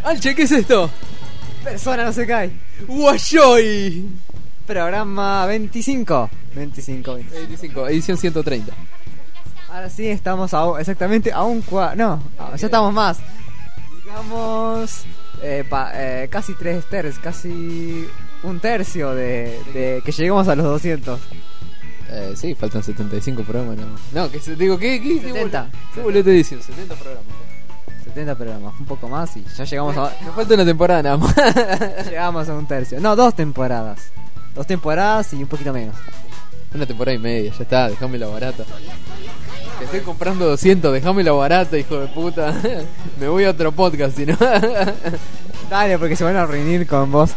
Alche, ¿qué es esto? Persona no se cae. Guayoy. Programa 25, edición 130. Ahora sí estamos exactamente a un cuarto. No, ya estamos más. Digamos casi 3 tercios, casi un tercio de que lleguemos a los 200. Sí, faltan 75 programas. No, que digo, ¿qué? 70. ¿Qué boleto de edición? 70 programas. 70 programas, un poco más y ya llegamos a... Nos falta una temporada nada más. Llegamos a un tercio. No, 2 temporadas. 2 temporadas y un poquito menos. Una temporada y media, ya está, dejámela barata. Que estoy comprando 200, dejámela barata, hijo de puta. Me voy a otro podcast, si no. Dale, porque se van a reunir con vos.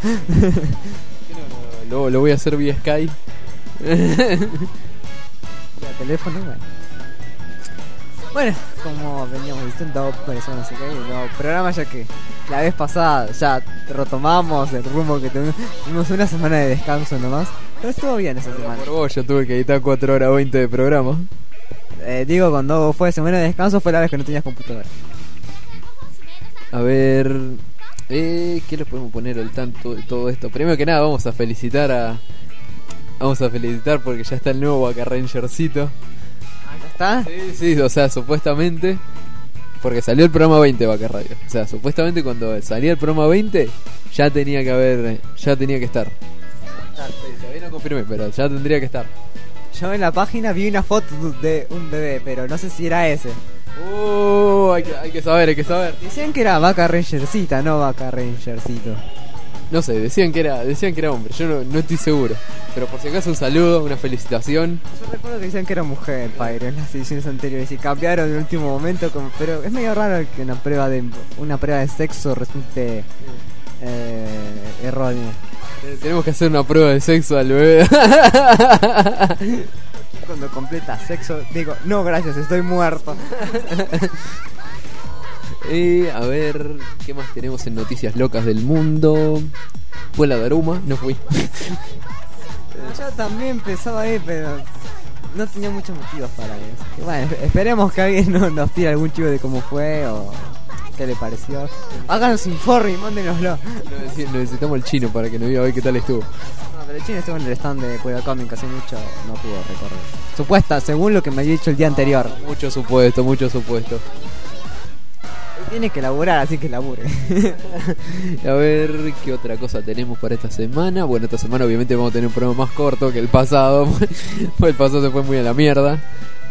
No, lo voy a hacer vía Skype. Vía teléfono, bueno, como veníamos diciendo, personas se caen, nuevo programa, ya que la vez pasada ya retomamos el rumbo que tuvimos una semana de descanso nomás, pero estuvo bien esa semana. Por vos, yo tuve que editar 4 horas 20 de programa. Digo, cuando fue semana de descanso fue la vez que no tenías computadora. A ver, ¿qué le podemos poner al tanto de todo esto? Primero que nada, vamos a felicitar porque ya está el nuevo Vaca Rangercito. ¿Está? Sí, o sea, supuestamente, porque salió el programa 20 de Vaca Radio. O sea, supuestamente cuando salía el programa 20 ya tenía que estar. Todavía no confirmé, pero ya tendría que estar. Yo en la página vi una foto de un bebé, pero no sé si era ese. Hay que saber. Decían que era Vaca Rangercita, no Vaca Rangercito. No sé, decían que era hombre, yo no estoy seguro. Pero por si acaso un saludo, una felicitación. Yo recuerdo que decían que era mujer, Pyro, en las ediciones anteriores y cambiaron en el último momento, pero es medio raro que una prueba de sexo resulte errónea. Tenemos que hacer una prueba de sexo al bebé. Cuando completa sexo, digo, no gracias, estoy muerto. A ver, ¿qué más tenemos en noticias locas del mundo? Fue la Daruma, no fui. Yo también pensaba ahí, pero no tenía muchos motivos para eso. Y bueno, esperemos que alguien nos tire algún chivo de cómo fue o qué le pareció. Háganos informe y mándenoslo. Necesitamos el chino para que nos diga hoy qué tal estuvo. No, pero el chino estuvo en el stand de Puebla Comic, hace mucho no pudo recorrer. Según lo que me había dicho el día anterior. Mucho supuesto. Tiene que laburar, así que labure. A ver, ¿qué otra cosa tenemos para esta semana? Bueno, esta semana obviamente vamos a tener un programa más corto que el pasado. El pasado se fue muy a la mierda.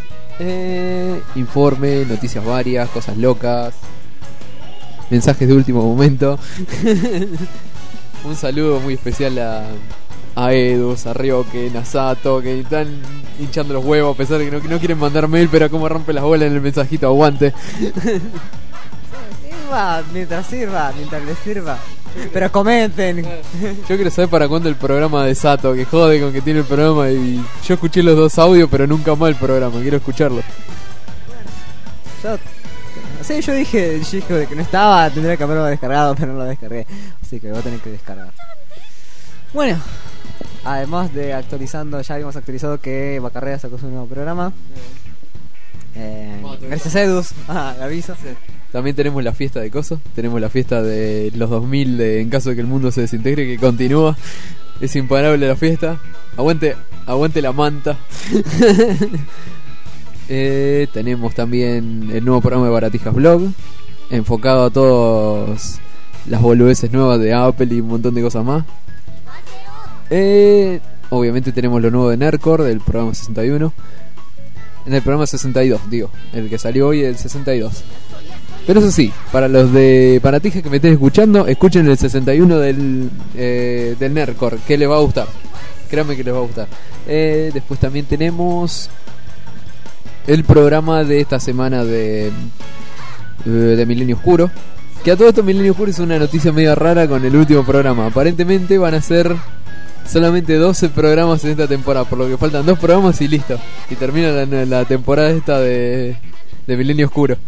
Informe, noticias varias, cosas locas, mensajes de último momento. Un saludo muy especial a Edus, a Ryoke, a Sato, que están hinchando los huevos a pesar de que no quieren mandar mail, pero como rompe las bolas en el mensajito, aguante. Mientras les sirva. Pero comenten. Yo quiero saber para cuándo el programa de Sato, que jode con que tiene el programa. Y yo escuché los 2 audios, pero nunca más el programa, quiero escucharlo. Yo dije que no estaba, tendría que haberlo descargado, pero no lo descargué. Así que lo voy a tener que descargar. Bueno, además de actualizando, ya habíamos actualizado que Bacarrea sacó su nuevo programa. Gracias a Edus, le aviso. Sí. También tenemos la fiesta de cosas. Tenemos la fiesta de los 2000 en caso de que el mundo se desintegre, que continúa. Es imparable la fiesta. Aguante la manta. Tenemos también el nuevo programa de Baratijas Blog, enfocado a todas las boludeces nuevas de Apple y un montón de cosas más. Obviamente tenemos lo nuevo de Nerdcore, del programa 61. En el programa 62, digo. El que salió hoy es el 62. Pero eso sí, para los de Baratijas que me estén escuchando, escuchen el 61 del Nerdcore, que les va a gustar. Créanme que les va a gustar. Después también tenemos el programa de esta semana de Milenio Oscuro. Que a todo esto Milenio Oscuro es una noticia medio rara con el último programa. Aparentemente van a ser solamente 12 programas en esta temporada, por lo que faltan 2 programas y listo. Y termina la temporada esta de Milenio Oscuro.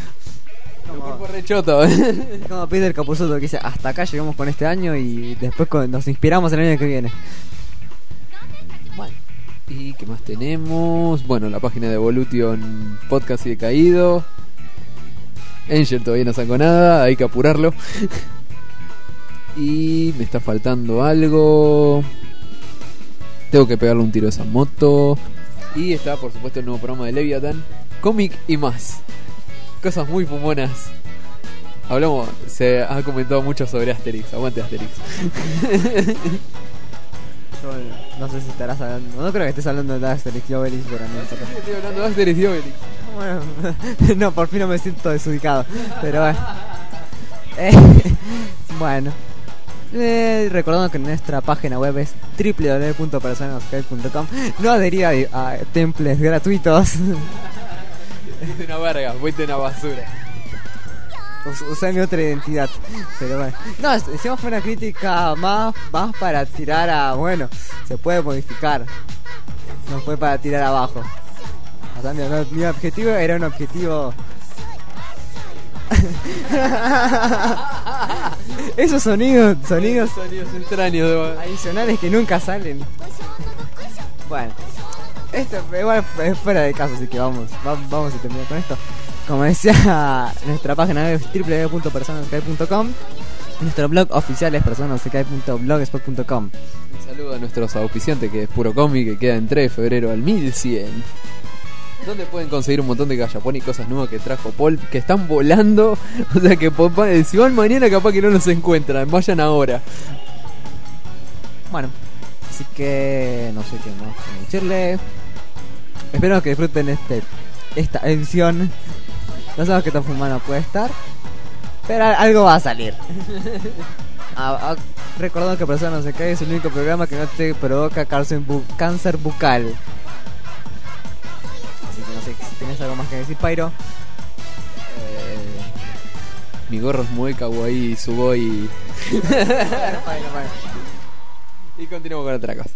Como Peter Capusotto que dice, hasta acá llegamos con este año y después nos inspiramos el año que viene. Bueno, ¿y qué más tenemos? Bueno, la página de Evolution Podcast y Decaído. Angel todavía no sacó nada, hay que apurarlo. Y me está faltando algo. Tengo que pegarle un tiro a esa moto. Y está, por supuesto, el nuevo programa de Leviathan, cómic y más. Cosas muy fumonas. Se ha comentado mucho sobre Asterix. Aguante Asterix. Yo no sé si estarás hablando. No creo que estés hablando de Asterix y Obelix, pero no. Estoy hablando de Asterix y Obelix. Bueno, no, por fin no me siento desubicado. Pero bueno. Bueno. Recordando que nuestra página web es www.personascape.com. No adhería a templates gratuitos. Es una verga, fuiste una basura. Usé mi otra identidad. Pero bueno. No, hicimos una crítica más para tirar a... Bueno, se puede modificar. No fue para tirar abajo. O sea, mi objetivo era un objetivo... Esos sonidos extraños adicionales que nunca salen. Bueno, esto igual es fuera de caso, así que vamos a terminar con esto. Como decía, nuestra página web es www.personascape.com. Nuestro blog oficial es personascape.blogspot.com. Un saludo a nuestros auspiciantes, que es Puro Cómic, que queda en 3 de febrero al 1100. ¿Dónde pueden conseguir un montón de gallapón y cosas nuevas que trajo Paul, que están volando? O sea que si van mañana capaz que no los encuentran. Vayan ahora. Bueno, así que no sé qué más decirle. Espero que disfruten esta edición. No sabemos qué tan fumano puede estar, pero algo va a salir. Recordando que Personas No Se Cae es el único programa que no te provoca cáncer bucal. No sé si tenés algo más que decir, Pyro. Mi gorro es muy kawaii, sugoi. Y continuamos con otra cosa.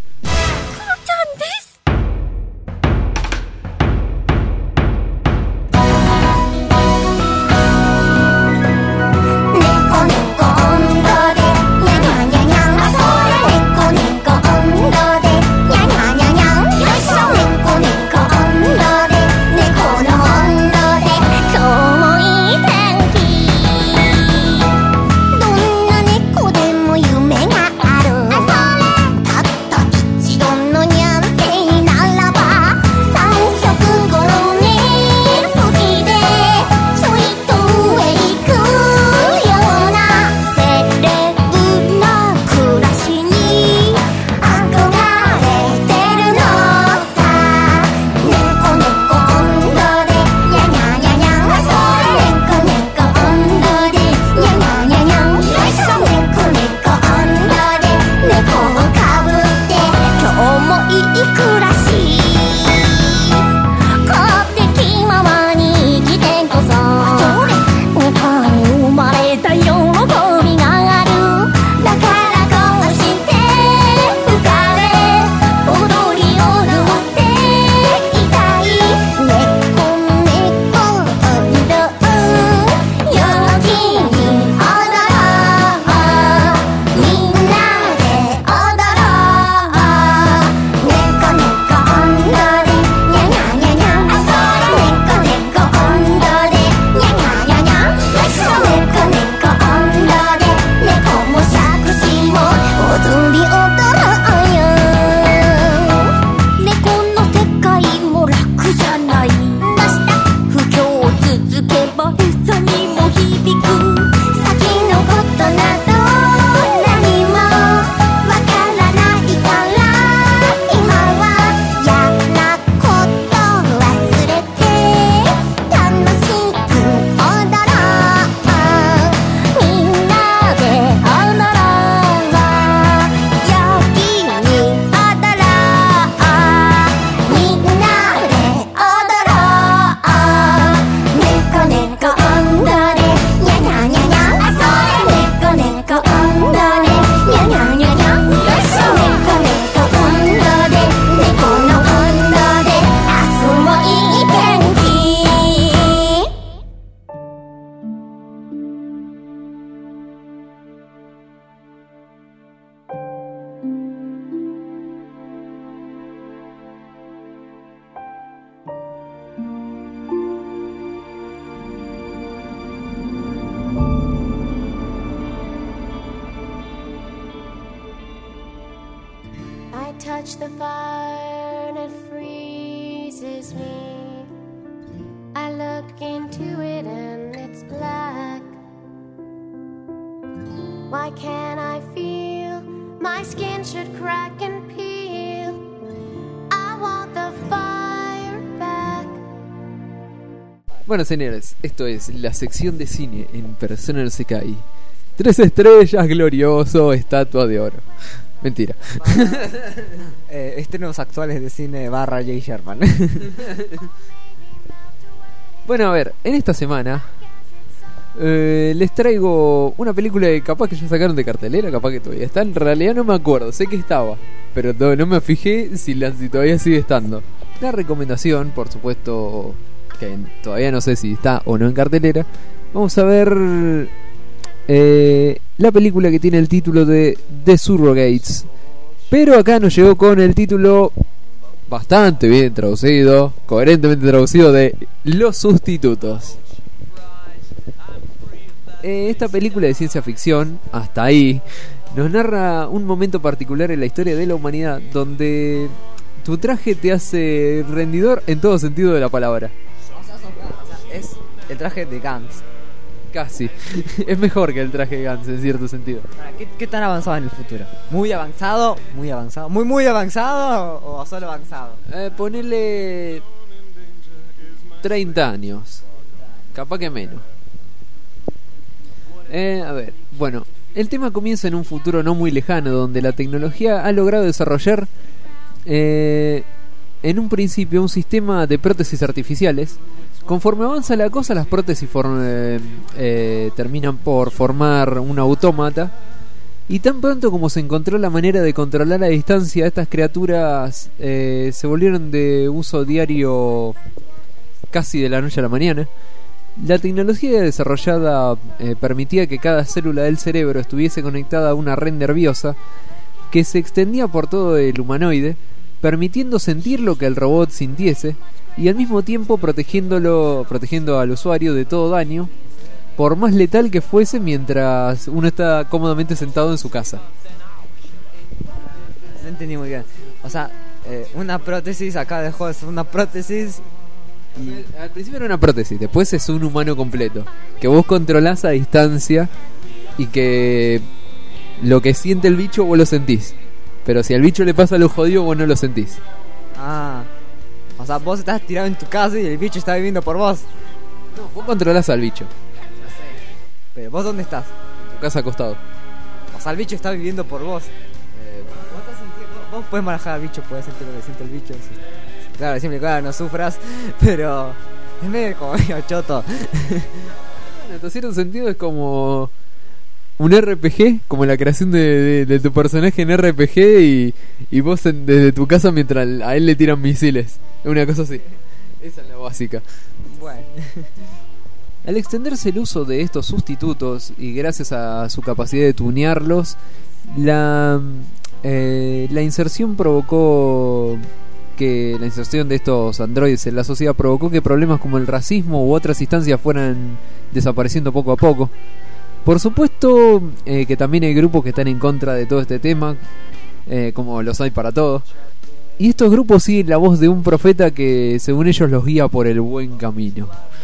touch the fire and it freezes me. I look into it and it's black. Why can't I feel my skin should crack and peel? I want the fire back. Bueno, señores, esto es la sección de cine en Personal Sekai. 3 estrellas, glorioso, estatua de oro. Mentira. Estrenos actuales de cine / J. Sherman. Bueno, a ver, en esta semana les traigo una película que capaz que ya sacaron de cartelera, capaz que todavía está. En realidad no me acuerdo, sé que estaba, pero no me fijé si todavía sigue estando. La recomendación, por supuesto, que todavía no sé si está o no en cartelera. Vamos a ver la película que tiene el título de The Surrogates, pero acá nos llegó con el título bastante bien traducido, coherentemente traducido, de Los Sustitutos. Esta película de ciencia ficción, hasta ahí, nos narra un momento particular en la historia de la humanidad donde tu traje te hace rendidor en todo sentido de la palabra. O sea, es el traje de Gantz. Casi. Es mejor que el traje de Gantz en cierto sentido. ¿Qué tan avanzado en el futuro? ¿Muy avanzado? ¿Muy avanzado? ¿Muy avanzado o solo avanzado? Ponele 30 años. Capaz que menos. A ver, bueno, el tema comienza en un futuro no muy lejano, donde la tecnología ha logrado desarrollar en un principio un sistema de prótesis artificiales. Conforme avanza la cosa, las prótesis terminan por formar un autómata, y tan pronto como se encontró la manera de controlar a distancia, estas criaturas se volvieron de uso diario casi de la noche a la mañana. La tecnología desarrollada permitía que cada célula del cerebro estuviese conectada a una red nerviosa que se extendía por todo el humanoide, permitiendo sentir lo que el robot sintiese, y al mismo tiempo protegiendo al usuario de todo daño, por más letal que fuese, mientras uno está cómodamente sentado en su casa. No entendí muy bien. O sea, una prótesis acá dejó de ser una prótesis. Y al principio era una prótesis, después es un humano completo, que vos controlás a distancia y que lo que siente el bicho vos lo sentís, pero si al bicho le pasa lo jodido vos no lo sentís. O sea, vos estás tirado en tu casa y el bicho está viviendo por vos. No, vos controlás al bicho. Pero vos ¿dónde estás? En tu casa acostado. O sea, el bicho está viviendo por vos. Vos podés manejar al bicho, podés sentir lo que siente el bicho. Sí. Claro, siempre claro, no sufras, pero es medio como medio choto. Bueno, en cierto sentido es como un RPG, como la creación de tu personaje en RPG y vos desde tu casa mientras a él le tiran misiles. Es una cosa así. Esa es la básica. Bueno. Al extenderse el uso de estos sustitutos y gracias a su capacidad de tunearlos, la inserción de estos androides en la sociedad provocó que problemas como el racismo u otras instancias fueran desapareciendo poco a poco. Por supuesto que también hay grupos que están en contra de todo este tema, como los hay para todos. Y estos grupos siguen la voz de un profeta que según ellos los guía por el buen camino.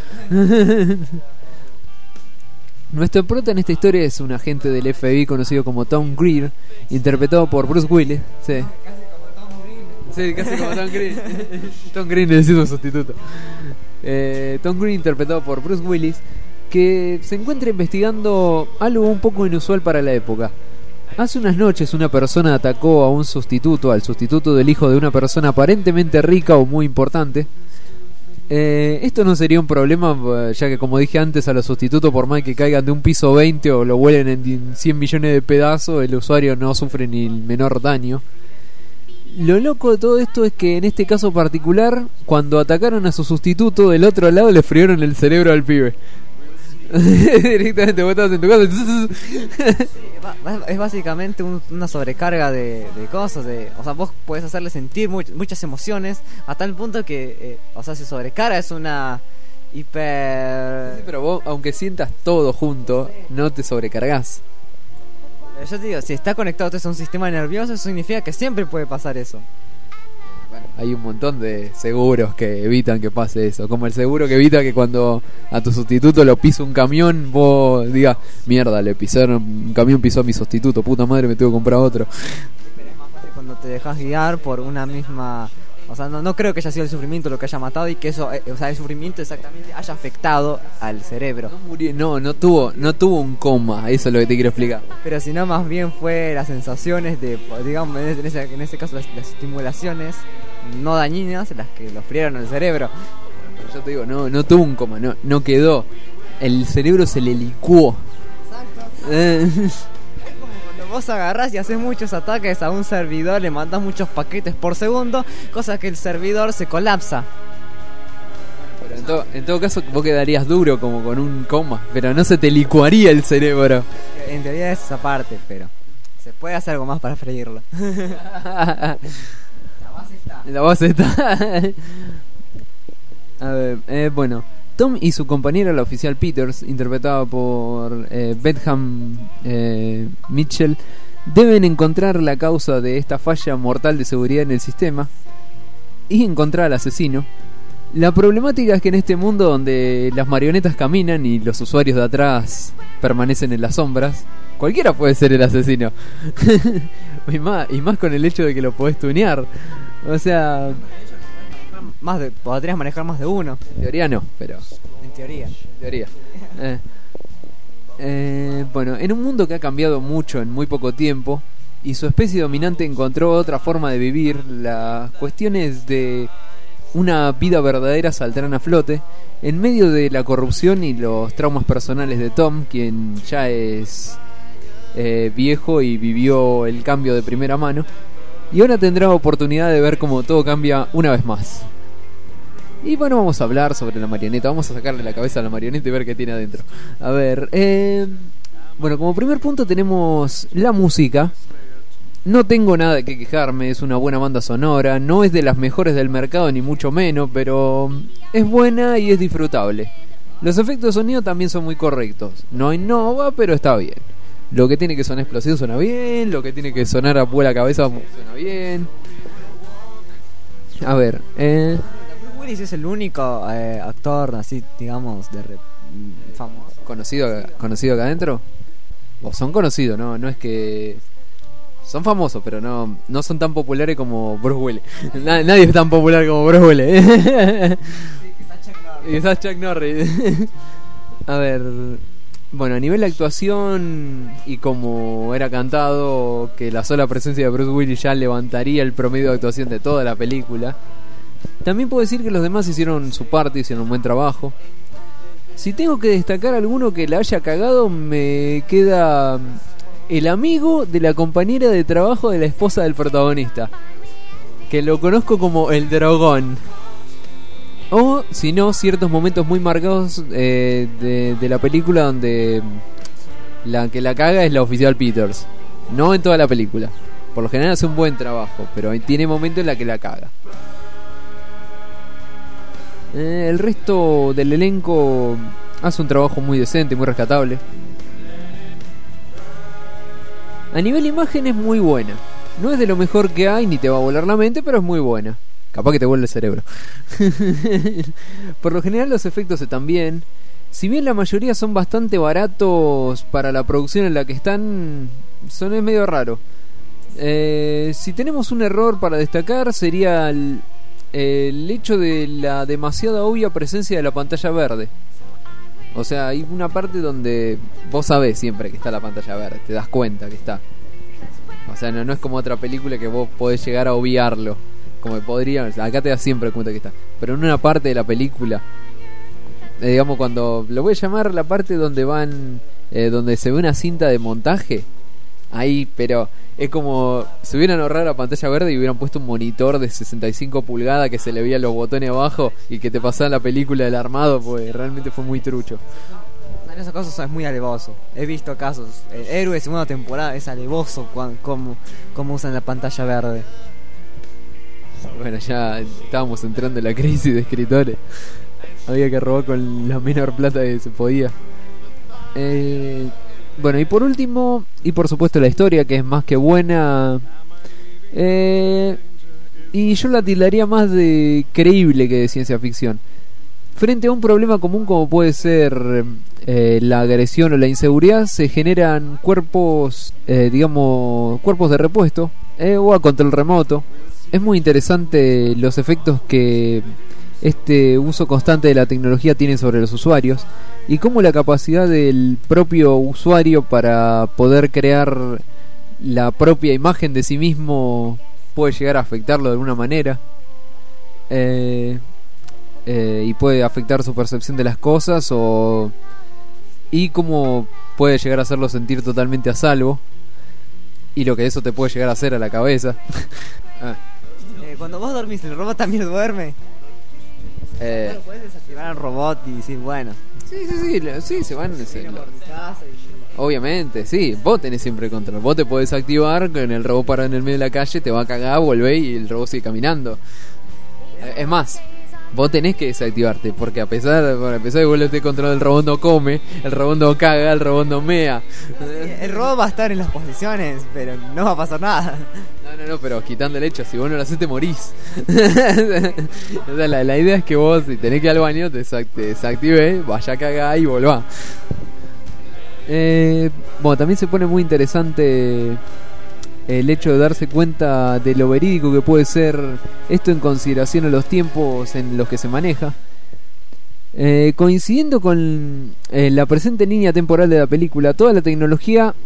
Nuestro prota en esta historia es un agente del FBI conocido como Tom Greer, interpretado por Bruce Willis. Sí. Sí, casi como Tom Green. Tom Green necesita un sustituto. Tom Green interpretado por Bruce Willis, que se encuentra investigando algo un poco inusual para la época. Hace unas noches una persona atacó al sustituto del hijo de una persona aparentemente rica o muy importante. Esto no sería un problema, ya que como dije antes, a los sustitutos, por más que caigan de un piso 20 o lo vuelen en 100 millones de pedazos, el usuario no sufre ni el menor daño. Lo loco de todo esto es que en este caso particular, cuando atacaron a su sustituto, del otro lado le frieron el cerebro al pibe. Directamente vos estabas en tu casa. Es básicamente una sobrecarga de cosas. O sea, vos podés hacerle sentir muchas emociones a tal punto que, o sea, se sobrecarga, es una hiper... Sí, pero vos, aunque sientas todo junto, no te sobrecargas. Yo te digo, si está conectado a un sistema nervioso, eso significa que siempre puede pasar eso. Bueno, hay un montón de seguros que evitan que pase eso. Como el seguro que evita que cuando a tu sustituto lo pisa un camión, vos digas, mierda, un camión pisó a mi sustituto, puta madre, me tengo que comprar otro. Pero es más fácil cuando te dejas guiar por una misma... O sea, no creo que haya sido el sufrimiento lo que haya matado y que eso, o sea, el sufrimiento exactamente haya afectado al cerebro. No tuvo un coma, eso es lo que te quiero explicar. Pero si no, más bien fue las sensaciones de, digamos, en ese caso las estimulaciones no dañinas las que lo frieron el cerebro. Pero yo te digo, no tuvo un coma, no quedó. El cerebro se le licuó. Exacto. Vos agarrás y haces muchos ataques a un servidor, le mandás muchos paquetes por segundo, cosa que el servidor se colapsa. Pero en todo caso vos quedarías duro como con un coma, pero no se te licuaría el cerebro. En teoría es esa parte, pero se puede hacer algo más para freírlo. La base está. A ver, bueno, Tom y su compañera, la oficial Peters, interpretada por Betham Mitchell, deben encontrar la causa de esta falla mortal de seguridad en el sistema y encontrar al asesino. La problemática es que en este mundo donde las marionetas caminan y los usuarios de atrás permanecen en las sombras, cualquiera puede ser el asesino. y más con el hecho de que lo podés tunear. O sea... podrías manejar más de uno. En teoría no, pero... En teoría. Bueno, en un mundo que ha cambiado mucho en muy poco tiempo y su especie dominante encontró otra forma de vivir, las cuestiones de una vida verdadera saldrán a flote en medio de la corrupción y los traumas personales de Tom, quien ya es viejo y vivió el cambio de primera mano, y ahora tendrá oportunidad de ver cómo todo cambia una vez más. Y bueno, vamos a hablar sobre la marioneta. Vamos a sacarle la cabeza a la marioneta y ver qué tiene adentro. A ver, bueno, como primer punto tenemos la música. No tengo nada de que quejarme, es una buena banda sonora. No es de las mejores del mercado ni mucho menos, pero es buena y es disfrutable. Los efectos de sonido también son muy correctos. No innova, pero está bien. Lo que tiene que sonar explosivo suena bien. Lo que tiene que sonar a vuela cabeza suena bien. A ver, Willis es el único actor así, digamos, famoso. ¿Conocido acá adentro? O son conocidos, no es que... Son famosos, pero no son tan populares como Bruce Willis. Nadie es tan popular como Bruce Willis. Quizás Chuck Norris. A ver... Bueno, a nivel de actuación y como era cantado, que la sola presencia de Bruce Willis ya levantaría el promedio de actuación de toda la película. También puedo decir que los demás hicieron su parte, hicieron un buen trabajo. Si tengo que destacar alguno que la haya cagado, me queda el amigo de la compañera de trabajo de la esposa del protagonista, que lo conozco como el dragón. O, si no, ciertos momentos muy marcados de la película donde la que la caga es la oficial Peters. No en toda la película. Por lo general hace un buen trabajo, pero tiene momentos en la que la caga. El resto del elenco hace un trabajo muy decente, muy rescatable. A nivel imagen es muy buena. No es de lo mejor que hay, ni te va a volar la mente, pero es muy buena. Capaz que te vuelve el cerebro. Por lo general los efectos están bien. Si bien la mayoría son bastante baratos para la producción en la que están, es medio raro. Si tenemos un error para destacar sería el hecho de la demasiada obvia presencia de la pantalla verde. O sea, hay una parte donde vos sabés siempre que está la pantalla verde, te das cuenta que está. O sea, no es como otra película que vos podés llegar a obviarlo, como podría, acá te das siempre cuenta que está. Pero en una parte de la película, digamos cuando, lo voy a llamar la parte donde van, donde se ve una cinta de montaje, ahí, pero es como si hubieran ahorrado la pantalla verde y hubieran puesto un monitor de 65 pulgadas que se le veían los botones abajo y que te pasaba la película del armado, pues realmente fue muy trucho. En esos casos es muy alevoso. He visto casos. El héroe de segunda temporada es alevoso como usan la pantalla verde. Bueno, ya estábamos entrando en la crisis de escritores. Había que robar con la menor plata que se podía. Bueno, y por último, y por supuesto la historia, que es más que buena, y yo la tildaría más de creíble que de ciencia ficción. Frente a un problema común como puede ser la agresión o la inseguridad, se generan cuerpos, cuerpos de repuesto o a control remoto. Es muy interesante los efectos que este uso constante de la tecnología tiene sobre los usuarios y cómo la capacidad del propio usuario para poder crear la propia imagen de sí mismo puede llegar a afectarlo de alguna manera. Y puede afectar su percepción de las cosas y cómo puede llegar a hacerlo sentir totalmente a salvo y lo que eso te puede llegar a hacer a la cabeza. Cuando vos dormís, ¿el robot también duerme? ¿No puedes desactivar al robot y decir, bueno? Sí, se van. Obviamente, sí, vos tenés siempre control. Vos te podés activar con el robot parado en el medio de la calle, te va a cagar, volvés y el robot sigue caminando. Es más, vos tenés que desactivarte, porque a pesar de que vos le estés controlando, el robot no come, el robot no caga, el robot no mea. El robot va a estar en las posiciones, pero no va a pasar nada. No, pero quitando el hecho, si vos no lo haces te morís. O sea, la idea es que vos, si tenés que ir al baño, te desactives, vaya a cagar y volvá. Bueno, también se pone muy interesante el hecho de darse cuenta de lo verídico que puede ser esto en consideración a los tiempos en los que se maneja. Coincidiendo con la presente línea temporal de la película, toda la tecnología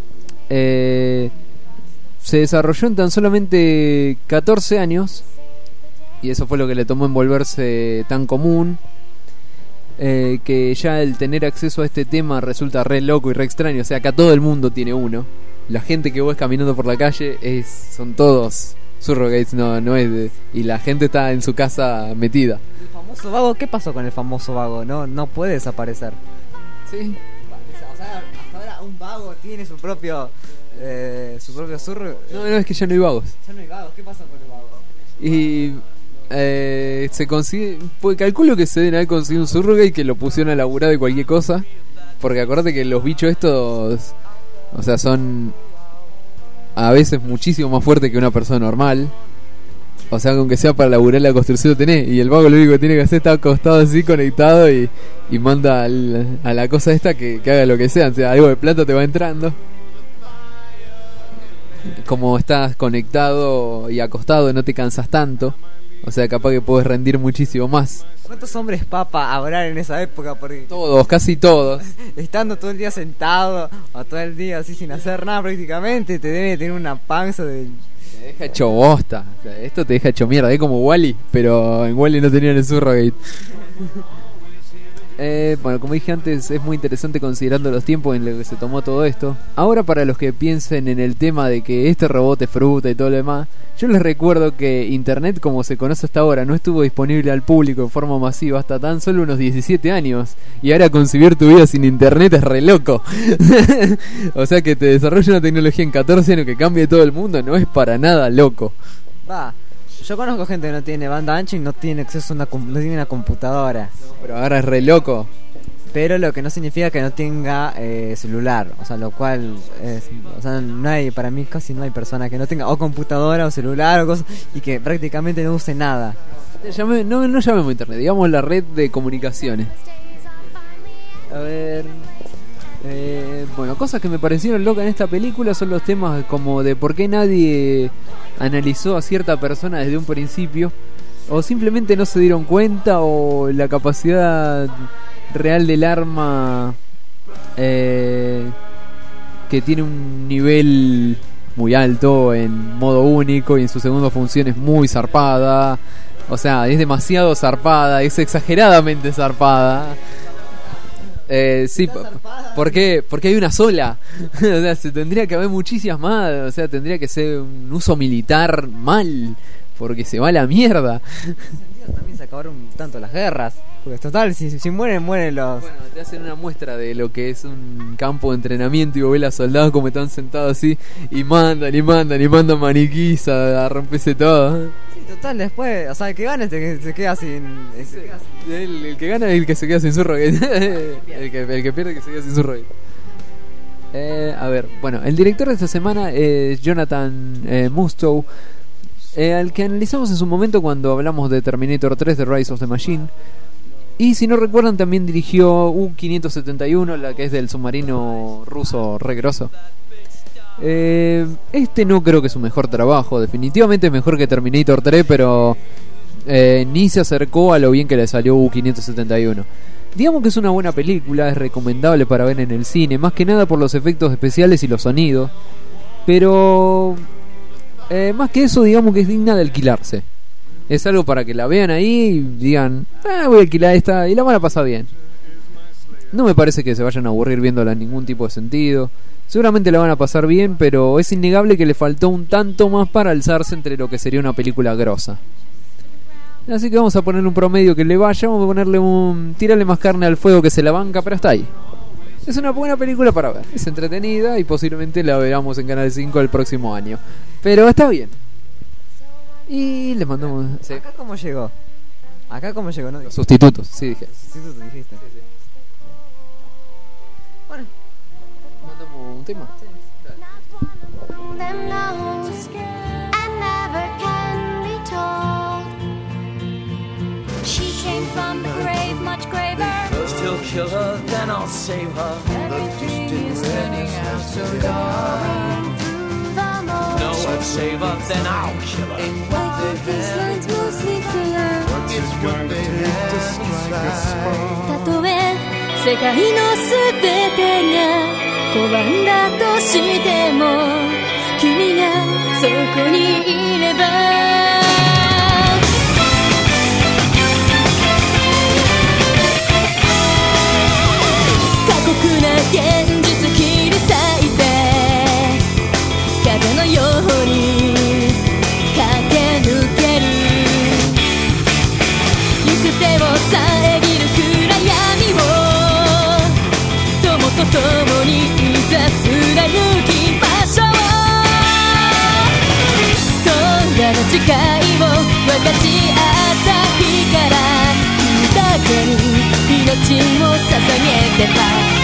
se desarrolló en tan solamente 14 años, y eso fue lo que le tomó en volverse tan común, que ya el tener acceso a este tema resulta re loco y re extraño. O sea, acá todo el mundo tiene uno. La gente que vos caminando por la calle son todos surrogates, no es y la gente está en su casa metida. ¿El famoso vago? ¿Qué pasó con el famoso vago? No puede desaparecer. Sí. O sea, hasta ahora un vago tiene su propio surro. No, es que ya no hay vagos. Ya no hay vagos. ¿Qué pasa con el vago? Y se consigue, pues calculo que se deben haber conseguido un surrogate que lo pusieron a laburar de cualquier cosa, porque acordate que los bichos estos, o sea, son a veces muchísimo más fuertes que una persona normal. O sea, aunque sea para laburar la construcción lo tenés. Y el vago lo único que tiene que hacer está acostado así, conectado, y manda a la cosa esta que haga lo que sea. O sea, algo de plata te va entrando. Como estás conectado y acostado, no te cansas tanto. O sea, capaz que podés rendir muchísimo más. ¿Cuántos hombres papa habrán en esa época? Porque todos, casi todos. Estando todo el día sentado, o todo el día así sin hacer nada prácticamente, te debe tener una panza de... Te deja hecho bosta. O sea, esto te deja hecho mierda. Es como Wall-E, pero en Wall-E no tenían el surrogate. Bueno, como dije antes, es muy interesante considerando los tiempos en los que se tomó todo esto. Ahora, para los que piensen en el tema de que este robot es fruta y todo lo demás, yo les recuerdo que Internet, como se conoce hasta ahora, no estuvo disponible al público en forma masiva hasta tan solo unos 17 años. Y ahora concebir tu vida sin Internet es re loco. O sea, que te desarrolle una tecnología en 14 años que cambie todo el mundo no es para nada loco. Va, yo conozco gente que no tiene banda ancha y no tiene acceso a no tiene una computadora. Pero ahora es re loco. Pero lo que no significa que no tenga celular, o sea, lo cual o sea, no hay, para mí casi no hay persona que no tenga o computadora o celular o cosas y que prácticamente no use nada. No llamemos internet, digamos la red de comunicaciones. A ver, bueno, cosas que me parecieron locas en esta película son los temas como de por qué nadie analizó a cierta persona desde un principio, o simplemente no se dieron cuenta, o la capacidad real del arma que tiene un nivel muy alto en modo único y en su segunda función es muy zarpada. O sea, es demasiado zarpada, es exageradamente zarpada. Sí, ¿por qué? Porque hay una sola. O sea, se tendría que haber muchísimas más. O sea, tendría que ser un uso militar mal, porque se va a la mierda. También se acabaron tanto las guerras, porque total, si mueren los... Bueno, te hacen una muestra de lo que es un campo de entrenamiento y vos ves a soldados como están sentados así y mandan maniquís a romperse todo. Sí, total, después, o sea, el que gana es el que se queda sin... El que gana es el que se queda sin surrogate. el que pierde es el que se queda sin surrogate. A ver, bueno, el director de esta semana es Jonathan Mustow, al que analizamos en su momento cuando hablamos de Terminator 3 de Rise of the Machine. Y si no recuerdan, también dirigió U-571, la que es del submarino ruso re grosso. Este no creo que es su mejor trabajo, definitivamente es mejor que Terminator 3, pero ni se acercó a lo bien que le salió U-571. Digamos que es una buena película, es recomendable para ver en el cine, más que nada por los efectos especiales y los sonidos. Pero más que eso, digamos que es digna de alquilarse. Es algo para que la vean ahí y digan, voy a alquilar esta, y la van a pasar bien. No me parece que se vayan a aburrir viéndola en ningún tipo de sentido. Seguramente la van a pasar bien, pero es innegable que le faltó un tanto más para alzarse entre lo que sería una película grosa. Así que vamos a poner un promedio que le vaya, vamos a ponerle tirarle más carne al fuego que se la banca, pero hasta ahí. Es una buena película para ver, es entretenida y posiblemente la veamos en Canal 5 el próximo año. Pero está bien. Y les mandamos... ¿sí? ¿Acá cómo llegó? ¿No? Los sustitutos, sí dije. Sustitutos dijiste. Bueno, Mandamos un tema. Them knows and never can be told. She came from the grave, much graver. First he'll kill her, then I'll save her. Everything is turning out so dark. Through the mold. No, I'll save her, then I'll kill her. I think these lines mostly filler. たとえ世界のすべてが拒んだとしても君がそこにいれば過酷な現実切り裂いて風のように駆け抜ける行く手を遮る暗闇を友と共にいざ貫きましょうどんなの誓いを分かち合った日から君だけに命を捧げてた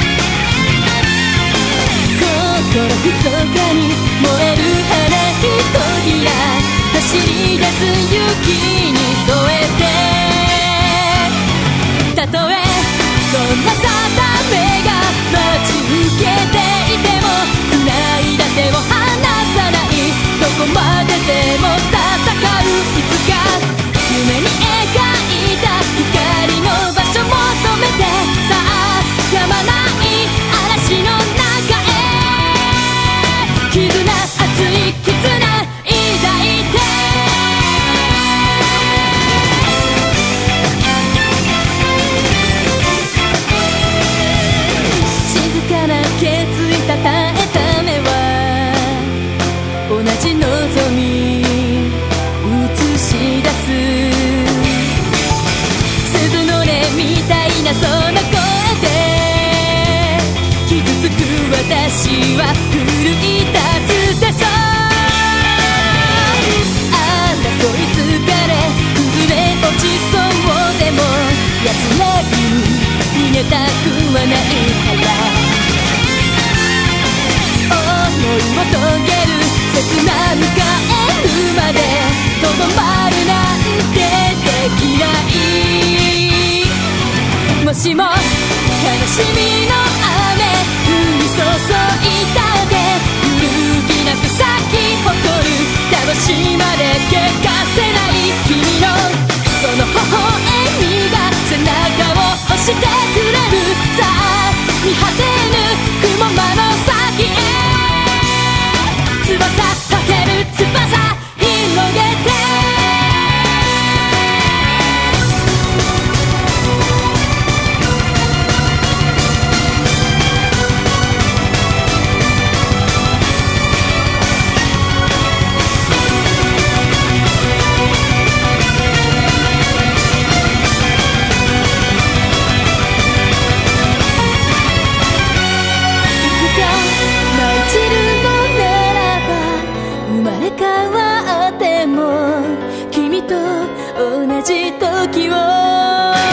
心密かに燃える花ひとひら走り出す雪に添えてたとえどんな定めが待ち受けていても繋いだ手を離さないどこまででも戦ういつか夢に描いた光の場所求めてさあ止まない嵐の中へ絆熱い絆抱いて静かな決意たたえた目は同じ望み映し出す鈴の音みたいなその声で傷つく私は奮い立つでしょ争い疲れ崩れ落ちそうでも安らぎに逃げたくはないから思いを遂げる切な迎えるまでとどまるなんてできないもしも悲しみの雨降り注いだで揺るぎなく咲き誇る魂まで汚せない君のその微笑みが背中を押してくれるさあ見果てぬ雲間の先へ翼かける翼広げて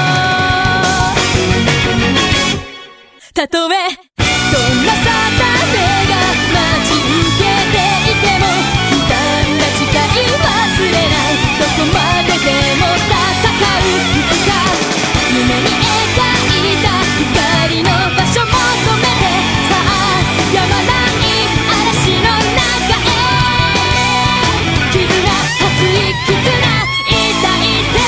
たとえどんな定待ち受けていても刻んだ誓い忘れないどこまででも戦ういつか夢に描いた光の場所求めてさあ止まらない嵐の中へ絆熱い絆抱いて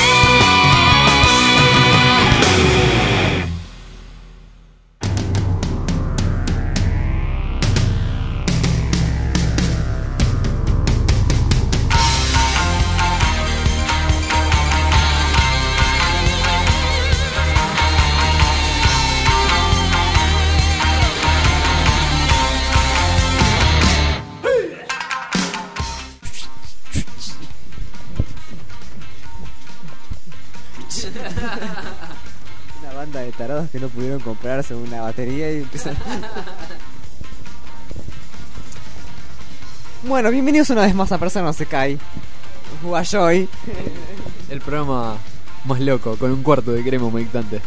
Una banda de tarados que no pudieron comprarse una batería y empiezan. Bueno, bienvenidos una vez más a Persona no se cae. Guayoy. El programa más loco, con un cuarto de crema humectante.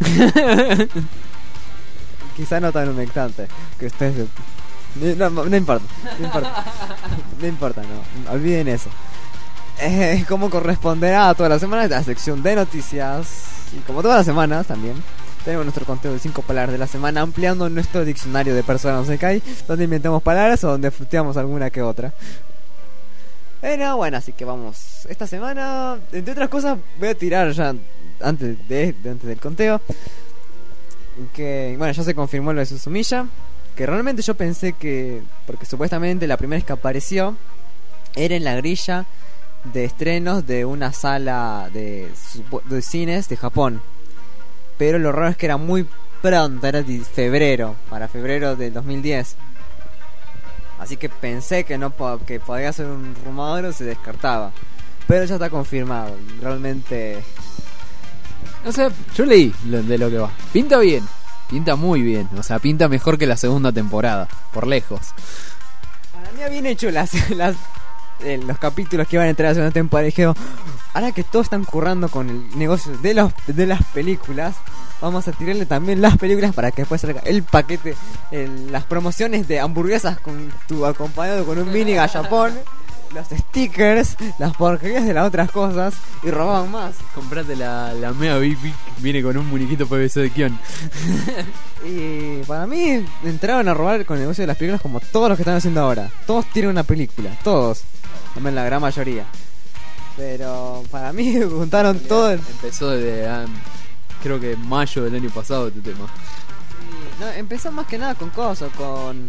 Quizá no tan humectante. Que ustedes. No importa. No importa, no. Olviden eso. Como corresponderá a todas las semanas, la sección de noticias. Y como todas las semanas también, tenemos nuestro conteo de 5 palabras de la semana, ampliando nuestro diccionario de Persona no se cae, donde inventamos palabras o donde fruteamos alguna que otra. Pero bueno, así que vamos. Esta semana, entre otras cosas, voy a tirar ya antes del conteo. Que bueno, ya se confirmó lo de Suzumiya. Que realmente yo pensé que, porque supuestamente la primera vez que apareció era en la grilla de estrenos de una sala de cines de Japón. Pero lo raro es que era muy pronto, era de febrero, para febrero del 2010. Así que pensé que que podía ser un rumor o se descartaba. Pero ya está confirmado, realmente. O sea, yo leí de lo que va. Pinta bien, pinta muy bien. O sea, pinta mejor que la segunda temporada, por lejos. Para mí habían hecho los capítulos que iban a entrar a la segunda temporada. Y dijeron, ahora que todos están currando con el negocio de las películas, vamos a tirarle también las películas para que después salga el paquete, las promociones de hamburguesas con tu acompañado con un mini gallapón, los stickers, las porquerías de las otras cosas, y robaban más. Comprate la Mega Big Big, viene con un muñequito PVC de Kion. Y para mí entraron a robar con el negocio de las películas como todos los que están haciendo ahora. Todos tienen una película, todos, también la gran mayoría. Pero para mí juntaron todo. Empezó desde creo que mayo del año pasado este tema. No, empezó más que nada con cosas, con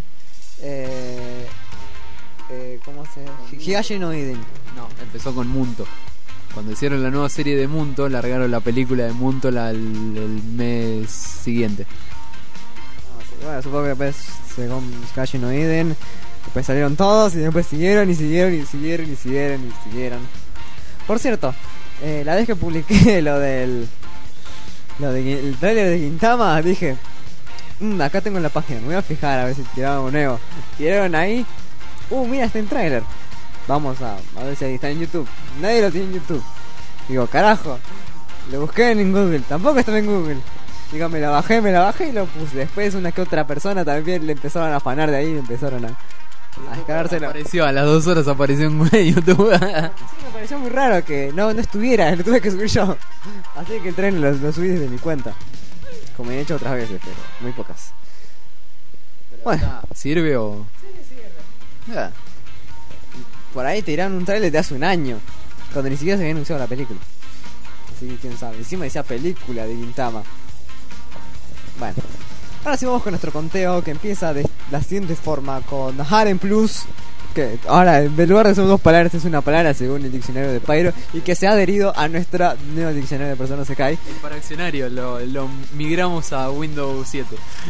¿cómo se llama? Higashi no Iden. No, empezó con Munto. Cuando hicieron la nueva serie de Munto, largaron la película de Munto el mes siguiente. Bueno, supongo que después con Higashi no Iden, después salieron todos y después siguieron. Por cierto, la vez que publiqué el trailer de Gintama, dije, acá tengo la página, me voy a fijar a ver si tiraban un nuevo. Tiraron ahí, mira, está en trailer. Vamos a ver si ahí está en YouTube. Nadie lo tiene en YouTube. Digo, carajo, lo busqué en Google, tampoco estaba en Google. Digo, me la bajé y lo puse. Después una que otra persona también le empezaron a afanar de ahí y empezaron a descargárselo. Apareció, a las 2 horas apareció en YouTube. Sí, me pareció muy raro que no estuviera, lo tuve que subir yo. Así que el tren lo subí desde mi cuenta. Como he hecho otras veces, pero muy pocas. Bueno, ¿sirve o...? Sí, sirve. Por ahí te dirán un trailer de hace un año, cuando ni siquiera se había anunciado la película. Así que quién sabe. Encima decía película de Gintama. Bueno, ahora sí vamos con nuestro conteo, que empieza de la siguiente forma con Harem Plus, que ahora en lugar de ser 2 palabras es una palabra según el diccionario de Pyro, y que se ha adherido a nuestro nuevo diccionario de Persona no se cae. Para accionario lo migramos a Windows 7.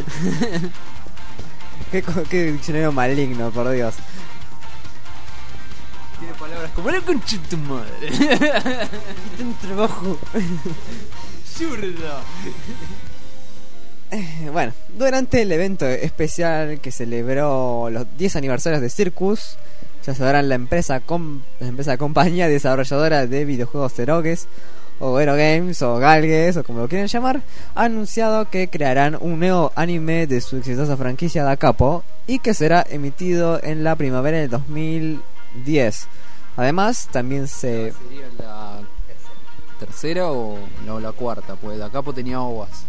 Qué diccionario maligno, por Dios. Tiene palabras como la concha de tu madre. Quita un trabajo. Zurda. Bueno, durante el evento especial que celebró los 10 aniversarios de Circus, ya sabrán, la empresa compañía desarrolladora de videojuegos Eroges, o Erogames, o Galgues, o como lo quieran llamar, ha anunciado que crearán un nuevo anime de su exitosa franquicia Da Capo, y que será emitido en la primavera del 2010. Además, también se... ¿Sería la tercera o no, la cuarta? Pues Da Capo tenía ovas.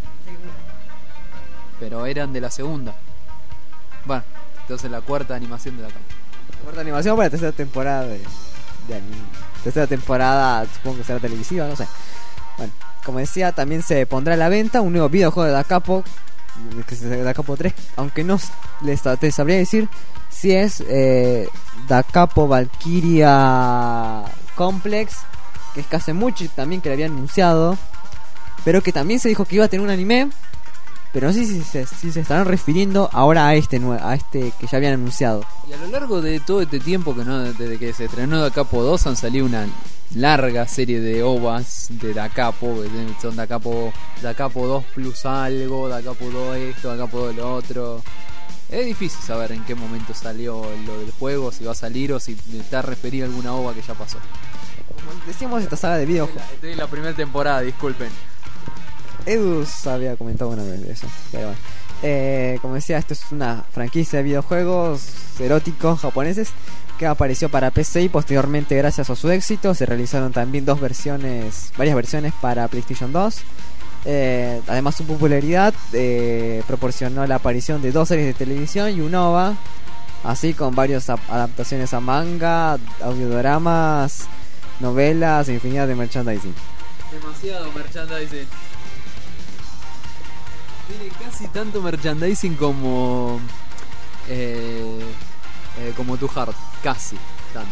Pero eran de la segunda. Bueno, entonces la cuarta animación de Da Capo. Cuarta animación para la tercera temporada de anime. Tercera temporada, supongo que será televisiva, no sé. Bueno, como decía, también se pondrá a la venta un nuevo videojuego de Da Capo, que es Da Capo 3, aunque no te sabría decir si es Da Capo Valkyria Complex, que es que hace mucho también que le habían anunciado, pero que también se dijo que iba a tener un anime. Pero no sé si se estarán refiriendo ahora a este que ya habían anunciado. Y a lo largo de todo este tiempo, que no, desde que se estrenó Da Capo 2, han salido una larga serie de ovas de Da Capo. Son Da Capo 2 plus algo, Da Capo 2 esto, Da Capo 2 lo otro. Es difícil saber en qué momento salió lo del juego, si va a salir o si está referido a alguna ova que ya pasó. Como decíamos, esta saga de videojuegos. Estoy en la primera temporada, disculpen. Edu había comentado una vez de eso, pero bueno. Como decía, esto es una franquicia de videojuegos eróticos japoneses que apareció para PC y posteriormente, gracias a su éxito, se realizaron también varias versiones para PlayStation 2. Además, su popularidad proporcionó la aparición de 2 series de televisión y un OVA, así con varias adaptaciones a manga, audiodramas, novelas e infinidad de merchandising. Demasiado merchandising. Tiene casi tanto merchandising como Tu Heart, casi tanto.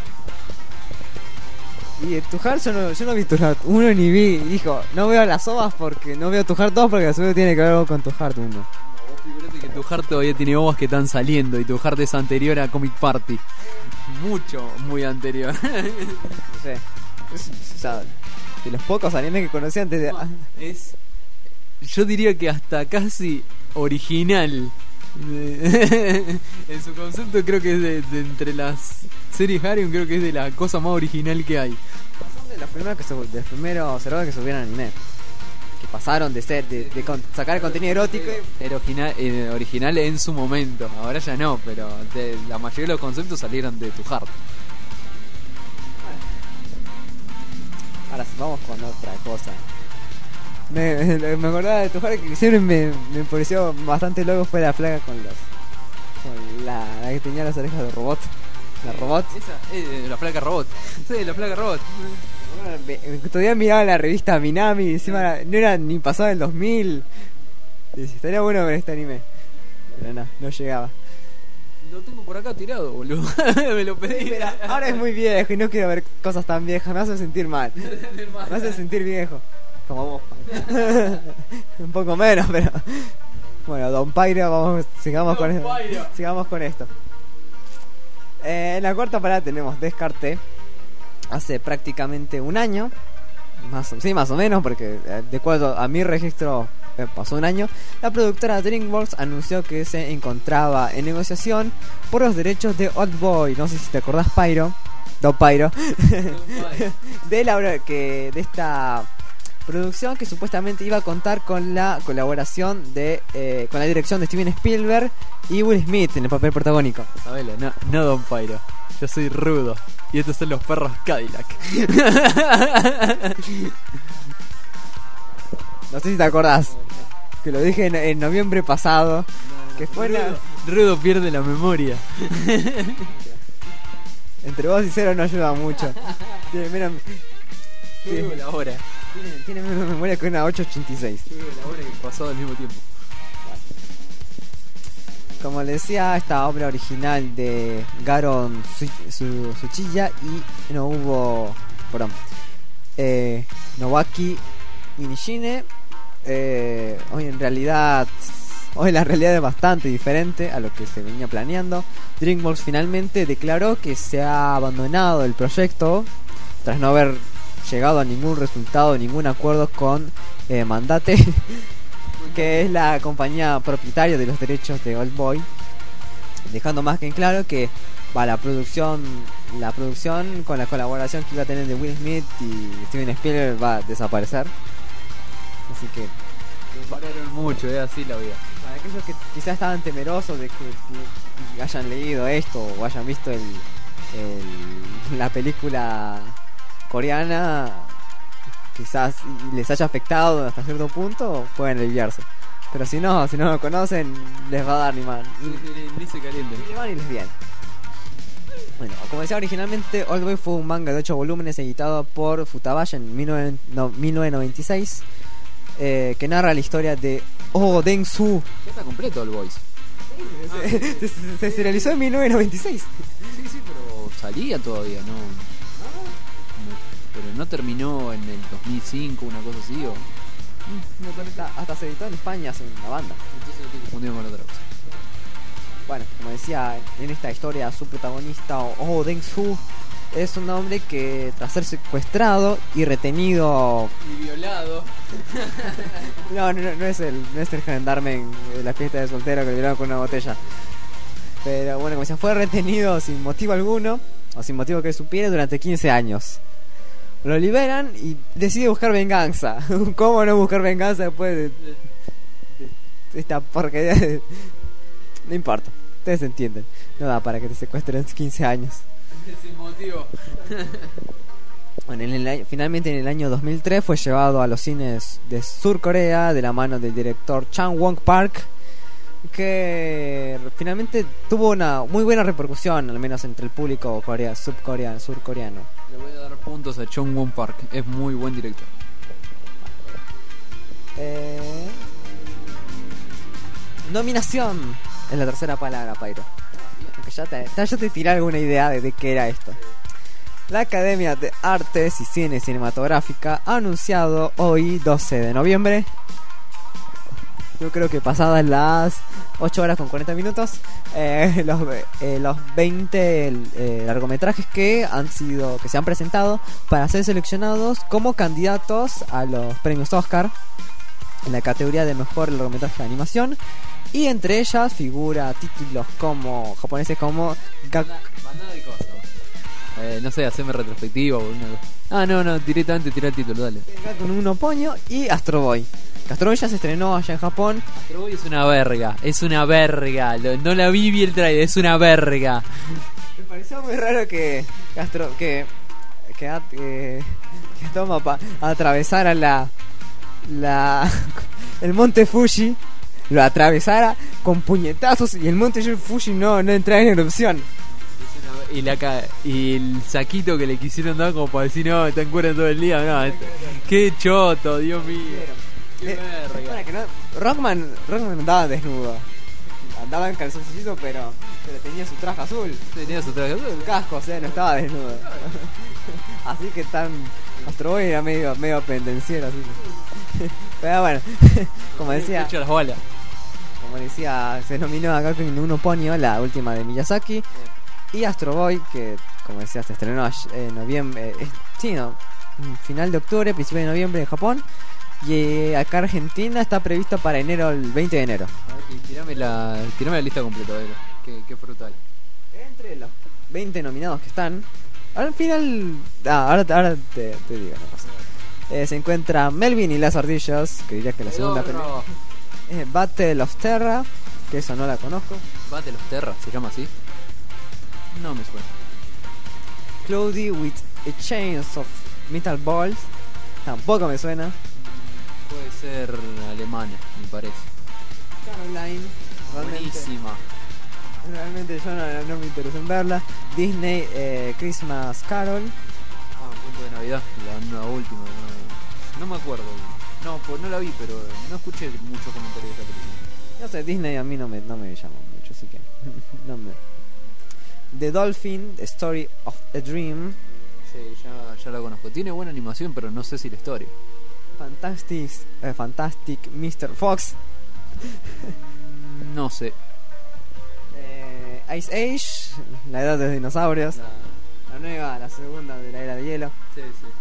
Y Tu Heart, yo no vi Tu Heart 1 ni vi, dijo, no veo las ovas porque no veo Tu Heart 2 porque a su vez tiene que ver algo con Tu Heart 1. Vos figurate que Tu Heart todavía tiene ovas que están saliendo y Tu Heart es anterior a Comic Party. Muy anterior. No sé. O sea, de los pocos animes que conocí antes de... Yo diría que hasta casi original. En su concepto creo que es de entre las series Harem, creo que es de la cosa más original que hay. Son de los primeros servidores que subieron anime, que pasaron de sacar el contenido erótico Era original en su momento. Ahora ya no, pero la mayoría de los conceptos salieron de Tu Heart. Ahora vamos con otra cosa. Me acordaba de Tu Heart, que siempre me pareció bastante loco, fue la plaga con la que tenía las orejas de robot. La robot. Esa, la placa robot. Sí, la placa robot. Todavía miraba la revista Minami y encima no era ni pasado el 2000. Y decía, estaría bueno ver este anime. Pero no llegaba. Lo tengo por acá tirado, boludo. Me lo pedí. Pero ahora es muy viejo y no quiero ver cosas tan viejas. Me hace sentir mal. Me hace sentir viejo. Como vos. Un poco menos, pero... Bueno, Don Pyro, sigamos con esto. En la cuarta parada tenemos Descartes. Hace prácticamente un año, más o menos, porque de acuerdo a mi registro pasó un año, la productora DreamWorks anunció que se encontraba en negociación por los derechos de Old Boy. No sé si te acordás, Pyro, Don Pyro, de esta producción que supuestamente iba a contar con la colaboración con la dirección de Steven Spielberg y Will Smith en el papel protagónico. Sabelo, no Don Pyro, yo soy rudo y estos son los perros Cadillac. No sé si te acordás que lo dije en noviembre pasado, que fue Rudo pierde la memoria. Entre vos y Cero no ayuda mucho. Tiene menos la hora. Tiene menos memoria que una 886. La hora que pasó al mismo tiempo. Como le decía, esta obra original de Garon Tsuchiya y Nobaki Inishine. Hoy la realidad es bastante diferente a lo que se venía planeando. DreamWorks finalmente declaró que se ha abandonado el proyecto tras no haber llegado a ningún resultado, ningún acuerdo con Mandate, que es la compañía propietaria de los derechos de Old Boy, dejando más que en claro que la producción con la colaboración que iba a tener de Will Smith y Steven Spielberg va a desaparecer. Así que pararon mucho, así la vida. aquellos que quizás estaban temerosos de que hayan leído esto o hayan visto la película coreana, quizás les haya afectado hasta cierto punto, pueden aliviarse. Pero si no lo conocen, les va a dar ni se caliente. les van y les viene. Bueno, como decía originalmente, Oldboy fue un manga de 8 volúmenes editado por Futabaya en 1996, que narra la historia de Oh Deng-soo. Ya está completo el Boys. Se serializó en 1996. Sí, pero salía todavía, ¿no? Pero no terminó en el 2005, una cosa así, o... Hasta se editó en España hace una banda. Entonces lo estoy confundiendo con otra cosa. Bueno, como decía, en esta historia su protagonista, Oh Deng-soo, es un hombre que tras ser secuestrado y retenido... Y violado. No es el gendarme en la fiesta de soltero que le violaron con una botella. Pero bueno, como decía, fue retenido sin motivo alguno, o sin motivo que supiera, durante 15 años. Lo liberan y decide buscar venganza. ¿Cómo no buscar venganza después de esta porquería de... No importa, ustedes entienden. No da para que te secuestren 15 años. Sin motivo. Bueno, finalmente en el año 2003 fue llevado a los cines de Sur Corea de la mano del director Chan Wong Park, que finalmente tuvo una muy buena repercusión, al menos entre el público surcoreano. Le voy a dar puntos a Chung Won Park, es muy buen director. Nominación es la tercera palabra, Pairo. Aunque ya te tiré alguna idea de qué era esto. La Academia de Artes y Cine Cinematográfica ha anunciado hoy, 12 de noviembre, yo creo que pasadas las 8 horas con 40 minutos, los 20 largometrajes que se han presentado para ser seleccionados como candidatos a los premios Oscar en la categoría de mejor largometraje de animación, y entre ellas figura títulos japoneses como Bandada de cosas. No sé, hacerme retrospectiva o una cosa. No, directamente tira el título, dale. Con un Oponio y Astro Boy. Astro Boy ya se estrenó allá en Japón. Astro Boy es una verga. No la vi el trailer, es una verga. Me pareció muy raro que Toma atravesara el monte Fuji, lo atravesara con puñetazos y el monte Fuji no entrara en erupción. Y el saquito que le quisieron dar como para decir, no, está en cuera todo el día. No, qué choto, Dios mío. Qué verga. Rockman andaba desnudo. Andaba en calzoncillito, pero tenía su traje azul. Su casco, o sea, no estaba desnudo. Así que Astro Boy era medio pendenciero, así. Pero bueno, como decía, se nominó a Gaku no Unoponio, la última de Miyazaki. Y Astro Boy, que como decía se estrenó en noviembre, final de octubre, principio de noviembre en Japón. Y acá Argentina está previsto para enero, el 20 de enero. Tirame la lista completa, a ver, qué frutal. Entre los 20 nominados que están, al final, ahora te digo una cosa. Se encuentra Melvin y las ardillas, que diría que la segunda película. Battle of Terra, que eso no la conozco. Battle of Terra, ¿se llama así? No me suena. Cloudy with a Chains of Metal Balls, tampoco me suena. Puede ser alemana, me parece. Caroline, buenísima. Realmente yo no me interesa en verla. Disney Christmas Carol. Un cuento de Navidad, la última. No me acuerdo. No, pues no la vi, pero no escuché muchos comentarios de esta película. No sé, Disney a mí no me llama mucho, así que no me... The Dolphin, The Story of a Dream. Sí, ya la conozco. Tiene buena animación, pero no sé si la historia. Fantastic Mr. Fox. No sé. Ice Age, la edad de los dinosaurios. La segunda de la era de hielo. Sí.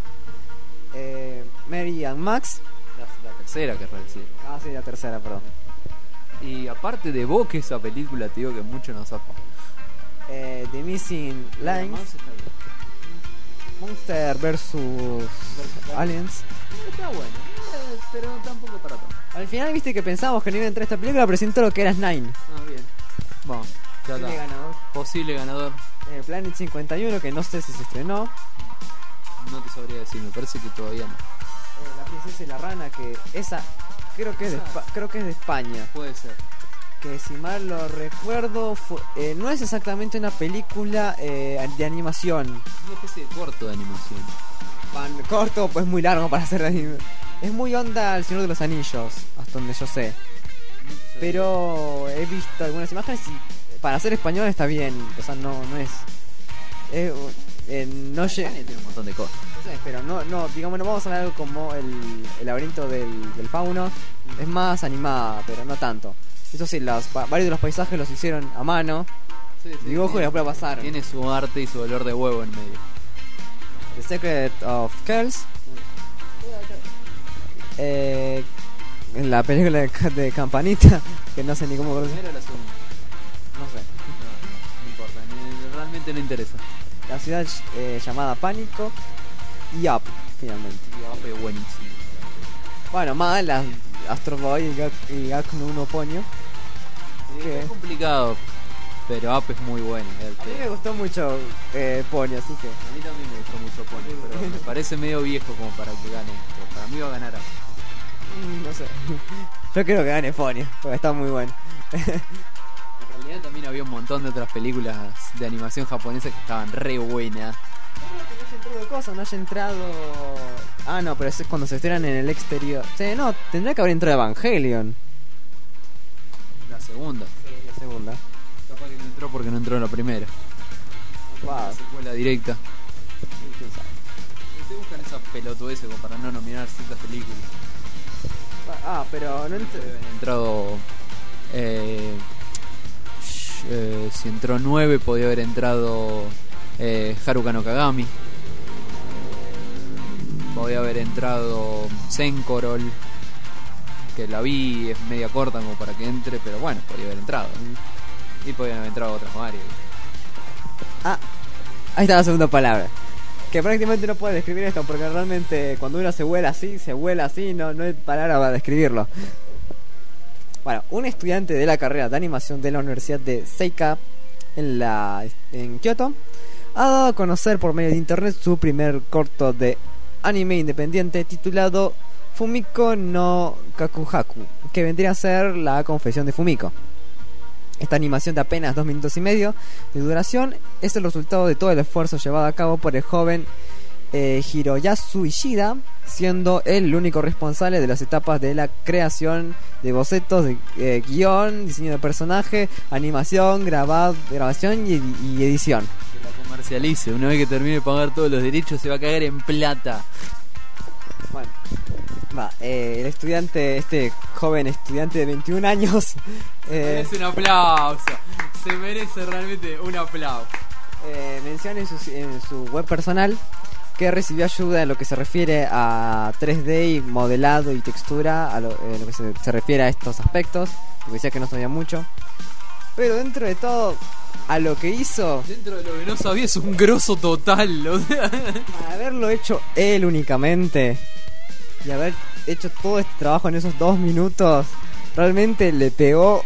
Mary and Max. La tercera, querrá decir. Sí, la tercera, perdón. Y aparte de vos, que esa película, te digo que mucho nos zapa. The Missing Lines. Monster vs Aliens. Está bueno. pero tampoco para tanto. Al final viste que pensábamos que no iba a entrar esta película, presentó lo que era Nine. Ah, bien. Vamos, ya Posible está. ganador. Posible ganador. Planet 51, que no sé si se estrenó. No te sabría decir, me parece que todavía no. La princesa y la rana, que esa creo que es de España. Puede ser. Que si mal lo recuerdo, no es exactamente una película de animación. Una especie de corto de animación. Corto, pues muy largo para hacer anime. Es muy onda El Señor de los Anillos, hasta donde yo sé. Pero he visto algunas imágenes y para ser español está bien. O sea, no es. No España tiene un montón de cosas. pero no, digamos, no vamos a hablar algo como el laberinto del fauno. Es más animada, pero no tanto. Eso sí, varios de los paisajes los hicieron a mano. Dibujo y después pasaron. Tiene su arte y su dolor de huevo en medio. The Secret of Kells. En la película de Campanita, que no sé ni cómo pronunciar. Primero o la segunda. No sé. No importa, realmente no interesa. La ciudad llamada Pánico y Up, finalmente. Y es buenísimo. Bueno, más las Astro Boy y Gak no Uno Poño. ¿Qué? Es complicado, pero Up es muy bueno. A mí me gustó mucho Poño, así que. A mí también me gustó mucho Pony, pero me parece medio viejo como para que gane. Pero para mí va a ganar Up. No sé. Yo creo que gane Poño, porque está muy bueno. En realidad también había un montón de otras películas de animación japonesa que estaban re buenas. No haya entrado. Ah, no, pero eso es cuando se estrenan en el exterior. Sí, no, tendría que haber entrado Evangelion. La segunda. La segunda. Capaz que no entró porque no entró en la primera. Wow. La secuela directa. Te buscan esas pelotudeces como para no nominar ciertas películas. Ah, pero no entró. Deben entrado. Si entró 9, podía haber entrado Haruka no Kagami. Podía haber entrado Senkorol, que la vi, es media corta como para que entre, pero bueno, podía haber entrado. Y podían haber entrado otras varias. Ah, ahí está la segunda palabra. Que prácticamente no puedo describir esto, porque realmente cuando uno se vuela así, no hay palabra para describirlo. Bueno, un estudiante de la carrera de animación de la Universidad de Seika en Kioto ha dado a conocer por medio de internet su primer corto de anime independiente titulado Fumiko no Kakuhaku, que vendría a ser la confesión de Fumiko. Esta animación de apenas 2 minutos y medio de duración es el resultado de todo el esfuerzo llevado a cabo por el joven Hiroyasu Ishida, siendo él el único responsable de las etapas de la creación de bocetos, de guión, diseño de personaje, animación, grabación y edición. Que la comercialice, una vez que termine de pagar todos los derechos se va a caer en plata. Bueno, el estudiante, este joven estudiante de 21 años Se merece un aplauso. Se merece realmente un aplauso. menciona en su web personal que recibió ayuda en lo que se refiere a 3D y modelado y textura, en lo que se refiere a estos aspectos, porque decía que no sabía mucho. Pero dentro de todo, a lo que hizo, Dentro de lo que no sabía, es un grosso total. O sea, haberlo hecho él únicamente y haber hecho todo este trabajo en esos 2 minutos, realmente le pegó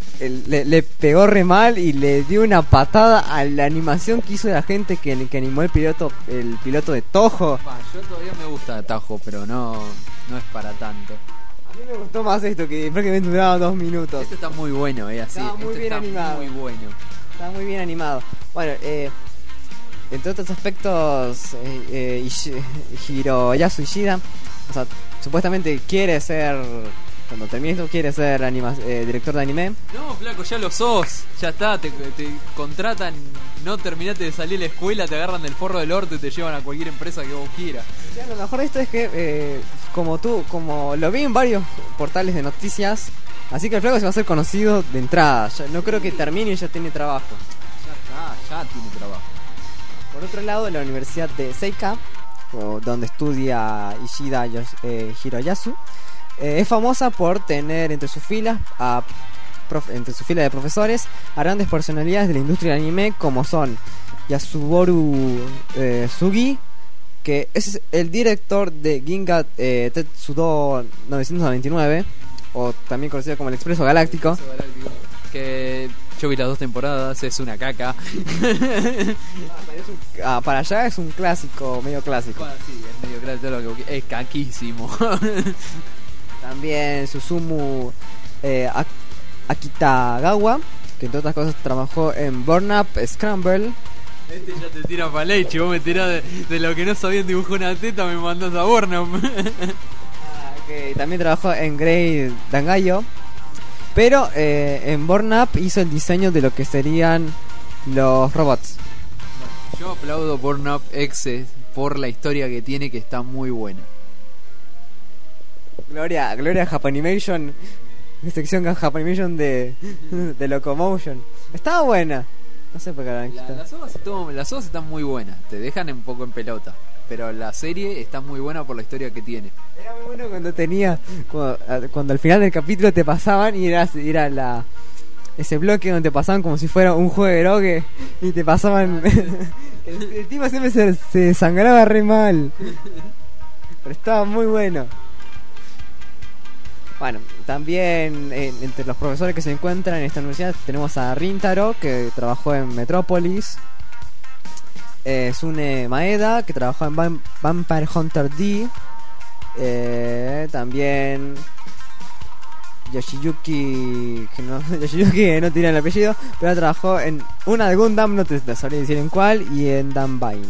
re mal y le dio una patada a la animación que hizo la gente que animó el piloto de Toho. yo todavía me gusta Tajo, pero no es para tanto. A mí me gustó más esto, que prácticamente duraba 2 minutos. Este está muy bueno, así. Estaba muy bien animado. Muy bueno. Está muy bien animado. Bueno, entre otros aspectos, Hiroyasu Ishida, o sea, supuestamente quiere ser, cuando termine esto, quiere ser director de anime. No, flaco, ya lo sos. Ya está, te contratan. No terminaste de salir de la escuela, te agarran del forro del orto y te llevan a cualquier empresa que vos quieras. Ya, lo mejor de esto es que, como lo vi en varios portales de noticias, así que el flaco se va a hacer conocido de entrada. No creo que termine y ya tiene trabajo. Ya tiene trabajo. Por otro lado, la Universidad de Seika, donde estudia Ishida Hiroyasu, es famosa por tener entre sus filas de profesores a grandes personalidades de la industria del anime, como son Yasuboru Sugi, que es el director de Ginga Tetsudo 999, o también conocido como el Expreso Galáctico. Que yo vi las 2 temporadas, es una caca. Para allá es un clásico, medio clásico. Bueno, sí, es medio clásico, lo que es caquísimo. También Susumu Akitagawa, que entre otras cosas trabajó en Burn Up Scramble. Este ya te tira pa' leche, vos me tirás de lo que no sabían dibujar una teta, me mandás a Burnham. Que también trabajó en Grey Dangayo. Pero en Burn Up hizo el diseño de lo que serían los robots. Yo aplaudo Burn Up X por la historia que tiene, que está muy buena. Gloria a Japanimation, sección Japanimation de Locomotion. Estaba buena. No sé por qué Las ovas están muy buenas, te dejan un poco en pelota. Pero la serie está muy buena por la historia que tiene. Era muy bueno cuando al final del capítulo te pasaban y era ese bloque donde te pasaban como si fuera un juego de erogue y te pasaban. el tipo siempre se sangraba re mal. Pero estaba muy bueno. Bueno, también entre los profesores que se encuentran en esta universidad tenemos a Rintaro, que trabajó en Metrópolis. Sune Maeda, que trabajó en Vampire Hunter D. También Yoshiyuki, que no tiene el apellido, pero trabajó en una de Gundam, no te sabría decir en cuál, y en Danbain.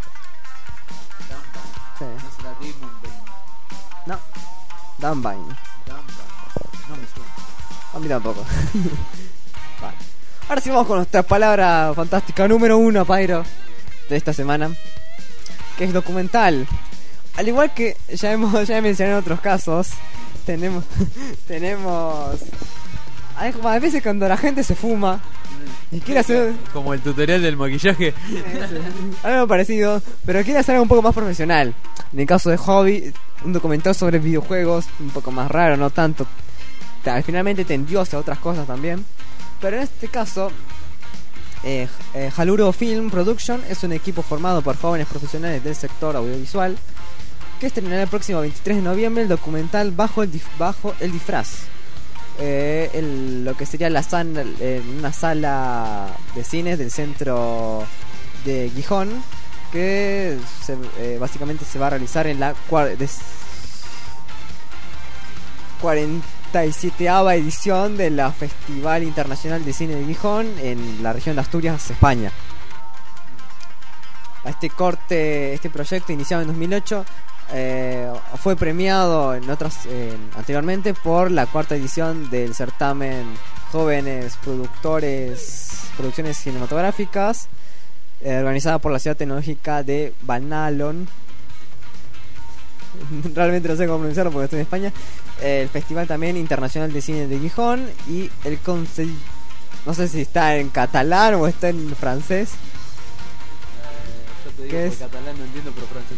Sí. ¿No será Demon Bane? No, Danbain. No me suena. A mí tampoco. Vale. Ahora sí vamos con nuestra palabra fantástica número 1, Pyro, de esta semana, que es documental. Al igual que ya mencioné en otros casos, tenemos a veces cuando la gente se fuma y quiere hacer como el tutorial del maquillaje. algo parecido, pero quiere hacer algo un poco más profesional. En el caso de Hobby, un documental sobre videojuegos, un poco más raro, no tanto, finalmente tendió hacia otras cosas también. Pero en este caso, Haluro Film Production es un equipo formado por jóvenes profesionales del sector audiovisual que estrenará el próximo 23 de noviembre el documental Bajo el disfraz. Lo que sería una sala de cines del centro de Gijón, que básicamente se va a realizar en la 47ª edición de la Festival Internacional de Cine de Gijón en la región de Asturias, España. Este proyecto, iniciado en 2008, fue premiado anteriormente por la 4ª edición del certamen Jóvenes Producciones Cinematográficas, organizada por la Ciudad Tecnológica de Banalón. Realmente no sé cómo pronunciarlo porque estoy en España. El Festival también Internacional de Cine de Gijón y el Conseil, no sé si está en catalán o está en francés. Yo te digo, ¿Qué es? Catalán no entiendo, pero francés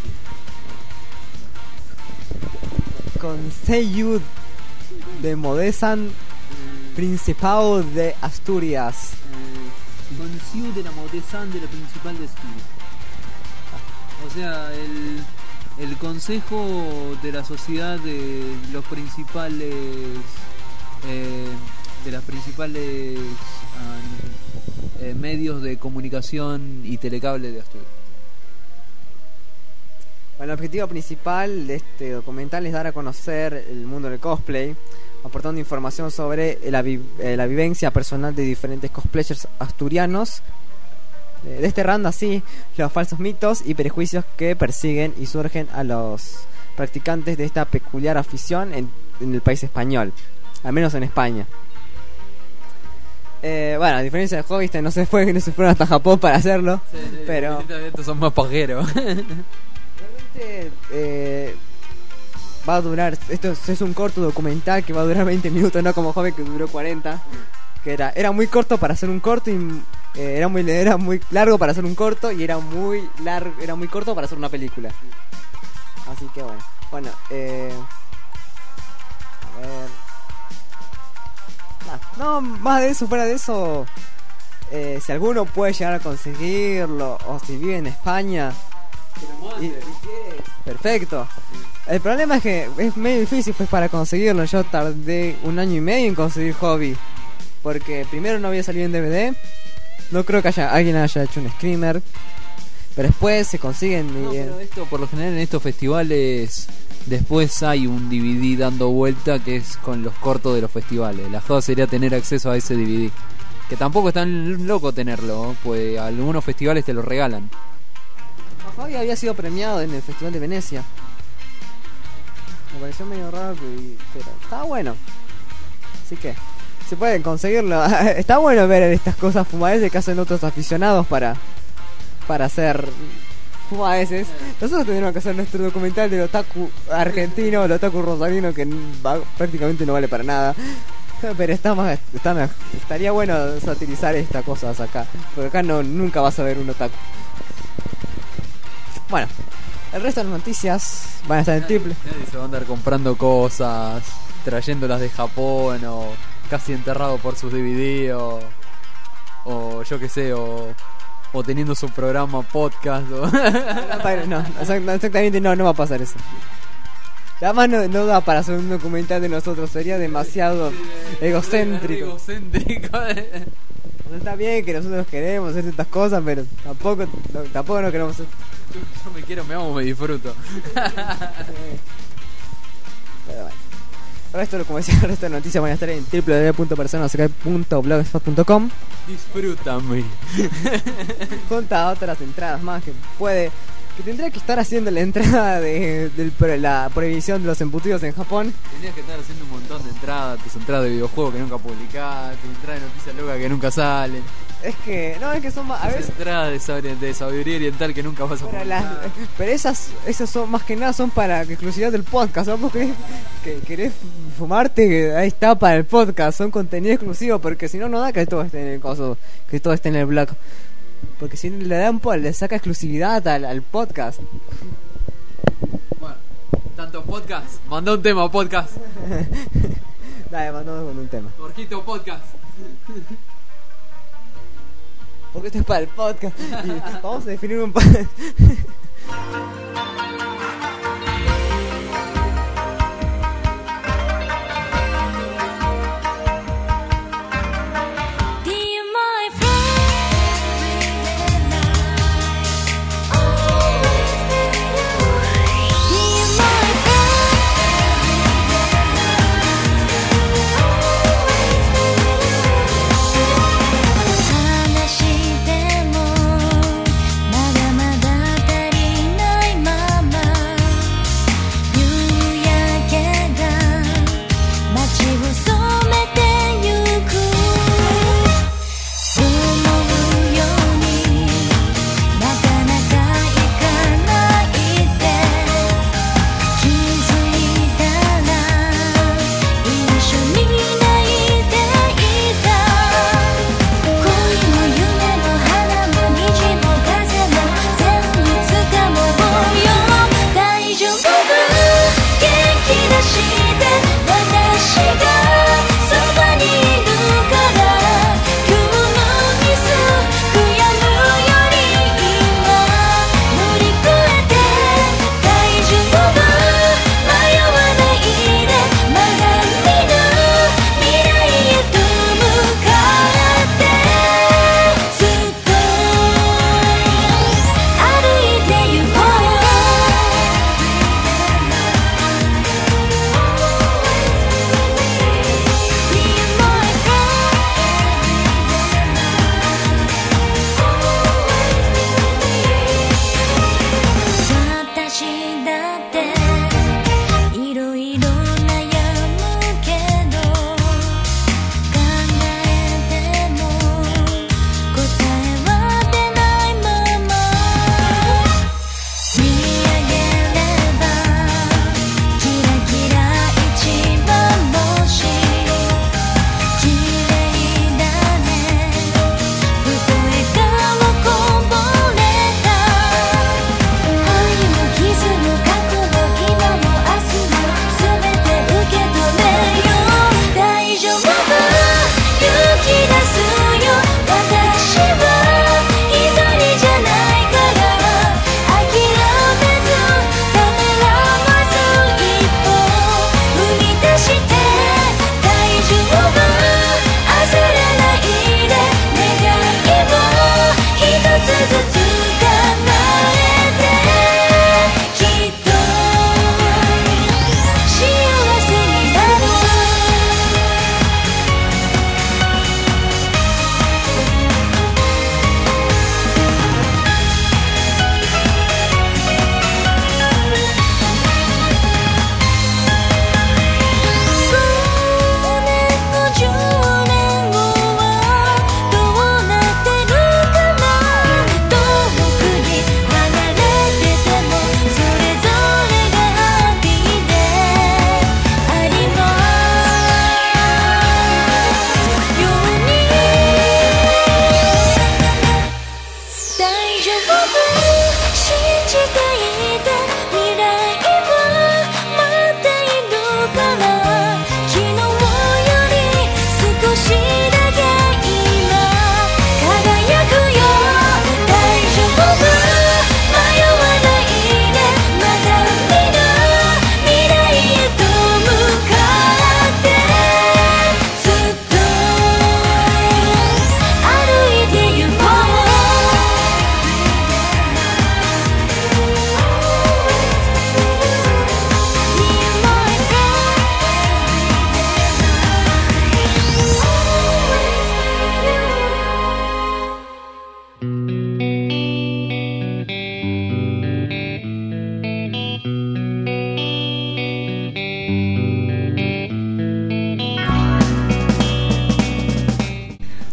sí. Conseil de Modesan Principado de Asturias. Consejo de la Modesan de la Principal de Asturias. O sea, el consejo de la sociedad de los principales de las principales medios de comunicación y telecable de Asturias. Bueno, el objetivo principal de este documental es dar a conocer el mundo del cosplay, aportando información sobre la vivencia personal de diferentes cosplayers asturianos, desterrando así los falsos mitos y prejuicios que persiguen y surgen a los practicantes de esta peculiar afición en el país español, al menos en España. Bueno, a diferencia de Hobby, no se fueron hasta Japón para hacerlo, Sí, pero estos son más pajeros. realmente va a durar, esto es un corto documental que va a durar 20 minutos, no como Hobby que duró 40, que era muy corto para hacer un corto y era muy largo para hacer un corto y era muy corto para hacer una película. Así que bueno, a ver. No, más de eso, fuera de eso, si alguno puede llegar a conseguirlo o si vive en España, Perfecto. El problema es que es medio difícil pues para conseguirlo. Yo tardé 1 año y medio en conseguir Hobby. Porque primero no había salido en DVD. No creo que alguien haya hecho un screamer. Pero después se consiguen. No, pero esto, por lo general en estos festivales, después hay un DVD dando vuelta que es con los cortos de los festivales. La joda sería tener acceso a ese DVD. Que tampoco es tan loco tenerlo, pues algunos festivales te lo regalan. Hobby había sido premiado en el Festival de Venecia. Me pareció medio raro, pero estaba bueno. Así que se pueden conseguirlo. Está bueno ver estas cosas fumadeces que hacen otros aficionados para hacer fumadeces. Nosotros tendríamos que hacer nuestro documental del otaku argentino, el otaku rosarino, que prácticamente no vale para nada. Pero estaría bueno satirizar estas cosas acá. Porque acá nunca vas a ver un otaku. Bueno, el resto de las noticias van a estar en triple. Nadie se va a andar comprando cosas, trayéndolas de Japón, o casi enterrado por sus DVD, o yo qué sé, o teniendo su programa podcast. No, exactamente no va a pasar eso. Además no da para hacer un documental de nosotros, sería demasiado egocéntrico. Está bien que nosotros queremos hacer estas cosas, pero tampoco no queremos hacer. Yo me quiero, me amo, me disfruto. Pero bueno. Como decía, el resto de noticias van a estar en www.personasacay.blogspot.com. Disfrútame. Junto a otras entradas más que tendría que estar haciendo la entrada de la prohibición de los embutidos en Japón. Tendrías que estar haciendo un montón de entradas, tus entradas de videojuegos que nunca publicás, tus entradas de noticias locas que nunca salen. Es que son más, a veces entradas de sabiduría oriental que nunca vas a publicar. Pero esas son más que nada son para exclusividad del podcast. ¿No? Porque querés fumarte, ahí está para el podcast, son contenido exclusivo, porque si no da que todo esté en el coso, que todo esté en el blog. Porque si le saca exclusividad al podcast. Bueno, tanto podcast. Mandó un tema, podcast. Dale, mandamos con un tema. Jorgito, podcast. Porque esto es para el podcast. Y vamos a definir un podcast.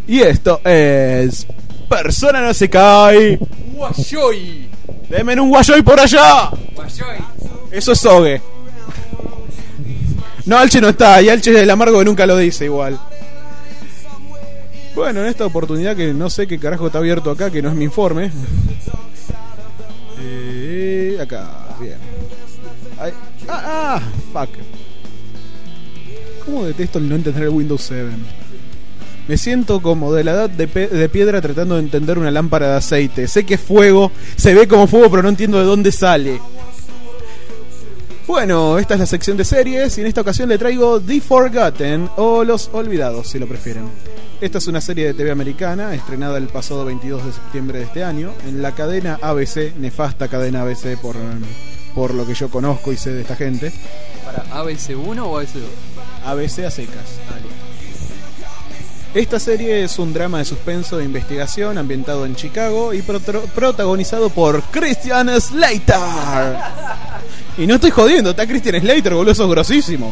Y esto es Persona no se cae. Guayoy. Denme un guayoy por allá. Guayoy. Eso es Sogue. No, Alche no está, y Alche es el amargo que nunca lo dice igual. Bueno, en esta oportunidad que no sé qué carajo está abierto acá, que no es mi informe. Acá, bien. Ay, fuck. ¿Cómo detesto el no entender el Windows 7? Me siento como de la edad de piedra tratando de entender una lámpara de aceite. Sé que es fuego, se ve como fuego, pero no entiendo de dónde sale. Bueno, esta es la sección de series y en esta ocasión le traigo The Forgotten o Los Olvidados, si lo prefieren. Esta es una serie de TV americana estrenada el pasado 22 de septiembre de este año en la cadena ABC, nefasta cadena ABC por lo que yo conozco y sé de esta gente. ¿Para ABC1 o ABC2? ABC a secas. Esta serie es un drama de suspenso e investigación ambientado en Chicago y protagonizado por Christian Slater. Y no estoy jodiendo, está Christian Slater, boludo, eso es grosísimo.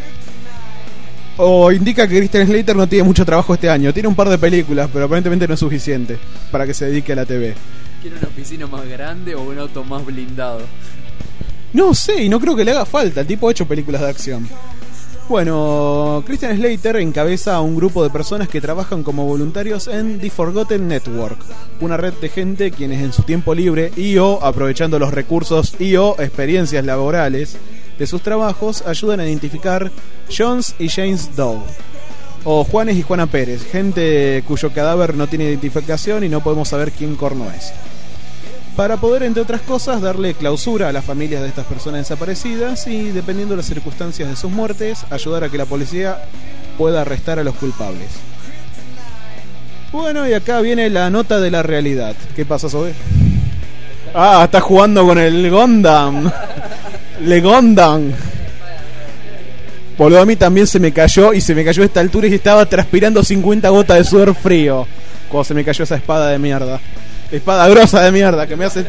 O indica que Christian Slater no tiene mucho trabajo este año. Tiene un par de películas, pero aparentemente no es suficiente para que se dedique a la TV. ¿Quiere una oficina más grande o un auto más blindado? No sé, y no creo que le haga falta. El tipo ha hecho películas de acción. Bueno, Christian Slater encabeza a un grupo de personas que trabajan como voluntarios en The Forgotten Network, una red de gente quienes en su tiempo libre o aprovechando los recursos o experiencias laborales de sus trabajos ayudan a identificar Jones y James Doe, o Juanes y Juana Pérez, gente cuyo cadáver no tiene identificación y no podemos saber quién corno es, para poder, entre otras cosas, darle clausura a las familias de estas personas desaparecidas y, dependiendo de las circunstancias de sus muertes, ayudar a que la policía pueda arrestar a los culpables. Bueno, y acá viene la nota de la realidad. ¿Qué pasa, Sobe? Ah, está jugando con el Gundam. Le Gundam. Boludo, a mí también se me cayó, y se me cayó a esta altura y estaba transpirando 50 gotas de sudor frío cuando se me cayó esa espada de mierda. Espada grosa de mierda que me hace.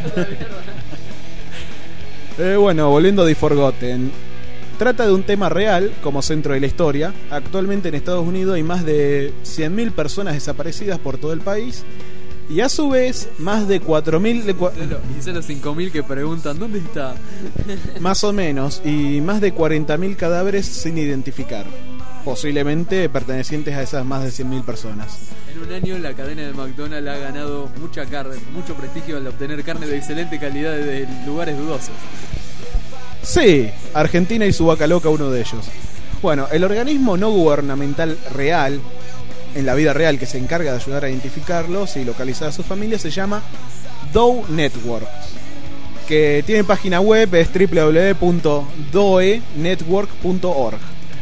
Bueno, volviendo a The Forgotten. Trata de un tema real como centro de la historia. Actualmente en Estados Unidos hay más de 100.000 personas desaparecidas por todo el país. Y a su vez, más de 4.000... Y son los 5.000 que preguntan, ¿dónde está? Más o menos. Y más de 40.000 cadáveres sin identificar. Posiblemente pertenecientes a esas más de 100.000 personas. En un año la cadena de McDonald's ha ganado mucha carne, mucho prestigio al obtener carne de excelente calidad de lugares dudosos. Sí, Argentina y su vaca loca uno de ellos. Bueno, el organismo no gubernamental real, en la vida real, que se encarga de ayudar a identificarlos y localizar a sus familias, se llama Doe Network, que tiene página web, es www.doenetwork.org.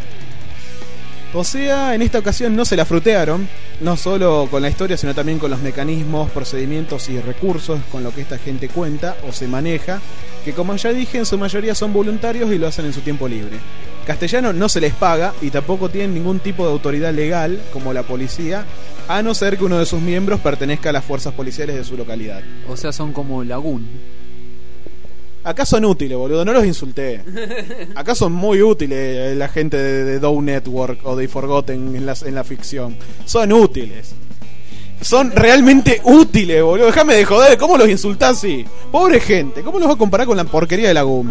O sea, en esta ocasión no se la frutearon, no solo con la historia, sino también con los mecanismos, procedimientos y recursos con lo que esta gente cuenta o se maneja, que como ya dije, en su mayoría son voluntarios y lo hacen en su tiempo libre. Castellano no se les paga y tampoco tienen ningún tipo de autoridad legal, como la policía, a no ser que uno de sus miembros pertenezca a las fuerzas policiales de su localidad. O sea, son como Lagún. Acá son útiles, boludo, no los insulté. Acá son muy útiles la gente de Doe Network o de Forgotten en la ficción. Son útiles. Son realmente útiles, boludo. Déjame de joder, ¿cómo los insultás así? Pobre gente, ¿cómo los va a comparar con la porquería de Lagún?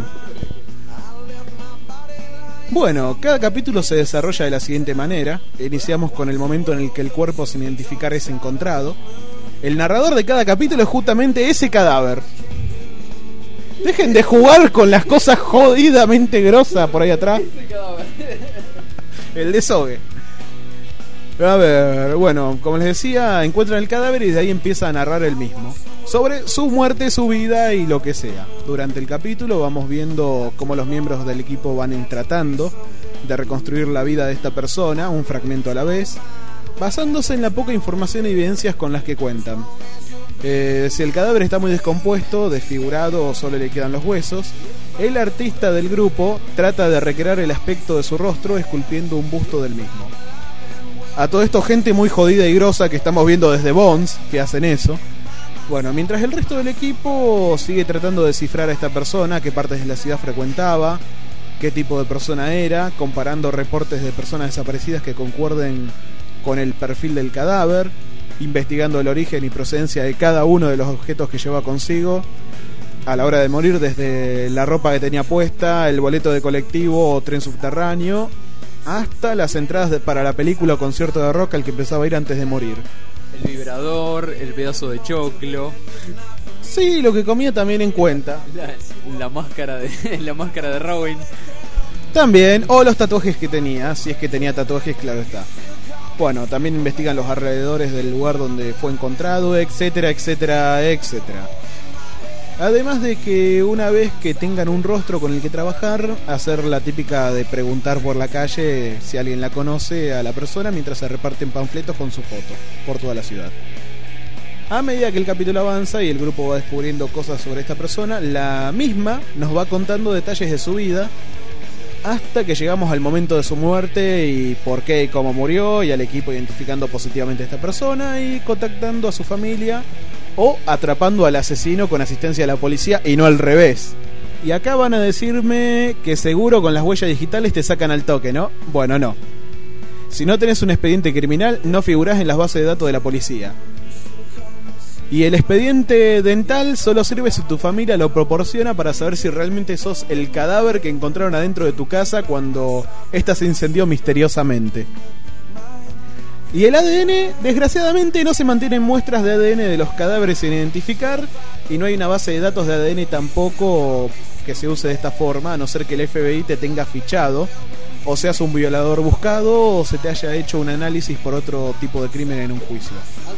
Bueno, cada capítulo se desarrolla de la siguiente manera. Iniciamos con el momento en el que el cuerpo sin identificar es encontrado. El narrador de cada capítulo es justamente ese cadáver. Dejen de jugar con las cosas jodidamente grosas por ahí atrás. El de Sogue. A ver, bueno, como les decía, encuentran el cadáver y de ahí empieza a narrar el mismo sobre su muerte, su vida y lo que sea. Durante el capítulo vamos viendo cómo los miembros del equipo van tratando de reconstruir la vida de esta persona, un fragmento a la vez, basándose en la poca información y evidencias con las que cuentan. Si el cadáver está muy descompuesto, desfigurado o solo le quedan los huesos, el artista del grupo trata de recrear el aspecto de su rostro esculpiendo un busto del mismo. A todo esto, gente muy jodida y grosa que estamos viendo desde Bones, que hacen eso. Bueno, mientras el resto del equipo sigue tratando de descifrar a esta persona, qué partes de la ciudad frecuentaba, qué tipo de persona era, comparando reportes de personas desaparecidas que concuerden con el perfil del cadáver, investigando el origen y procedencia de cada uno de los objetos que lleva consigo a la hora de morir, desde la ropa que tenía puesta, el boleto de colectivo o tren subterráneo, hasta las entradas para la película o concierto de rock al que empezaba a ir antes de morir. El vibrador, el pedazo de choclo, Sí, lo que comía también en cuenta. la máscara de Robin. También, o los tatuajes que tenía, si es que tenía tatuajes, claro está. Bueno, también investigan los alrededores del lugar donde fue encontrado, etcétera, etcétera, etcétera. Además de que una vez que tengan un rostro con el que trabajar, hacer la típica de preguntar por la calle si alguien la conoce a la persona mientras se reparten panfletos con su foto por toda la ciudad. A medida que el capítulo avanza y el grupo va descubriendo cosas sobre esta persona, la misma nos va contando detalles de su vida hasta que llegamos al momento de su muerte y por qué y cómo murió, y al equipo identificando positivamente a esta persona y contactando a su familia o atrapando al asesino con asistencia de la policía y no al revés. Y acá van a decirme que seguro con las huellas digitales te sacan al toque, ¿no? Bueno, no. Si no tenés un expediente criminal, no figurás en las bases de datos de la policía. Y el expediente dental solo sirve si tu familia lo proporciona para saber si realmente sos el cadáver que encontraron adentro de tu casa cuando ésta se incendió misteriosamente. Y el ADN, desgraciadamente, no se mantienen muestras de ADN de los cadáveres sin identificar, y no hay una base de datos de ADN tampoco que se use de esta forma, a no ser que el FBI te tenga fichado, o seas un violador buscado, o se te haya hecho un análisis por otro tipo de crimen en un juicio.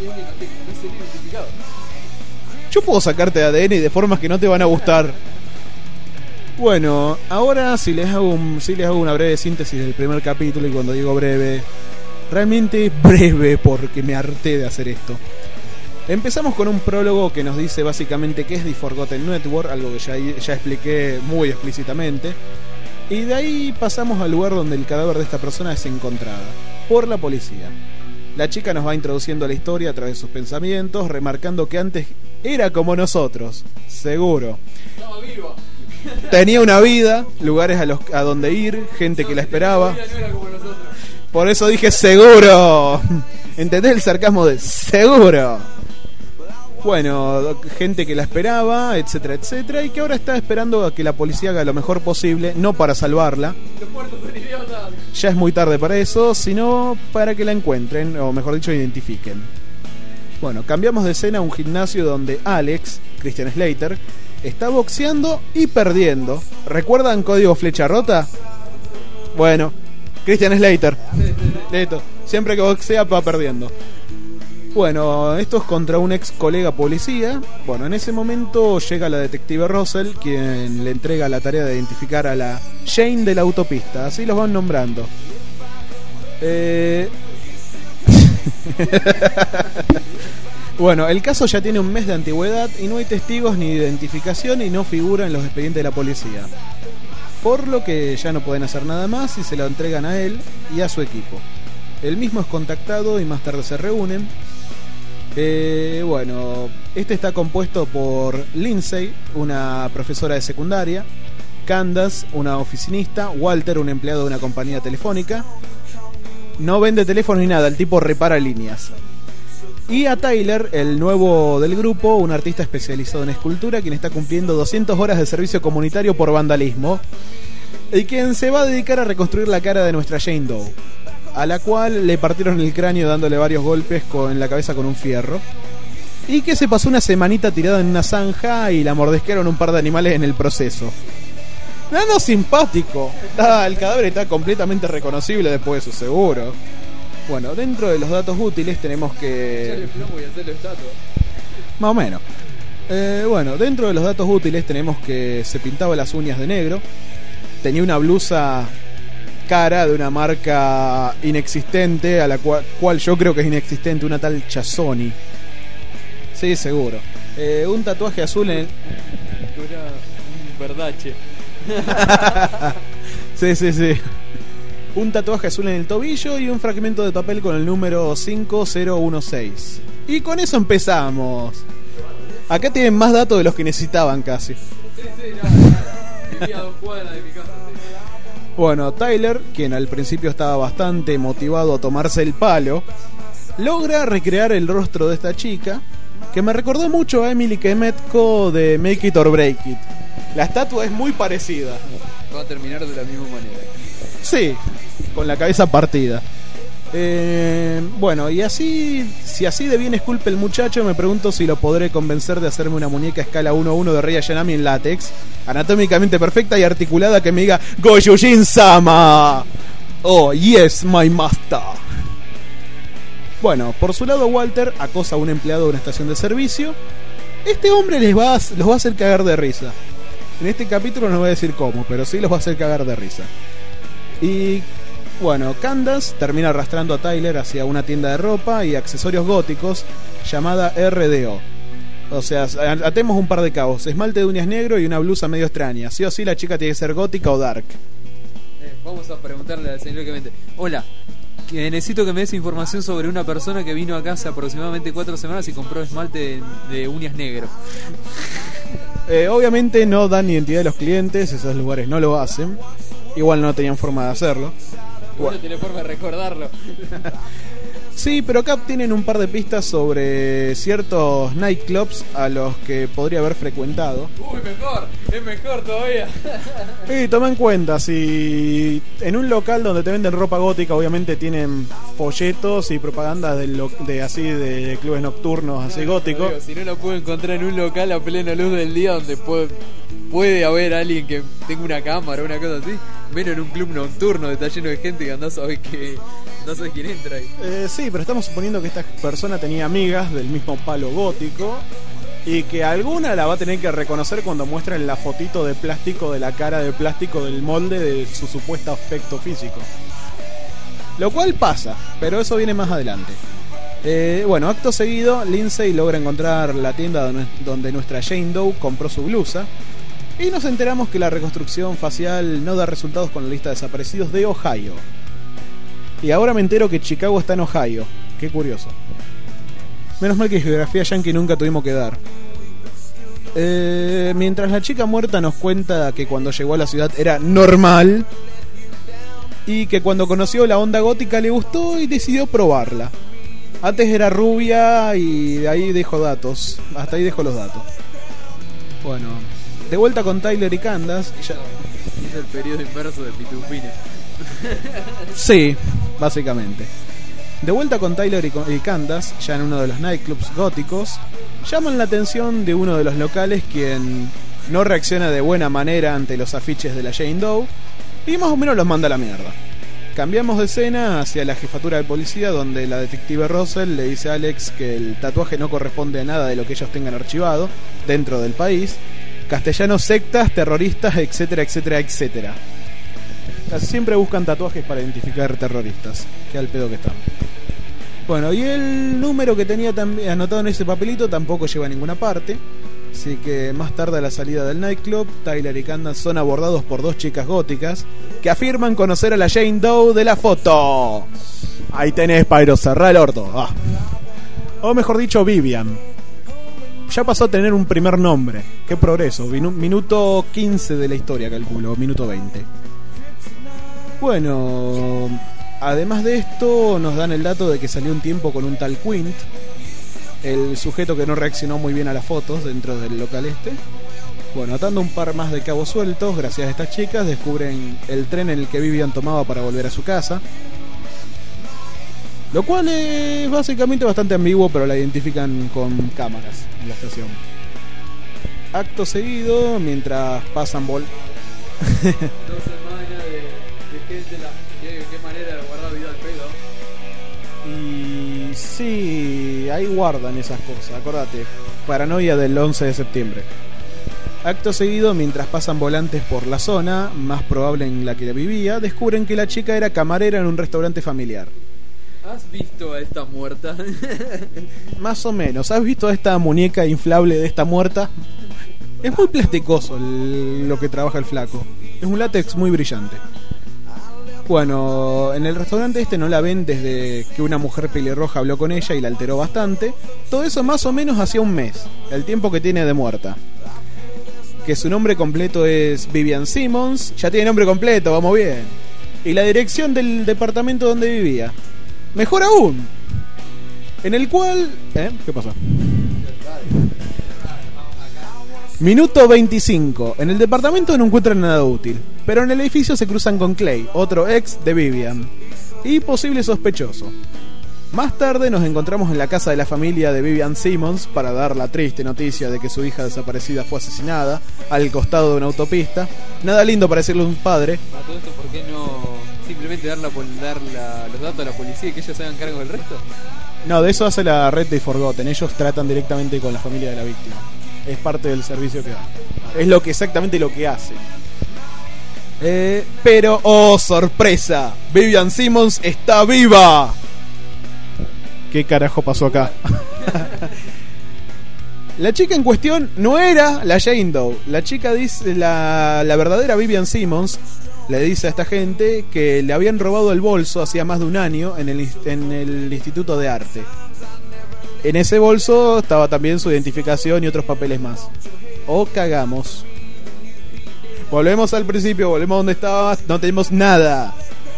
Yo puedo sacarte de ADN de formas que no te van a gustar. Bueno, ahora si les hago una breve síntesis del primer capítulo, y cuando digo breve, realmente breve porque me harté de hacer esto. Empezamos con un prólogo que nos dice básicamente qué es The Forgotten Network, algo que ya expliqué muy explícitamente. Y de ahí pasamos al lugar donde el cadáver de esta persona es encontrada por la policía. La chica nos va introduciendo a la historia a través de sus pensamientos, remarcando que antes era como nosotros, seguro. Estaba viva. Tenía una vida, lugares a donde ir, gente que la esperaba. No era como nosotros. Por eso dije seguro. ¿Entendés el sarcasmo de seguro? Bueno, gente que la esperaba, etcétera, etcétera, y que ahora está esperando a que la policía haga lo mejor posible, no para salvarla. Los muertos son idiotas. Ya es muy tarde para eso, sino para que la encuentren, o mejor dicho, identifiquen. Bueno, cambiamos de escena a un gimnasio donde Alex, Christian Slater, está boxeando y perdiendo. ¿Recuerdan Código Flecha Rota? Bueno, Christian Slater. Listo. Siempre que boxea va perdiendo. Bueno, esto es contra un ex colega policía. Bueno, en ese momento llega la detective Russell, quien le entrega la tarea de identificar a la Jane de la autopista. Así los van nombrando. Bueno, el caso ya tiene un mes de antigüedad y no hay testigos ni identificación y no figura en los expedientes de la policía. Por lo que ya no pueden hacer nada más y se lo entregan a él y a su equipo. Él mismo es contactado y más tarde se reúnen. Bueno, este está compuesto por Lindsay, una profesora de secundaria, Candace, una oficinista, Walter, un empleado de una compañía telefónica. No vende teléfono ni nada, el tipo repara líneas. Y a Tyler, el nuevo del grupo, un artista especializado en escultura, quien está cumpliendo 200 horas de servicio comunitario por vandalismo, y quien se va a dedicar a reconstruir la cara de nuestra Jane Doe, a la cual le partieron el cráneo dándole varios golpes en la cabeza con un fierro, y que se pasó una semanita tirada en una zanja y la mordisquearon un par de animales en el proceso. Nada simpático. El cadáver está completamente reconocible después de eso, seguro. Bueno, dentro de los datos útiles tenemos que... Más o menos. Bueno, dentro de los datos útiles tenemos que se pintaba las uñas de negro, tenía una blusa cara de una marca inexistente, a la cual yo creo que es inexistente, una tal Chazoni. Sí, seguro. Un tatuaje azul en el... Era un verdache. Sí. Un tatuaje azul en el tobillo y un fragmento de papel con el número 5016. Y con eso empezamos. Acá tienen más datos de los que necesitaban casi. Sí, no. Vivía a 2 cuadras de mi casa. Bueno, Tyler, quien al principio estaba bastante motivado a tomarse el palo, logra recrear el rostro de esta chica, que me recordó mucho a Emily Kemetko de Make It or Break It. La estatua es muy parecida. Va a terminar de la misma manera. Sí, con la cabeza partida. Bueno, y así, si así de bien esculpe el muchacho, me pregunto si lo podré convencer de hacerme una muñeca a escala 1:1 de Rei Ayanami en látex, anatómicamente perfecta y articulada, que me diga Goyujin-sama. Oh, yes, my master. Bueno, por su lado Walter acosa a un empleado de una estación de servicio. Este hombre los va a hacer cagar de risa. En este capítulo no voy a decir cómo, pero sí los va a hacer cagar de risa. Y bueno, Candace termina arrastrando a Tyler hacia una tienda de ropa y accesorios góticos llamada RDO. O sea, atemos un par de cabos: esmalte de uñas negro y una blusa medio extraña. Sí o sí la chica tiene que ser gótica o dark. Vamos a preguntarle al señor Clemente. Hola, que necesito que me des información sobre una persona que vino acá hace aproximadamente 4 semanas y compró esmalte de uñas negro. Obviamente no dan identidad de los clientes, esos lugares no lo hacen. Igual no tenían forma de hacerlo. Bueno, tiene forma de recordarlo. Sí, pero acá tienen un par de pistas sobre ciertos nightclubs a los que podría haber frecuentado. Uy, es mejor todavía. Y toma en cuenta, si en un local donde te venden ropa gótica, obviamente tienen folletos y propaganda de clubes nocturnos así góticos. Si no lo puedo encontrar en un local a plena luz del día donde puede haber alguien que tenga una cámara o una cosa así, menos en un club nocturno donde está lleno de gente que no sabes quién entra ahí. Sí, pero estamos suponiendo que esta persona tenía amigas del mismo palo gótico y que alguna la va a tener que reconocer cuando muestren la fotito de plástico de la cara de plástico del molde de su supuesto aspecto físico. Lo cual pasa, pero eso viene más adelante. Bueno, acto seguido, Lindsay logra encontrar la tienda donde nuestra Jane Doe compró su blusa. Y nos enteramos que la reconstrucción facial no da resultados con la lista de desaparecidos de Ohio. Y ahora me entero que Chicago está en Ohio. Qué curioso. Menos mal que geografía yankee nunca tuvimos que dar. Mientras la chica muerta nos cuenta que cuando llegó a la ciudad era normal y que cuando conoció la onda gótica le gustó y decidió probarla. Antes era rubia y de ahí dejo datos. Hasta ahí dejo los datos. Bueno, de vuelta con Tyler y Candace. Es el periodo inverso de Pitufina. Sí, básicamente. De vuelta con Tyler y Candace, ya en uno de los nightclubs góticos, llaman la atención de uno de los locales, quien no reacciona de buena manera ante los afiches de la Jane Doe y más o menos los manda a la mierda. Cambiamos de escena hacia la jefatura de policía, donde la detective Russell le dice a Alex que el tatuaje no corresponde a nada de lo que ellos tengan archivado dentro del país. Castellanos, sectas, terroristas, etcétera, etcétera, etcétera. Casi siempre buscan tatuajes para identificar terroristas. Qué al pedo que están. Bueno, y el número que tenía anotado en ese papelito tampoco lleva a ninguna parte. Así que más tarde, a la salida del nightclub, Tyler y Candace son abordados por 2 chicas góticas que afirman conocer a la Jane Doe de la foto. Ahí tenés, Pyro, cerrá el orto. O mejor dicho, Vivian. Ya pasó a tener un primer nombre. Qué progreso. Minuto 15 de la historia, calculo. Minuto 20. Bueno, además de esto, nos dan el dato de que salió un tiempo con un tal Quint, el sujeto que no reaccionó muy bien a las fotos dentro del local este. Bueno, atando un par más de cabos sueltos, gracias a estas chicas, descubren el tren en el que Vivian tomaba para volver a su casa. Lo cual es básicamente bastante ambiguo, pero la identifican con cámaras en la estación. Acto seguido, mientras pasan 2 semanas de gente, qué manera de guardar vida al pedo. Y sí, ahí guardan esas cosas, acordate. Paranoia del 11 de septiembre. Acto seguido, mientras pasan volantes por la zona, más probable en la que vivía, descubren que la chica era camarera en un restaurante familiar. ¿Has visto a esta muerta? Más o menos. ¿Has visto a esta muñeca inflable de esta muerta? Es muy plasticoso lo que trabaja el flaco. Es un látex muy brillante. Bueno, en el restaurante este no la ven desde que una mujer pelirroja habló con ella y la alteró bastante. Todo eso más o menos hacía un mes, el tiempo que tiene de muerta. que su nombre completo es Vivian Simmons. Ya tiene nombre completo, vamos bien. Y la dirección del departamento donde vivía. Mejor aún. En el cual... ¿Qué pasó? Minuto 25. En el departamento no encuentran nada útil, pero en el edificio se cruzan con Clay, otro ex de Vivian, y posible sospechoso. Más tarde nos encontramos en la casa de la familia de Vivian Simmons para dar la triste noticia de que su hija desaparecida fue asesinada al costado de una autopista. Nada lindo para decirle a un padre. A todo esto, ¿por qué no simplemente dar los datos a la policía y que ellos se hagan cargo del resto? No, de eso hace la red de Forgotten. Ellos tratan directamente con la familia de la víctima. Es parte del servicio que da. Es exactamente lo que hace. Pero, oh sorpresa, Vivian Simmons está viva. ¿Qué carajo pasó acá? La chica en cuestión no era la Jane Doe. La chica dice, la verdadera Vivian Simmons le dice a esta gente que le habían robado el bolso hacía más de un año en el Instituto de Arte. En ese bolso estaba también su identificación y otros papeles más. Oh, cagamos. Volvemos al principio, volvemos donde estaba, no tenemos nada.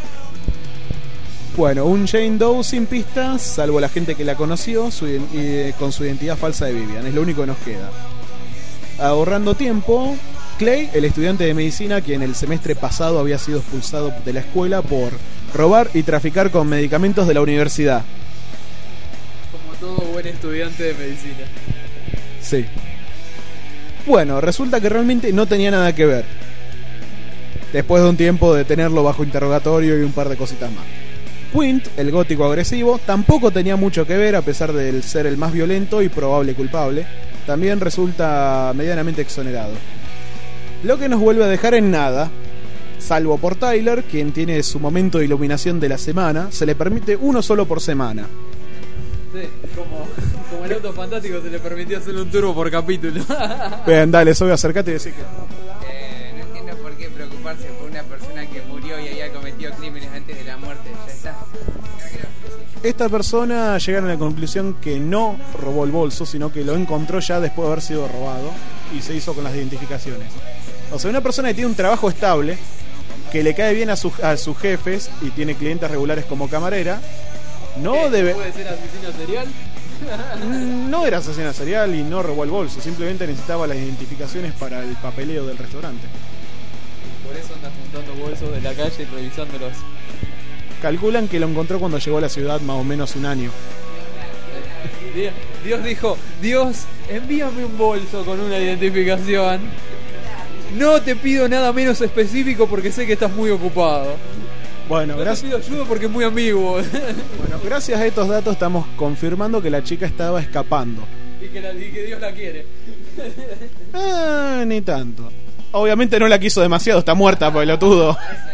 Bueno, un Jane Doe sin pistas, salvo la gente que la conoció con su identidad falsa de Vivian. Es lo único que nos queda. Ahorrando tiempo, Clay, el estudiante de medicina, quien el semestre pasado había sido expulsado de la escuela por robar y traficar con medicamentos de la universidad. Todo buen estudiante de medicina. Sí. Bueno, resulta que realmente no tenía nada que ver. Después de un tiempo de tenerlo bajo interrogatorio y un par de cositas más. Quint, el gótico agresivo, tampoco tenía mucho que ver a pesar de ser el más violento y probable culpable. También resulta medianamente exonerado. Lo que nos vuelve a dejar en nada, salvo por Tyler, quien tiene su momento de iluminación de la semana. Se le permite uno solo por semana. Sí, como el auto fantástico se le permitió hacer un turbo por capítulo. Bien, dale, Sobe, acercate y decí que... No entiendo por qué preocuparse por una persona que murió y había cometido crímenes antes de la muerte. Ya está. Esta persona llegaron a la conclusión que no robó el bolso, sino que lo encontró ya después de haber sido robado y se hizo con las identificaciones. O sea, una persona que tiene un trabajo estable, que le cae bien a sus jefes y tiene clientes regulares como camarera, no debe... ¿Puede ser asesino serial? No era asesino serial y no robó el bolso, simplemente necesitaba las identificaciones para el papeleo del restaurante. Por eso anda juntando bolsos de la calle y revisándolos. Calculan que lo encontró cuando llegó a la ciudad más o menos un año. Dios dijo, Dios, envíame un bolso con una identificación. No te pido nada menos específico porque sé que estás muy ocupado. Bueno, no te pido ayuda porque es muy amigo. Bueno, gracias a estos datos estamos confirmando que la chica estaba escapando. Y que Dios la quiere. Ni tanto. Obviamente no la quiso demasiado, está muerta, pelotudo.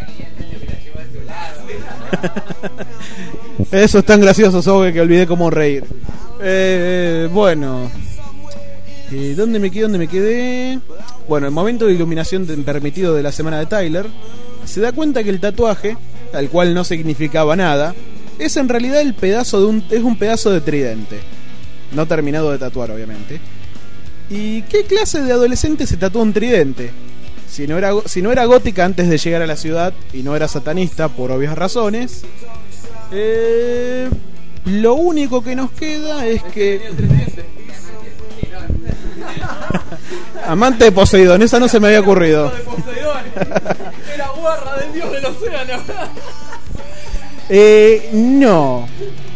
Eso es tan gracioso, Sobe, que olvidé cómo reír. Bueno, ¿dónde me quedé? Bueno, el momento de iluminación permitido de la semana de Tyler. Se da cuenta que el tatuaje, al cual no significaba nada, es en realidad el pedazo de un pedazo de tridente, no terminado de tatuar, obviamente. ¿Y qué clase de adolescente se tatúa un tridente? Si no era gótica antes de llegar a la ciudad y no era satanista por obvias razones, lo único que nos queda es que... Amante de Poseidón, esa no se me había ocurrido. Era guarra del dios del océano. No.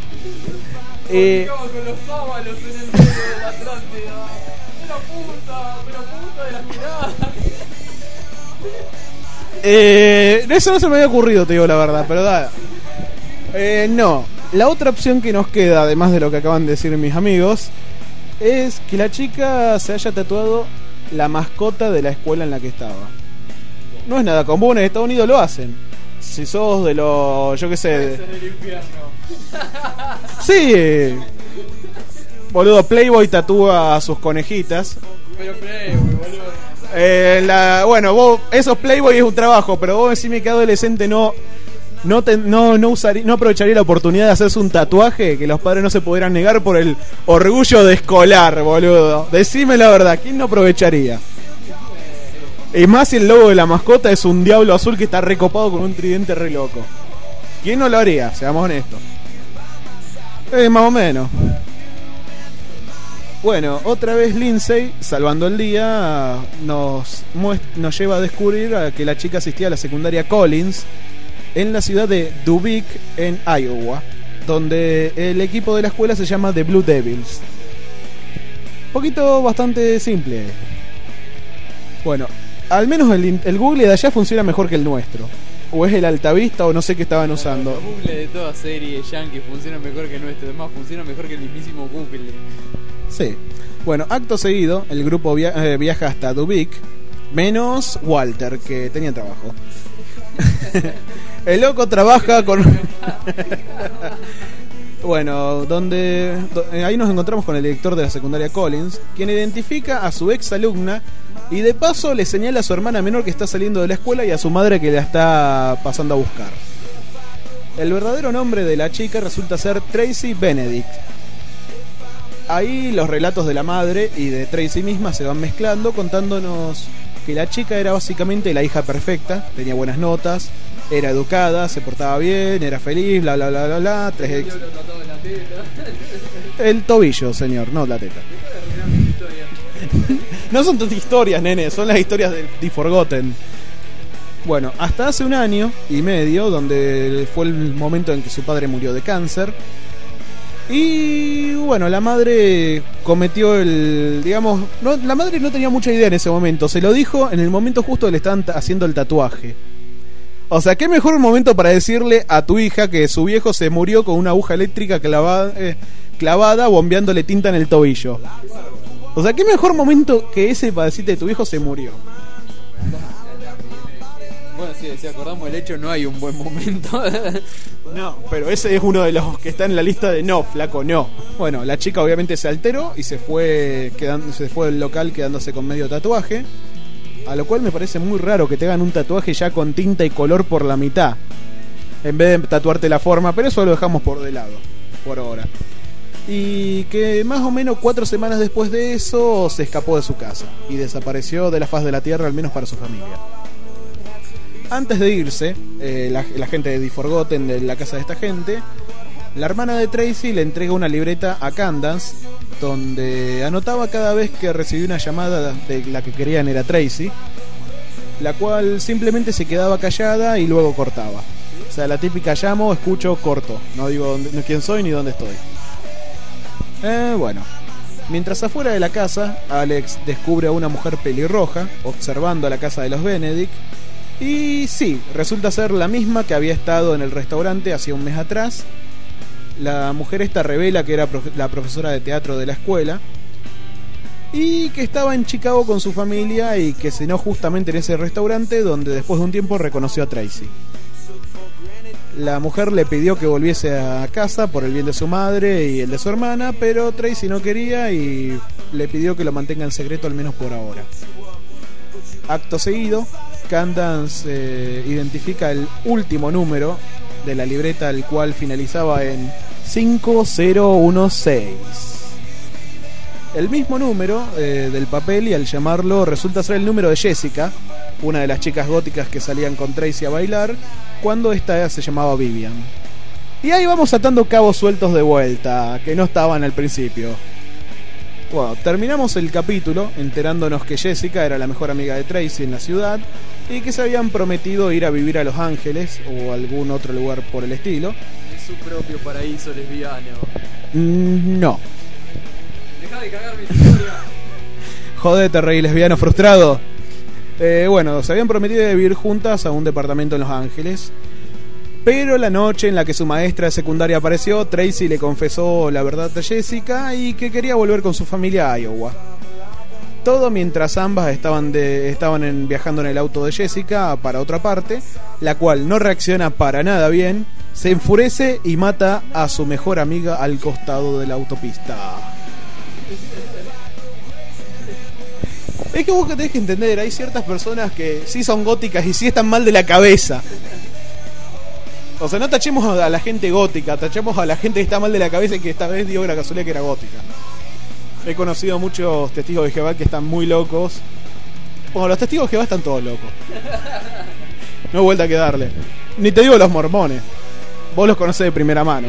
Con los sábalos en el medio de la Atlántida. Era puta de las miradas. Eso no se me había ocurrido, te digo la verdad, pero da. No. La otra opción que nos queda, además de lo que acaban de decir mis amigos, es que la chica se haya tatuado la mascota de la escuela en la que estaba. No es nada común, en Estados Unidos lo hacen. Si sos de los... yo qué sé... en el infierno. Sí. Boludo, Playboy tatúa a sus conejitas. Pero Playboy, boludo. Bueno, esos Playboy es un trabajo, pero vos decime que adolescente no aprovecharía la oportunidad de hacerse un tatuaje que los padres no se pudieran negar por el orgullo de escolar, boludo. Decime la verdad, ¿quién no aprovecharía? Es más, si el logo de la mascota es un diablo azul que está recopado con un tridente re loco. ¿Quién no lo haría? Seamos honestos. Más o menos. Bueno, otra vez Lindsay, salvando el día, nos lleva a descubrir que la chica asistía a la secundaria Collins en la ciudad de Dubuque, en Iowa, donde el equipo de la escuela se llama The Blue Devils. Poquito bastante simple. Bueno, al menos el Google de allá funciona mejor que el nuestro. O es el Altavista o no sé qué estaban usando. Los Google de toda serie yankee funciona mejor que el nuestro. Además, funciona mejor que el mismísimo Google. Sí. Bueno, acto seguido, el grupo viaja hasta Dubuque, menos Walter, que tenía trabajo. El loco trabaja con... Bueno, ahí nos encontramos con el director de la secundaria Collins, quien identifica a su ex alumna y de paso le señala a su hermana menor que está saliendo de la escuela y a su madre que la está pasando a buscar. El verdadero nombre de la chica resulta ser Tracy Benedict. Ahí los relatos de la madre y de Tracy misma se van mezclando, contándonos que la chica era básicamente la hija perfecta, tenía buenas notas, era educada, se portaba bien, era feliz, bla bla bla bla bla. El tobillo, señor, no la teta. No son tus historias, nene, son las historias de The Forgotten. Bueno, hasta hace 1 año y medio, donde fue el momento en que su padre murió de cáncer. Y bueno, la madre cometió la madre no tenía mucha idea en ese momento. Se lo dijo en el momento justo que le estaban haciendo el tatuaje. O sea, qué mejor momento para decirle a tu hija que su viejo se murió con una aguja eléctrica clavada bombeándole tinta en el tobillo. O sea, qué mejor momento que ese para decirte que tu viejo se murió. Bueno, sí, si acordamos el hecho, no hay un buen momento. No, pero ese es uno de los que está en la lista de no, flaco, no. Bueno, la chica obviamente se alteró y se fue del local quedándose con medio tatuaje. A lo cual me parece muy raro que te hagan un tatuaje ya con tinta y color por la mitad, en vez de tatuarte la forma, pero eso lo dejamos por de lado, por ahora. Y que más o menos 4 semanas después de eso se escapó de su casa y desapareció de la faz de la tierra, al menos para su familia. Antes de irse, la gente de The Forgotten, de la casa de esta gente, la hermana de Tracy le entrega una libreta a Candace, donde anotaba cada vez que recibía una llamada de la que querían era Tracy, la cual simplemente se quedaba callada y luego cortaba. O sea, la típica llamo, escucho, corto. No digo quién soy ni dónde estoy. Bueno. Mientras afuera de la casa, Alex descubre a una mujer pelirroja observando la casa de los Benedict. Y sí, resulta ser la misma que había estado en el restaurante hace un mes atrás. La mujer esta revela que era la profesora de teatro de la escuela y que estaba en Chicago con su familia y que cenó justamente en ese restaurante donde después de un tiempo reconoció a Tracy. La mujer le pidió que volviese a casa por el bien de su madre y el de su hermana, pero Tracy no quería y le pidió que lo mantenga en secreto al menos por ahora. Acto seguido, Candace identifica el último número de la libreta, el cual finalizaba en 5016. El mismo número del papel, y al llamarlo resulta ser el número de Jessica, una de las chicas góticas que salían con Tracy a bailar cuando esta se llamaba Vivian. Y ahí vamos atando cabos sueltos de vuelta que no estaban al principio. Bueno, terminamos el capítulo enterándonos que Jessica era la mejor amiga de Tracy en la ciudad y que se habían prometido ir a vivir a Los Ángeles o algún otro lugar por el estilo. En su propio paraíso lesbiano. No. Deja de cagar mi historia. Jodete, rey lesbiano frustrado. Bueno, se habían prometido vivir juntas a un departamento en Los Ángeles. Pero la noche en la que su maestra de secundaria apareció, Tracy le confesó la verdad a Jessica y que quería volver con su familia a Iowa. Todo mientras ambas estaban viajando en el auto de Jessica para otra parte, la cual no reacciona para nada bien, se enfurece y mata a su mejor amiga al costado de la autopista. Es que vos que tenés que entender, hay ciertas personas que sí son góticas y sí están mal de la cabeza. O sea, no tachemos a la gente gótica, tachemos a la gente que está mal de la cabeza y que esta vez dio la casualidad que era gótica. He conocido muchos testigos de Jehová que están muy locos Bueno, los testigos de Jehová están todos locos. No hay vuelta que darle. Ni te digo los mormones. Vos los conocés de primera mano.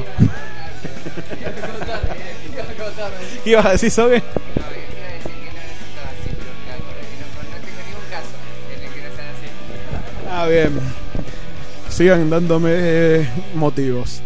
¿Qué ibas a decir, Sobe? No, iba a decir que no necesito así, pero no tengo ningún caso en el que no sean así. Ah, bien. Sigan dándome motivos.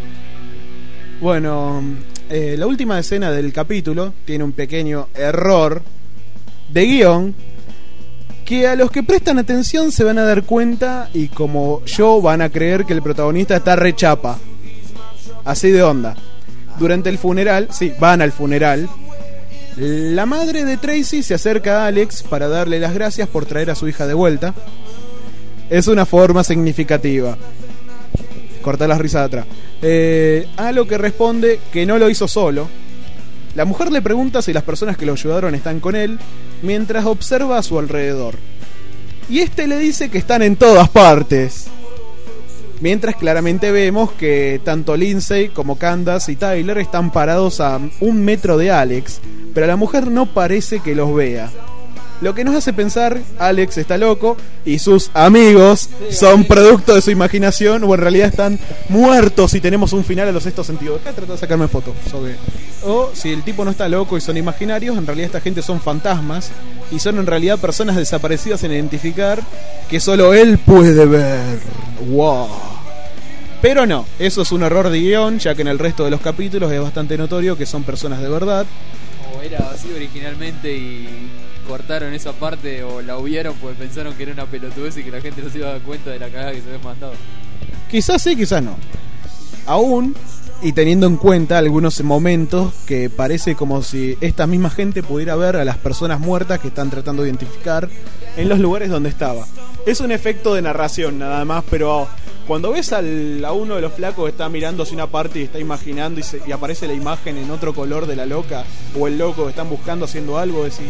Bueno, la última escena del capítulo tiene un pequeño error de guión que a los que prestan atención se van a dar cuenta y como yo van a creer que el protagonista está rechapa. Así de onda. Durante el funeral, sí, van al funeral. La madre de Tracy se acerca a Alex para darle las gracias por traer a su hija de vuelta. Es una forma significativa. Corta las risas de atrás. A lo que responde que no lo hizo solo. La mujer le pregunta si las personas que lo ayudaron están con él, mientras observa a su alrededor. Y este le dice que están en todas partes. Mientras claramente vemos que tanto Lindsay como Candace y Tyler están parados a 1 metro de Alex, pero la mujer no parece que los vea. Lo que nos hace pensar, Alex está loco y sus amigos son producto de su imaginación o en realidad están muertos y tenemos un final a los sextos sentidos. Deja de tratar de sacarme fotos sobre... O si el tipo no está loco y son imaginarios, en realidad esta gente son fantasmas y son en realidad personas desaparecidas sin identificar que solo él puede ver. ¡Wow! Pero no, eso es un error de guión, ya que en el resto de los capítulos es bastante notorio que son personas de verdad. O era así originalmente y cortaron esa parte o la obviaron porque pensaron que era una pelotudez y que la gente no se iba a dar cuenta de la cagada que se había mandado. Quizás sí, quizás no. Aún, y teniendo en cuenta algunos momentos que parece como si esta misma gente pudiera ver a las personas muertas que están tratando de identificar en los lugares donde estaba. Es un efecto de narración nada más, pero cuando ves a uno de los flacos que está mirando hacia una parte y está imaginando y aparece la imagen en otro color de la loca o el loco que están buscando haciendo algo, decís,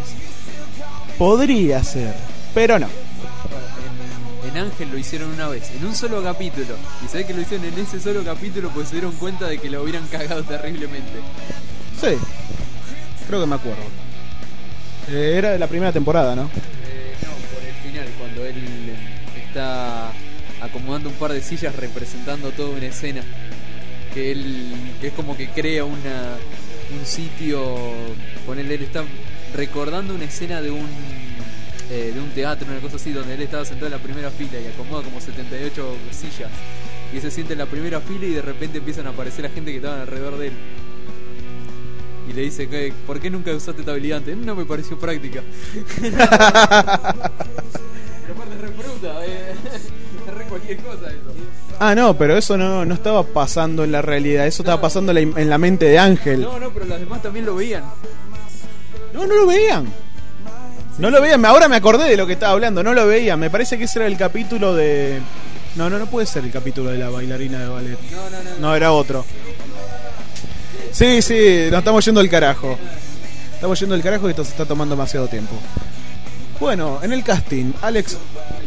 podría ser, pero no. En Ángel lo hicieron una vez, en un solo capítulo. Y sabés que lo hicieron en ese solo capítulo porque se dieron cuenta de que lo hubieran cagado terriblemente. Sí, creo que me acuerdo. Era de la primera temporada, ¿no? No, por el final, cuando él está acomodando un par de sillas representando toda una escena. Que es como que crea un sitio. Él está recordando una escena de un teatro, una cosa así, donde él estaba sentado en la primera fila y acomoda como 78 sillas y se siente en la primera fila y de repente empiezan a aparecer la gente que estaban alrededor de él y le dice, ¿por qué nunca usaste esta habilidad antes? No me pareció práctica. Pero aparte es re fruta, es re cualquier cosa eso. Ah, no, pero eso no estaba pasando en la realidad, eso estaba pasando en la mente de Ángel. No, pero las demás también lo veían. No lo veían. No lo veían, ahora me acordé de lo que estaba hablando, no lo veían, me parece que ese era el capítulo de... No puede ser el capítulo de la bailarina de ballet. No, era otro. Sí, nos estamos yendo al carajo. Estamos yendo al carajo y esto se está tomando demasiado tiempo. Bueno, en el casting, Alex...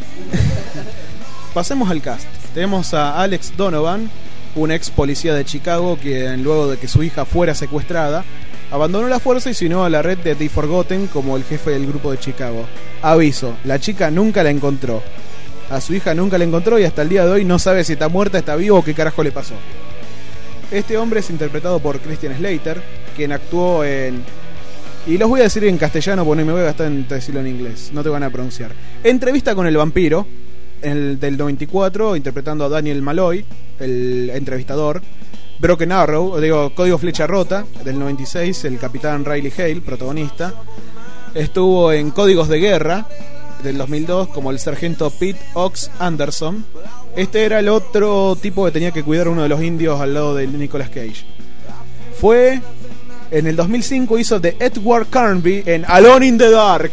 Pasemos al cast. Tenemos a Alex Donovan, un ex policía de Chicago que luego de que su hija fuera secuestrada, abandonó la fuerza y se unió a la red de The Forgotten como el jefe del grupo de Chicago. Aviso, la chica nunca la encontró. A su hija nunca la encontró y hasta el día de hoy no sabe si está muerta, está vivo o qué carajo le pasó. Este hombre es interpretado por Christian Slater, quien actuó en... Y los voy a decir en castellano porque me voy a gastar en decirlo en inglés, no te van a pronunciar. Entrevista con el vampiro, del 94, interpretando a Daniel Malloy, el entrevistador. Broken Arrow, Código Flecha Rota, del 96, el capitán Riley Hale, protagonista. Estuvo en Códigos de Guerra, del 2002, como el sargento Pete Ox Anderson. Este era el otro tipo que tenía que cuidar a uno de los indios al lado de Nicolas Cage. Fue... En el 2005 hizo de Edward Carnby en Alone in the Dark.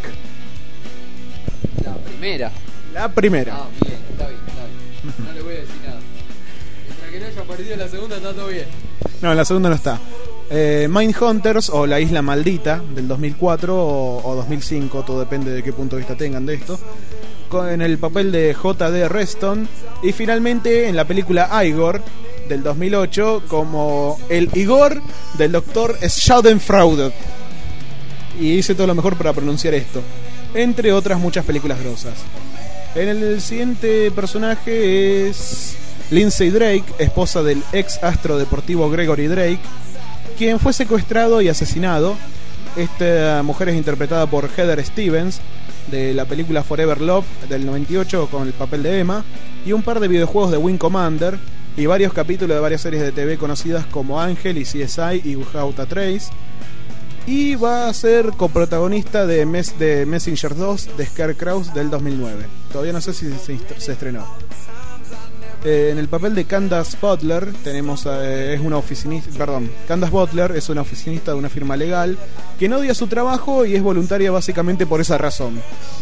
La primera. Ah, bien, está bien. No le voy a decir nada. Mientras que no haya perdido la segunda, está todo bien. No, en la segunda no está. Mindhunters o La Isla Maldita del 2004 o 2005, todo depende de qué punto de vista tengan de esto. En el papel de J.D. Reston. Y finalmente en la película Igor del 2008 como el Igor del doctor Schadenfreude. Y hice todo lo mejor para pronunciar esto. entre otras muchas películas grosas. El siguiente personaje es Lindsay Drake, esposa del ex astro deportivo Gregory Drake, quien fue secuestrado y asesinado. Esta mujer es interpretada por Heather Stevens, de la película Forever Love del 98 con el papel de Emma, y un par de videojuegos de Wing Commander y varios capítulos de varias series de TV conocidas como Ángel y CSI y Without a Trace. Y va a ser coprotagonista de Messenger 2 de Scarecrow del 2009. Todavía no sé si se estrenó. En el papel de Candace Butler tenemos Candace Butler es una oficinista de una firma legal que no odia su trabajo y es voluntaria básicamente por esa razón.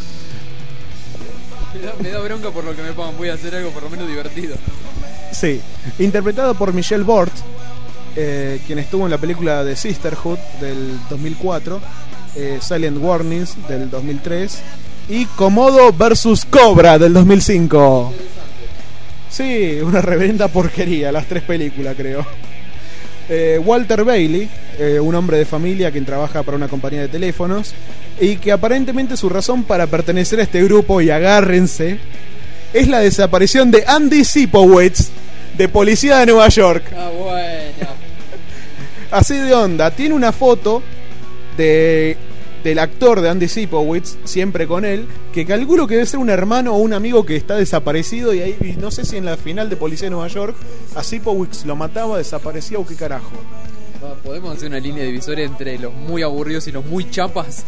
Me da bronca por lo que me pongan. Voy a hacer algo por lo menos divertido. Sí, interpretado por Michelle Bort, quien estuvo en la película de Sisterhood del 2004, Silent Warnings del 2003 y Komodo vs Cobra del 2005. Sí, una reverenda porquería, las 3 películas creo. Walter Bailey, un hombre de familia quien trabaja para una compañía de teléfonos y que aparentemente su razón para pertenecer a este grupo, y agárrense, es la desaparición de Andy Sipowicz, de Policía de Nueva York. Ah, bueno. Así de onda, tiene una foto del actor de Andy Sipowicz, siempre con él, que calculo que debe ser un hermano o un amigo que está desaparecido, y no sé si en la final de Policía de Nueva York a Sipowicz lo mataba, desaparecía o qué carajo. ¿Podemos hacer una línea divisoria entre los muy aburridos y los muy chapas?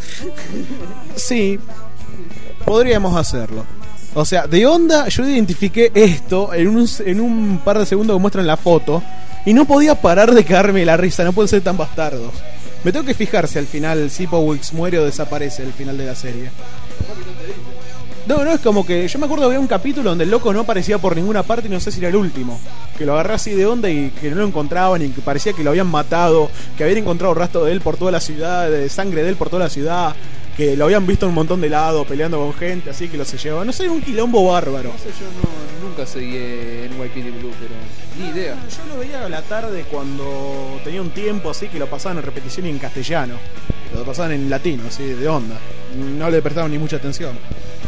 Sí, podríamos hacerlo. O sea, de onda yo identifiqué esto en un par de segundos que muestran la foto y no podía parar de cagarme la risa. No pueden ser tan bastardos. Me tengo que fijar si al final Sipowicz muere o desaparece al final de la serie. No, es como que yo me acuerdo que había un capítulo donde el loco no aparecía por ninguna parte y no sé si era el último. Que lo agarré así de onda y que no lo encontraban y que parecía que lo habían matado, que habían encontrado rastro de él por toda la ciudad, de sangre de él por toda la ciudad, que lo habían visto en un montón de lados peleando con gente, así que lo se llevaban. No sé, un quilombo bárbaro. No sé, yo nunca seguí en NYPD Blue, pero ni idea. Yo lo veía a la tarde cuando tenía un tiempo así que lo pasaban en repetición y en castellano. Lo pasaban en latino, así de onda. No le prestaban ni mucha atención.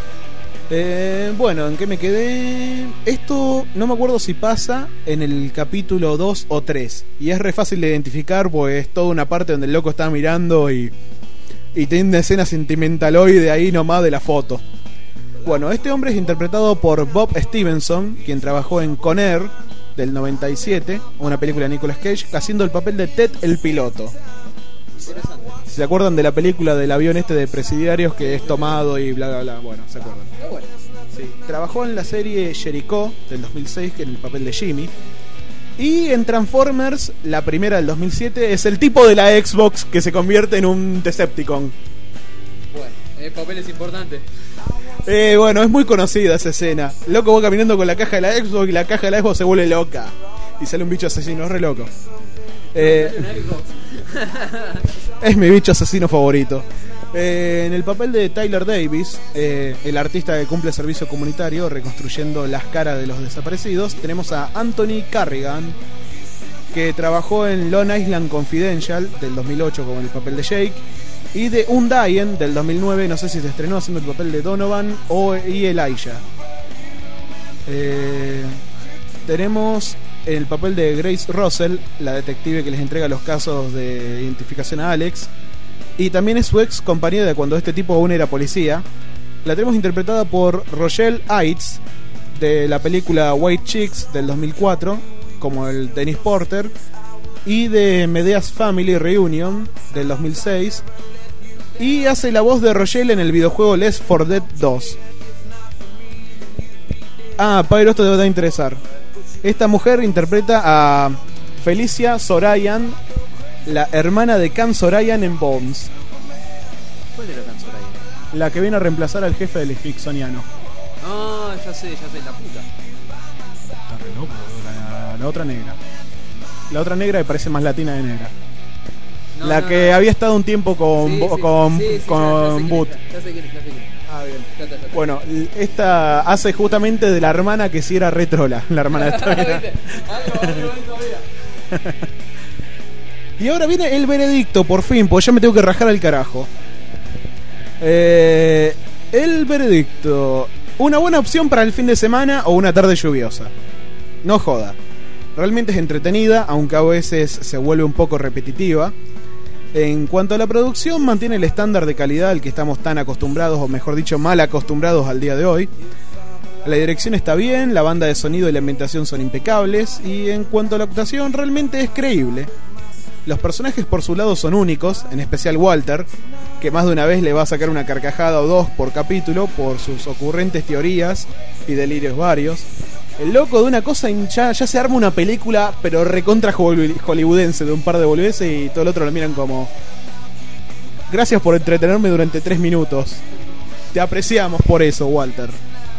Bueno, ¿en qué me quedé? Esto no me acuerdo si pasa en el capítulo 2 o 3. Y es re fácil de identificar, pues es toda una parte donde el loco está mirando y tiene una escena sentimentaloide ahí nomás de la foto. Bueno, este hombre es interpretado por Bob Stevenson, quien trabajó en Con Air del 97, una película de Nicolas Cage, haciendo el papel de Ted el piloto. ¿Se acuerdan de la película del avión este de presidiarios que es tomado y bla bla bla? Bueno, ¿se acuerdan? Sí. Trabajó en la serie Jericho del 2006, que en el papel de Jimmy. Y en Transformers, la primera del 2007, es el tipo de la Xbox que se convierte en un Decepticon. Bueno, el papel es importante. Bueno, es muy conocida esa escena. Loco va caminando con la caja de la Xbox y la caja de la Xbox se vuelve loca. Y sale un bicho asesino, es re loco. Es mi bicho asesino favorito. En el papel de Tyler Davis, el artista que cumple servicio comunitario reconstruyendo las caras de los desaparecidos, tenemos a Anthony Carrigan, que trabajó en Long Island Confidential del 2008 con el papel de Jake, y de Undying del 2009, no sé si se estrenó, haciendo el papel de Donovan y Elijah. Tenemos el papel de Grace Russell, la detective que les entrega los casos de identificación a Alex, y también es su ex compañera de cuando este tipo aún era policía. La tenemos interpretada por Rochelle Aites, de la película White Chicks del 2004, como el Dennis Porter, y de Medea's Family Reunion del 2006, y hace la voz de Rochelle en el videojuego Left 4 Dead 2. Pero esto te va a interesar. Esta mujer interpreta a Felicia Zorayan, la hermana de Can Zorayan en Bones. ¿Cuál era Can Zorayan? La que viene a reemplazar al jefe del Smithsoniano. Ya sé, la puta. Está re loco, la otra negra. La otra negra me parece más latina de negra. La que había estado un tiempo con Boot. Ya sé quién es. Bien. Bueno, esta hace justamente de la hermana que sí era retrola, la hermana de esta mina. Y ahora viene el veredicto, por fin, porque ya me tengo que rajar al carajo. El veredicto: una buena opción para el fin de semana o una tarde lluviosa. No joda. Realmente es entretenida, aunque a veces se vuelve un poco repetitiva. En cuanto a la producción, mantiene el estándar de calidad al que estamos tan acostumbrados, o mejor dicho, mal acostumbrados al día de hoy. La dirección está bien, la banda de sonido y la ambientación son impecables, y en cuanto a la actuación, realmente es creíble. Los personajes por su lado son únicos, en especial Walter, que más de una vez le va a sacar una carcajada o dos por capítulo por sus ocurrentes teorías y delirios varios. El loco de una cosa ya se arma una película, pero recontra hollywoodense, de un par de boludeces, y todo el otro lo miran como: gracias por entretenerme durante 3 minutos. Te apreciamos por eso, Walter.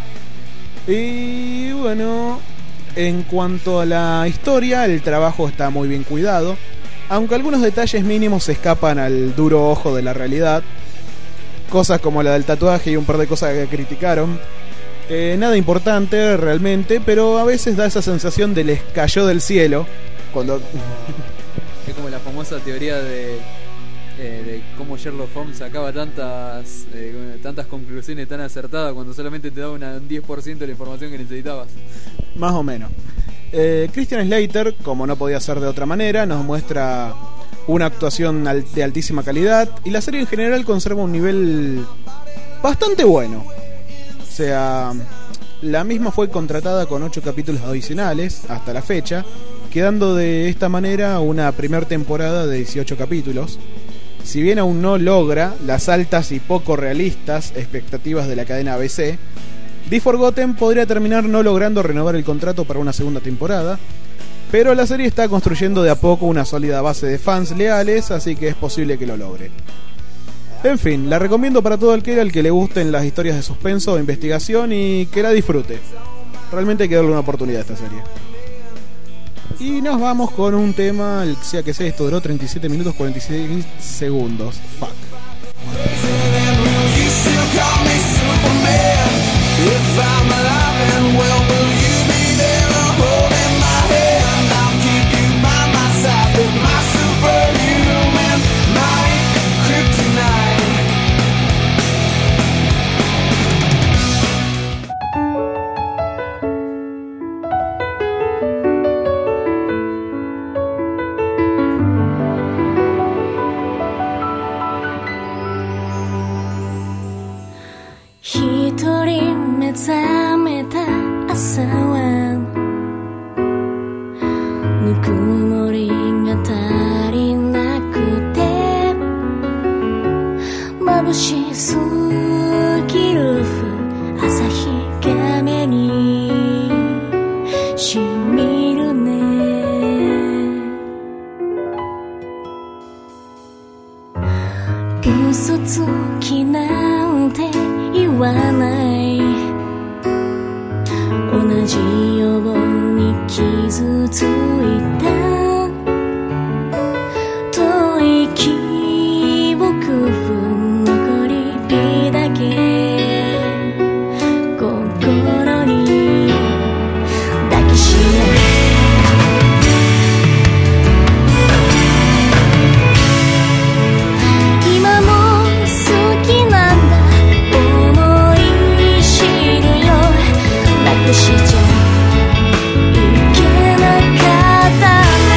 Y bueno, en cuanto a la historia, el trabajo está muy bien cuidado, aunque algunos detalles mínimos se escapan al duro ojo de la realidad. Cosas como la del tatuaje y un par de cosas que criticaron. Nada importante realmente, pero a veces da esa sensación de les cayó del cielo. Cuando es como la famosa teoría de cómo Sherlock Holmes sacaba tantas conclusiones tan acertadas cuando solamente te daba un 10% de la información que necesitabas. Más o menos. Christian Slater, como no podía ser de otra manera, nos muestra una actuación de altísima calidad, y la serie en general conserva un nivel bastante bueno. O sea, la misma fue contratada con 8 capítulos adicionales hasta la fecha, quedando de esta manera una primera temporada de 18 capítulos. Si bien aún no logra las altas y poco realistas expectativas de la cadena ABC, The Forgotten podría terminar no logrando renovar el contrato para una segunda temporada, pero la serie está construyendo de a poco una sólida base de fans leales, así que es posible que lo logre. En fin, la recomiendo para todo aquel al que le gusten las historias de suspenso o investigación y que la disfrute. Realmente hay que darle una oportunidad a esta serie. Y nos vamos con un tema, sea que sea, esto duró 37 minutos 46 segundos. Fuck. I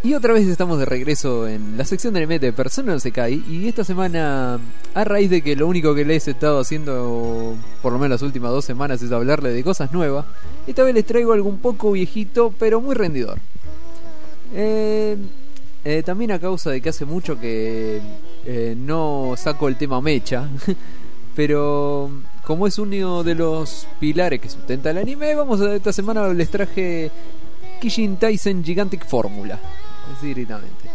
Y otra vez estamos de regreso en la sección de anime de Persona no Sekai. Y esta semana, a raíz de que lo único que les he estado haciendo, por lo menos las últimas 2 semanas, es hablarle de cosas nuevas, esta vez les traigo algo un poco viejito, pero muy rendidor. También a causa de que hace mucho que no saco el tema mecha, pero como es uno de los pilares que sustenta el anime, esta semana les traje Kishin Taisen Gigantic Formula, así directamente.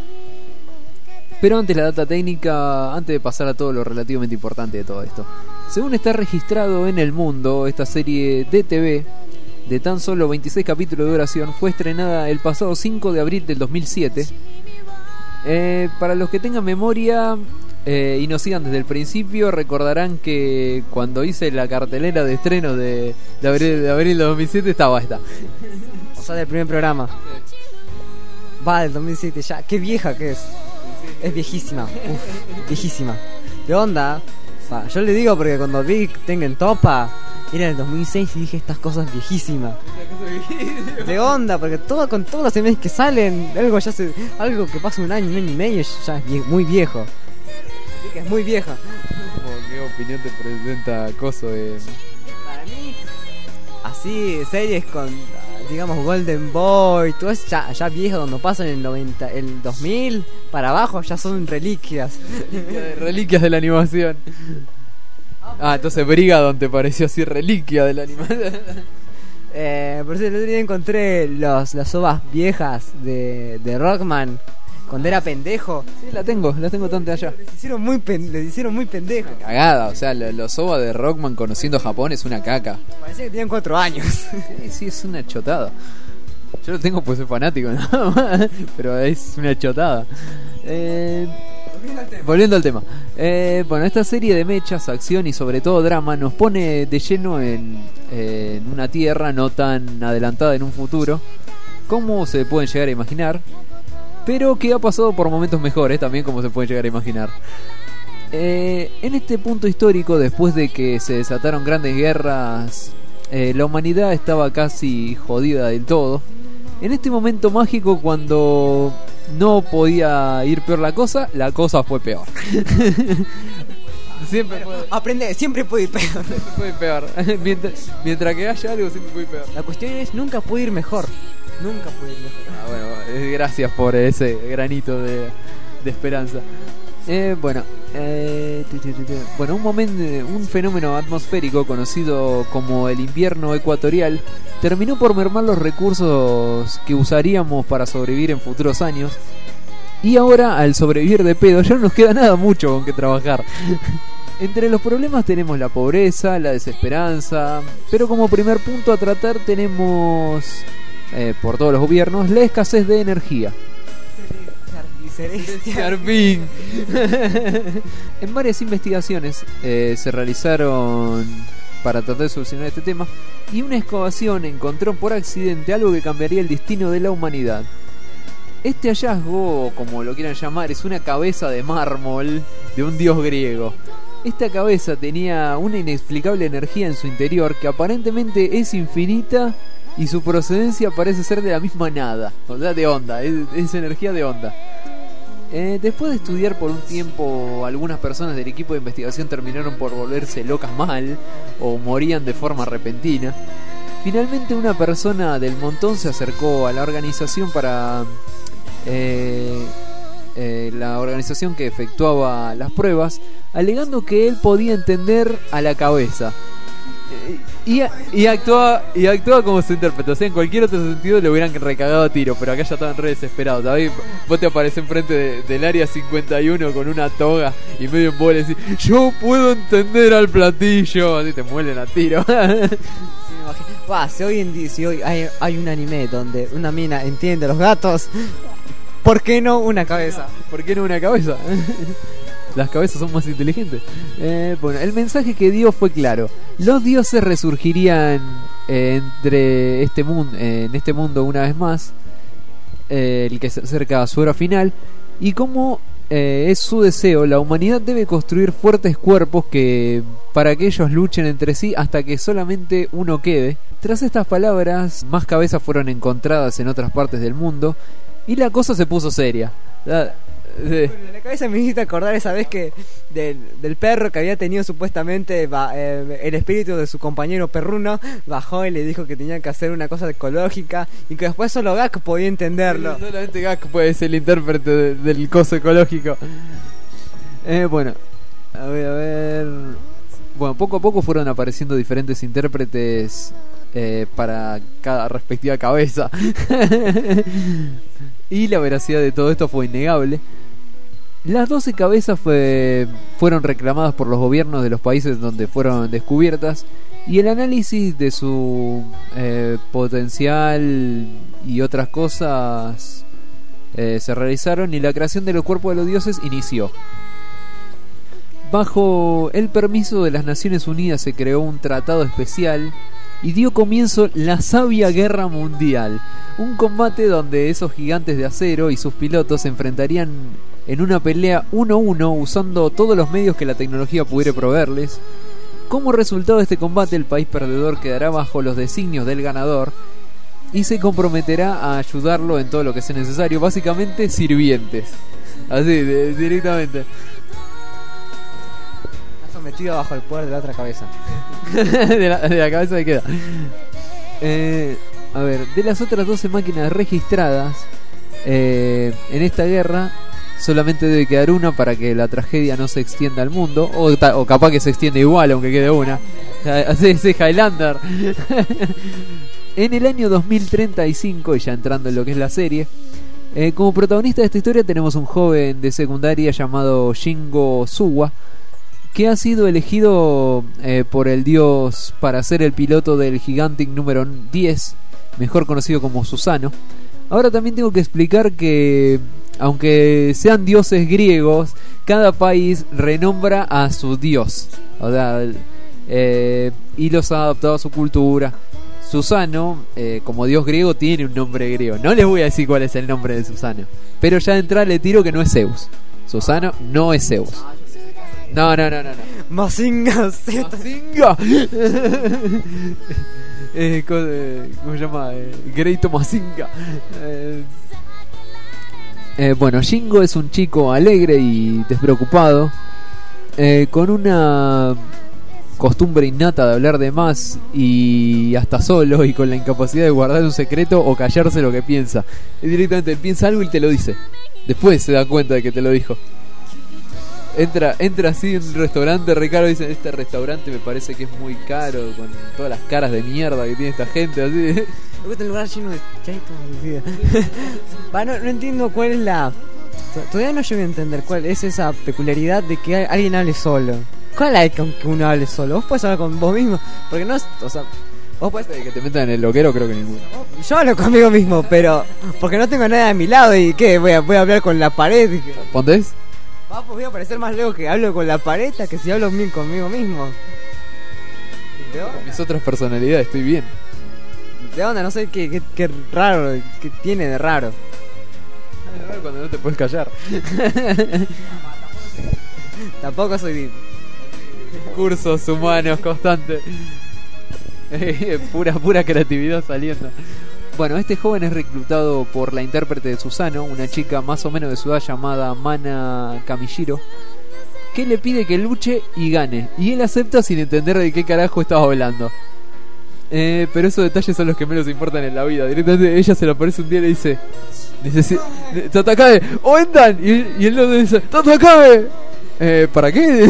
Pero antes la data técnica, antes de pasar a todo lo relativamente importante de todo esto. Según está registrado en el mundo, esta serie de TV de tan solo 26 capítulos de duración fue estrenada el pasado 5 de abril del 2007. Para los que tengan memoria y nos sigan desde el principio, recordarán que cuando hice la cartelera de estrenos de abril de 2007 estaba esta. O sea, del primer programa. Va, del 2007 ya. Qué vieja que es. Es viejísima. Uf, viejísima. ¿De onda? Va, yo le digo porque cuando vi Tengen Toppa era en el 2006 y dije estas cosas viejísimas. De onda, porque con todos los animes que salen, algo que pasa un año y medio ya es muy viejo. Así que es muy vieja. ¿Qué opinión te presenta Coso de...? Para mí, así, series con, digamos, Golden Boy, todo eso ya viejo, cuando pasan el 2000 para abajo ya son reliquias. Reliquias de la animación. Entonces Brigadon te pareció así reliquia de la animación. Por eso el otro día encontré las ovas viejas de Rockman cuando era pendejo. Sí, la tengo tanto allá. Les hicieron muy pendejo. Cagada, o sea, los OVA de Rockman conociendo Japón es una caca. Parecía que tenían 4 años. Sí, es una chotada. Yo lo tengo pues soy fanático nada más, pero es una chotada. Volviendo al tema. Bueno, esta serie de mechas, acción y sobre todo drama nos pone de lleno en una tierra no tan adelantada en un futuro como se pueden llegar a imaginar, pero que ha pasado por momentos mejores también, como se pueden llegar a imaginar. En este punto histórico, después de que se desataron grandes guerras, la humanidad estaba casi jodida del todo. En este momento mágico, cuando no podía ir peor la cosa fue peor. Siempre puede ir peor. Puede ir peor. Mientras que haya algo, siempre puede ir peor. La cuestión es, nunca puede ir mejor. Bueno, gracias por ese granito de esperanza. Bueno, un fenómeno atmosférico conocido como el invierno ecuatorial terminó por mermar los recursos que usaríamos para sobrevivir en futuros años. Y ahora, al sobrevivir de pedo, ya no nos queda nada mucho con que trabajar. Entre los problemas tenemos la pobreza, la desesperanza, pero como primer punto a tratar tenemos, por todos los gobiernos, la escasez de energía. En varias investigaciones se realizaron para tratar de solucionar este tema, y una excavación encontró por accidente algo que cambiaría el destino de la humanidad. Este hallazgo, o como lo quieran llamar, es una cabeza de mármol de un dios griego. Esta cabeza tenía una inexplicable energía en su interior que aparentemente es infinita, y su procedencia parece ser de la misma nada, o sea, de onda, es energía de onda. Después de estudiar por un tiempo, algunas personas del equipo de investigación terminaron por volverse locas mal o morían de forma repentina. Finalmente una persona del montón se acercó a la organización para la organización que efectuaba las pruebas, alegando que él podía entender a la cabeza. Y actuaba como su intérprete. O sea, en cualquier otro sentido le hubieran recagado a tiro, pero acá ya estaban re desesperados. ¿Sabes? Vos te apareces enfrente del área 51 con una toga y medio en bola y decís, yo puedo entender al platillo. Así te muelen a tiro. Si hoy hay un anime donde una mina entiende a los gatos, ¿por qué no una cabeza? ¿Por qué no una cabeza? Las cabezas son más inteligentes. Bueno, el mensaje que dio fue claro. Los dioses resurgirían en este mundo una vez más, el que se acerca a su hora final. Y como es su deseo, la humanidad debe construir fuertes cuerpos para que ellos luchen entre sí hasta que solamente uno quede. Tras estas palabras, más cabezas fueron encontradas en otras partes del mundo, Y la cosa se puso seria. En la cabeza me hiciste acordar esa vez que del perro que había tenido supuestamente el espíritu de su compañero perruno bajó y le dijo que tenían que hacer una cosa ecológica y que después solo Gak podía entenderlo. Solamente Gak puede ser el intérprete del coso ecológico. Bueno, a ver. Bueno, poco a poco fueron apareciendo diferentes intérpretes para cada respectiva cabeza. Y la veracidad de todo esto fue innegable. Las 12 cabezas fueron reclamadas por los gobiernos de los países donde fueron descubiertas, y el análisis de su potencial y otras cosas se realizaron, y la creación de los cuerpos de los dioses inició. Bajo el permiso de las Naciones Unidas se creó un tratado especial y dio comienzo la sabia guerra mundial, un combate donde esos gigantes de acero y sus pilotos se enfrentarían en una pelea 1-1 usando todos los medios que la tecnología pudiera proveerles. Como resultado de este combate, el país perdedor quedará bajo los designios del ganador y se comprometerá a ayudarlo en todo lo que sea necesario, básicamente sirvientes, así directamente. Sometido bajo el poder de la otra cabeza. de la cabeza me queda. A ver, de las otras 12 máquinas registradas en esta guerra, solamente debe quedar una para que la tragedia no se extienda al mundo, o capaz que se extiende igual aunque quede una. Así es Highlander. En el año 2035, y ya entrando en lo que es la serie, como protagonista de esta historia tenemos un joven de secundaria llamado Shingo Suwa, que ha sido elegido por el dios para ser el piloto del Gigantic número 10, mejor conocido como Susano. Ahora también tengo que explicar que, aunque sean dioses griegos, cada país renombra a su dios, o sea, y los ha adaptado a su cultura. Susano, como dios griego, tiene un nombre griego. No les voy a decir cuál es el nombre de Susano, pero ya de entrada le tiro que no es Zeus. Susano no es Zeus. No. Mazinga Z. Mazinga. ¿Cómo se llama? Greito Mazinga. Bueno, Shingo es un chico alegre y despreocupado, con una costumbre innata de hablar de más y hasta solo, y con la incapacidad de guardar un secreto o callarse lo que piensa. Directamente él piensa algo y te lo dice. Después se da cuenta de que te lo dijo. Entra así en un restaurante, Ricardo dice: este restaurante me parece que es muy caro, con todas las caras de mierda que tiene esta gente, así. Me gusta el lugar lleno de chaitos. No entiendo cuál es la... Todavía no llego a entender cuál es esa peculiaridad de que alguien hable solo. ¿Cuál hay con que uno hable solo? Vos podés hablar con vos mismo, porque no es... O sea, vos podés... Que te metan en el loquero, creo que ninguno. Yo hablo conmigo mismo, pero... Porque no tengo nada a mi lado y ¿qué? Voy a hablar con la pared. ¿Pontés? Pues voy a parecer más luego que hablo con la pared que si hablo conmigo mismo. Con mis otras personalidades estoy bien. ¿De onda? No sé qué raro, qué tiene de raro. Es raro cuando no te puedes callar. Tampoco soy... Cursos humanos constantes. Pura creatividad saliendo. Bueno, este joven es reclutado por la intérprete de Susano, una chica más o menos de su edad llamada Mana Kamishiro, que le pide que luche y gane, y él acepta sin entender de qué carajo estaba hablando. Pero esos detalles son los que menos importan en la vida. Directamente ella se le aparece un día y le dice: Tatakabe, ¡Oendan! Y él le dice: ¡Tatakabe! ¿Para qué?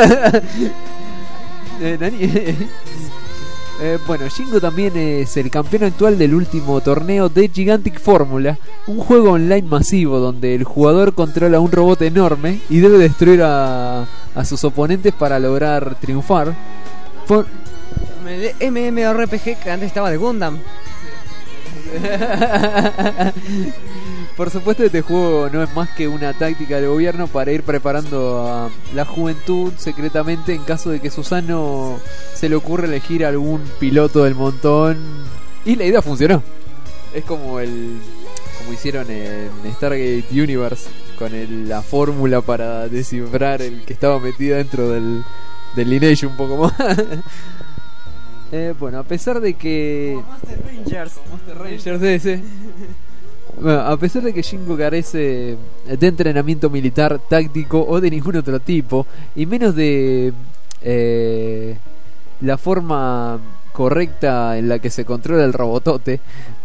Bueno, Shingo también es el campeón actual del último torneo de Gigantic Formula, un juego online masivo donde el jugador controla un robot enorme y debe destruir a sus oponentes para lograr triunfar. El MMORPG que antes estaba de Gundam. Por supuesto, este juego no es más que una táctica del gobierno para ir preparando a la juventud secretamente en caso de que Susano se le ocurra elegir algún piloto del montón. Y la idea funcionó. Es como hicieron en Stargate Universe, con la fórmula para descifrar el que estaba metido dentro del Lineage un poco más. Bueno, a pesar de que... Monster Rangers ese. Bueno, a pesar de que Shingo carece de entrenamiento militar, táctico o de ningún otro tipo, y menos de la forma correcta en la que se controla el robotote,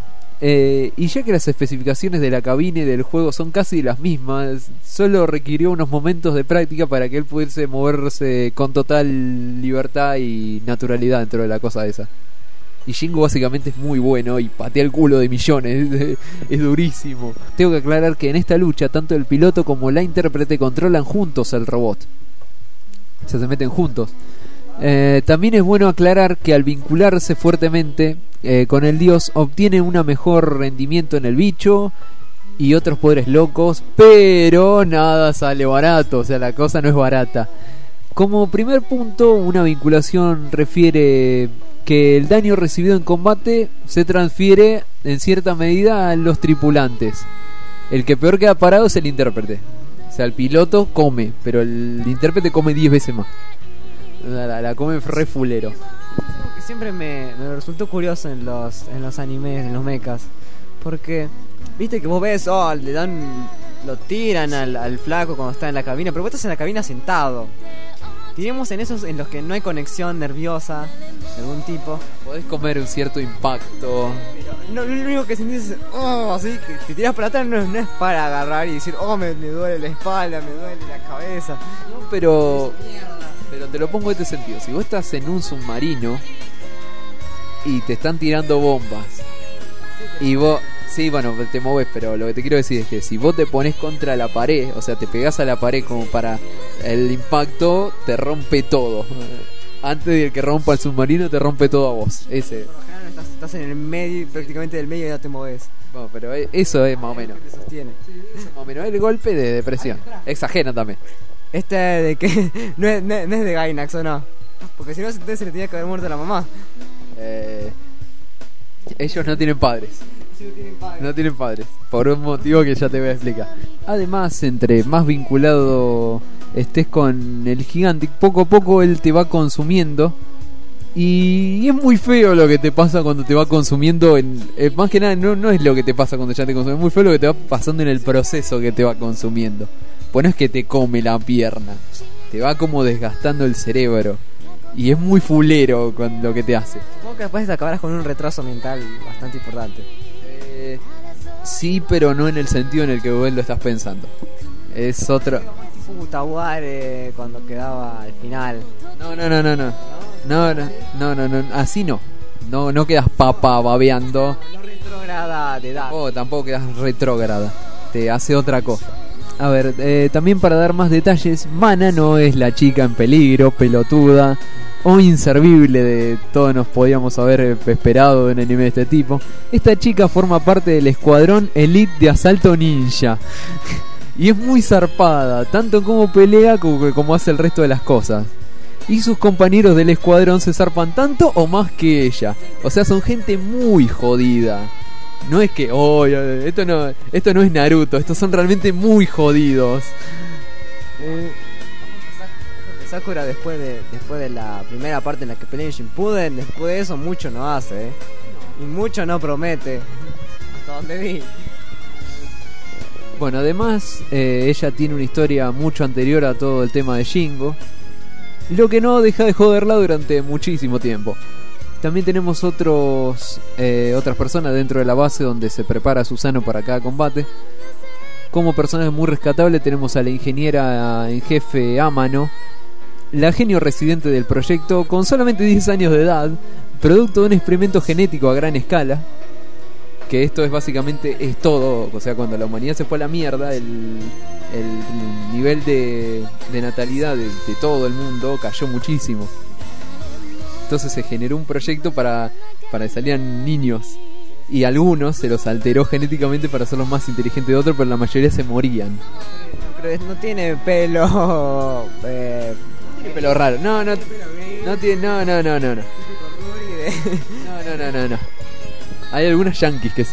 y ya que las especificaciones de la cabina y del juego son casi las mismas, solo requirió unos momentos de práctica para que él pudiese moverse con total libertad y naturalidad dentro de la cosa esa. Y Shingo básicamente es muy bueno y patea el culo de millones, es durísimo. Tengo que aclarar que en esta lucha tanto el piloto como la intérprete controlan juntos el robot, o sea, se meten juntos. También es bueno aclarar que al vincularse fuertemente con el dios obtiene un mejor rendimiento en el bicho y otros poderes locos, pero nada sale barato, o sea, la cosa no es barata. Como primer punto, una vinculación refiere que el daño recibido en combate se transfiere en cierta medida a los tripulantes. El que peor queda parado es el intérprete. O sea, el piloto come, pero el intérprete come 10 veces más. La come re fulero. Algo que siempre me resultó curioso en los animes, en los mechas, porque viste que vos ves, le dan, lo tiran al flaco cuando está en la cabina, pero vos estás en la cabina sentado. Tiremos en esos en los que no hay conexión nerviosa de algún tipo. Podés comer un cierto impacto. No, lo único que sentís es, así que te tiras para atrás, no es para agarrar y decir, me duele la espalda, me duele la cabeza. No, pero te lo pongo en este sentido. Si vos estás en un submarino y te están tirando bombas y vos, sí, bueno, te moves, pero lo que te quiero decir es que si vos te pones contra la pared, o sea, te pegás a la pared como para el impacto, te rompe todo. Antes de que rompa el submarino, te rompe todo a vos. Ese. Por lo general estás en el medio, prácticamente del medio, y ya te moves. Bueno, pero eso es más o menos. Te sostiene. Eso es más o menos el golpe de depresión. Exagera también. De que no es de Gainax, ¿o no? Porque si no, entonces se le tenía que haber muerto la mamá. Ellos no tienen padres. No tienen padres, por un motivo que ya te voy a explicar. Además, entre más vinculado estés con el gigante, poco a poco él te va consumiendo. Y es muy feo lo que te pasa cuando te va consumiendo. Más que nada, no es lo que te pasa cuando ya te consume. Es muy feo lo que te va pasando en el proceso que te va consumiendo. Pues no es que te come la pierna, te va como desgastando el cerebro. Y es muy fulero con lo que te hace. Supongo que después te acabarás con un retraso mental bastante importante. Sí, pero no en el sentido en el que vos lo estás pensando. Es otro. Futaware cuando quedaba al final. No. Así no. No quedas papa babeando. No retrógrada de edad. Tampoco quedas retrógrada. Te hace otra cosa. A ver, también para dar más detalles, Mana no es la chica en peligro, pelotuda o inservible de todos nos podíamos haber esperado de un anime de este tipo. Esta chica forma parte del escuadrón Elite de Asalto Ninja. Y es muy zarpada, tanto como pelea como hace el resto de las cosas. Y sus compañeros del escuadrón se zarpan tanto o más que ella. O sea, son gente muy jodida. No es que, esto no es Naruto, estos son realmente muy jodidos. Sakura después de la primera parte en la que pelea en Shippuden, después de eso mucho no hace, y mucho no promete, hasta donde vi. Bueno, además ella tiene una historia mucho anterior a todo el tema de Shingo, lo que no deja de joderla durante muchísimo tiempo. También tenemos otras personas dentro de la base donde se prepara Susanoo para cada combate. Como personaje muy rescatable tenemos a la ingeniera en jefe Amano, la genio residente del proyecto con solamente 10 años de edad, producto de un experimento genético a gran escala. Que esto es básicamente todo, o sea, cuando la humanidad se fue a la mierda, el nivel de natalidad de todo el mundo cayó muchísimo. Entonces se generó un proyecto para que salieran niños. Y algunos se los alteró genéticamente para hacerlos más inteligentes de otros, pero la mayoría se morían. No tiene pelo... tiene pelo raro. No tiene... No. Hay algunas yankees que sí.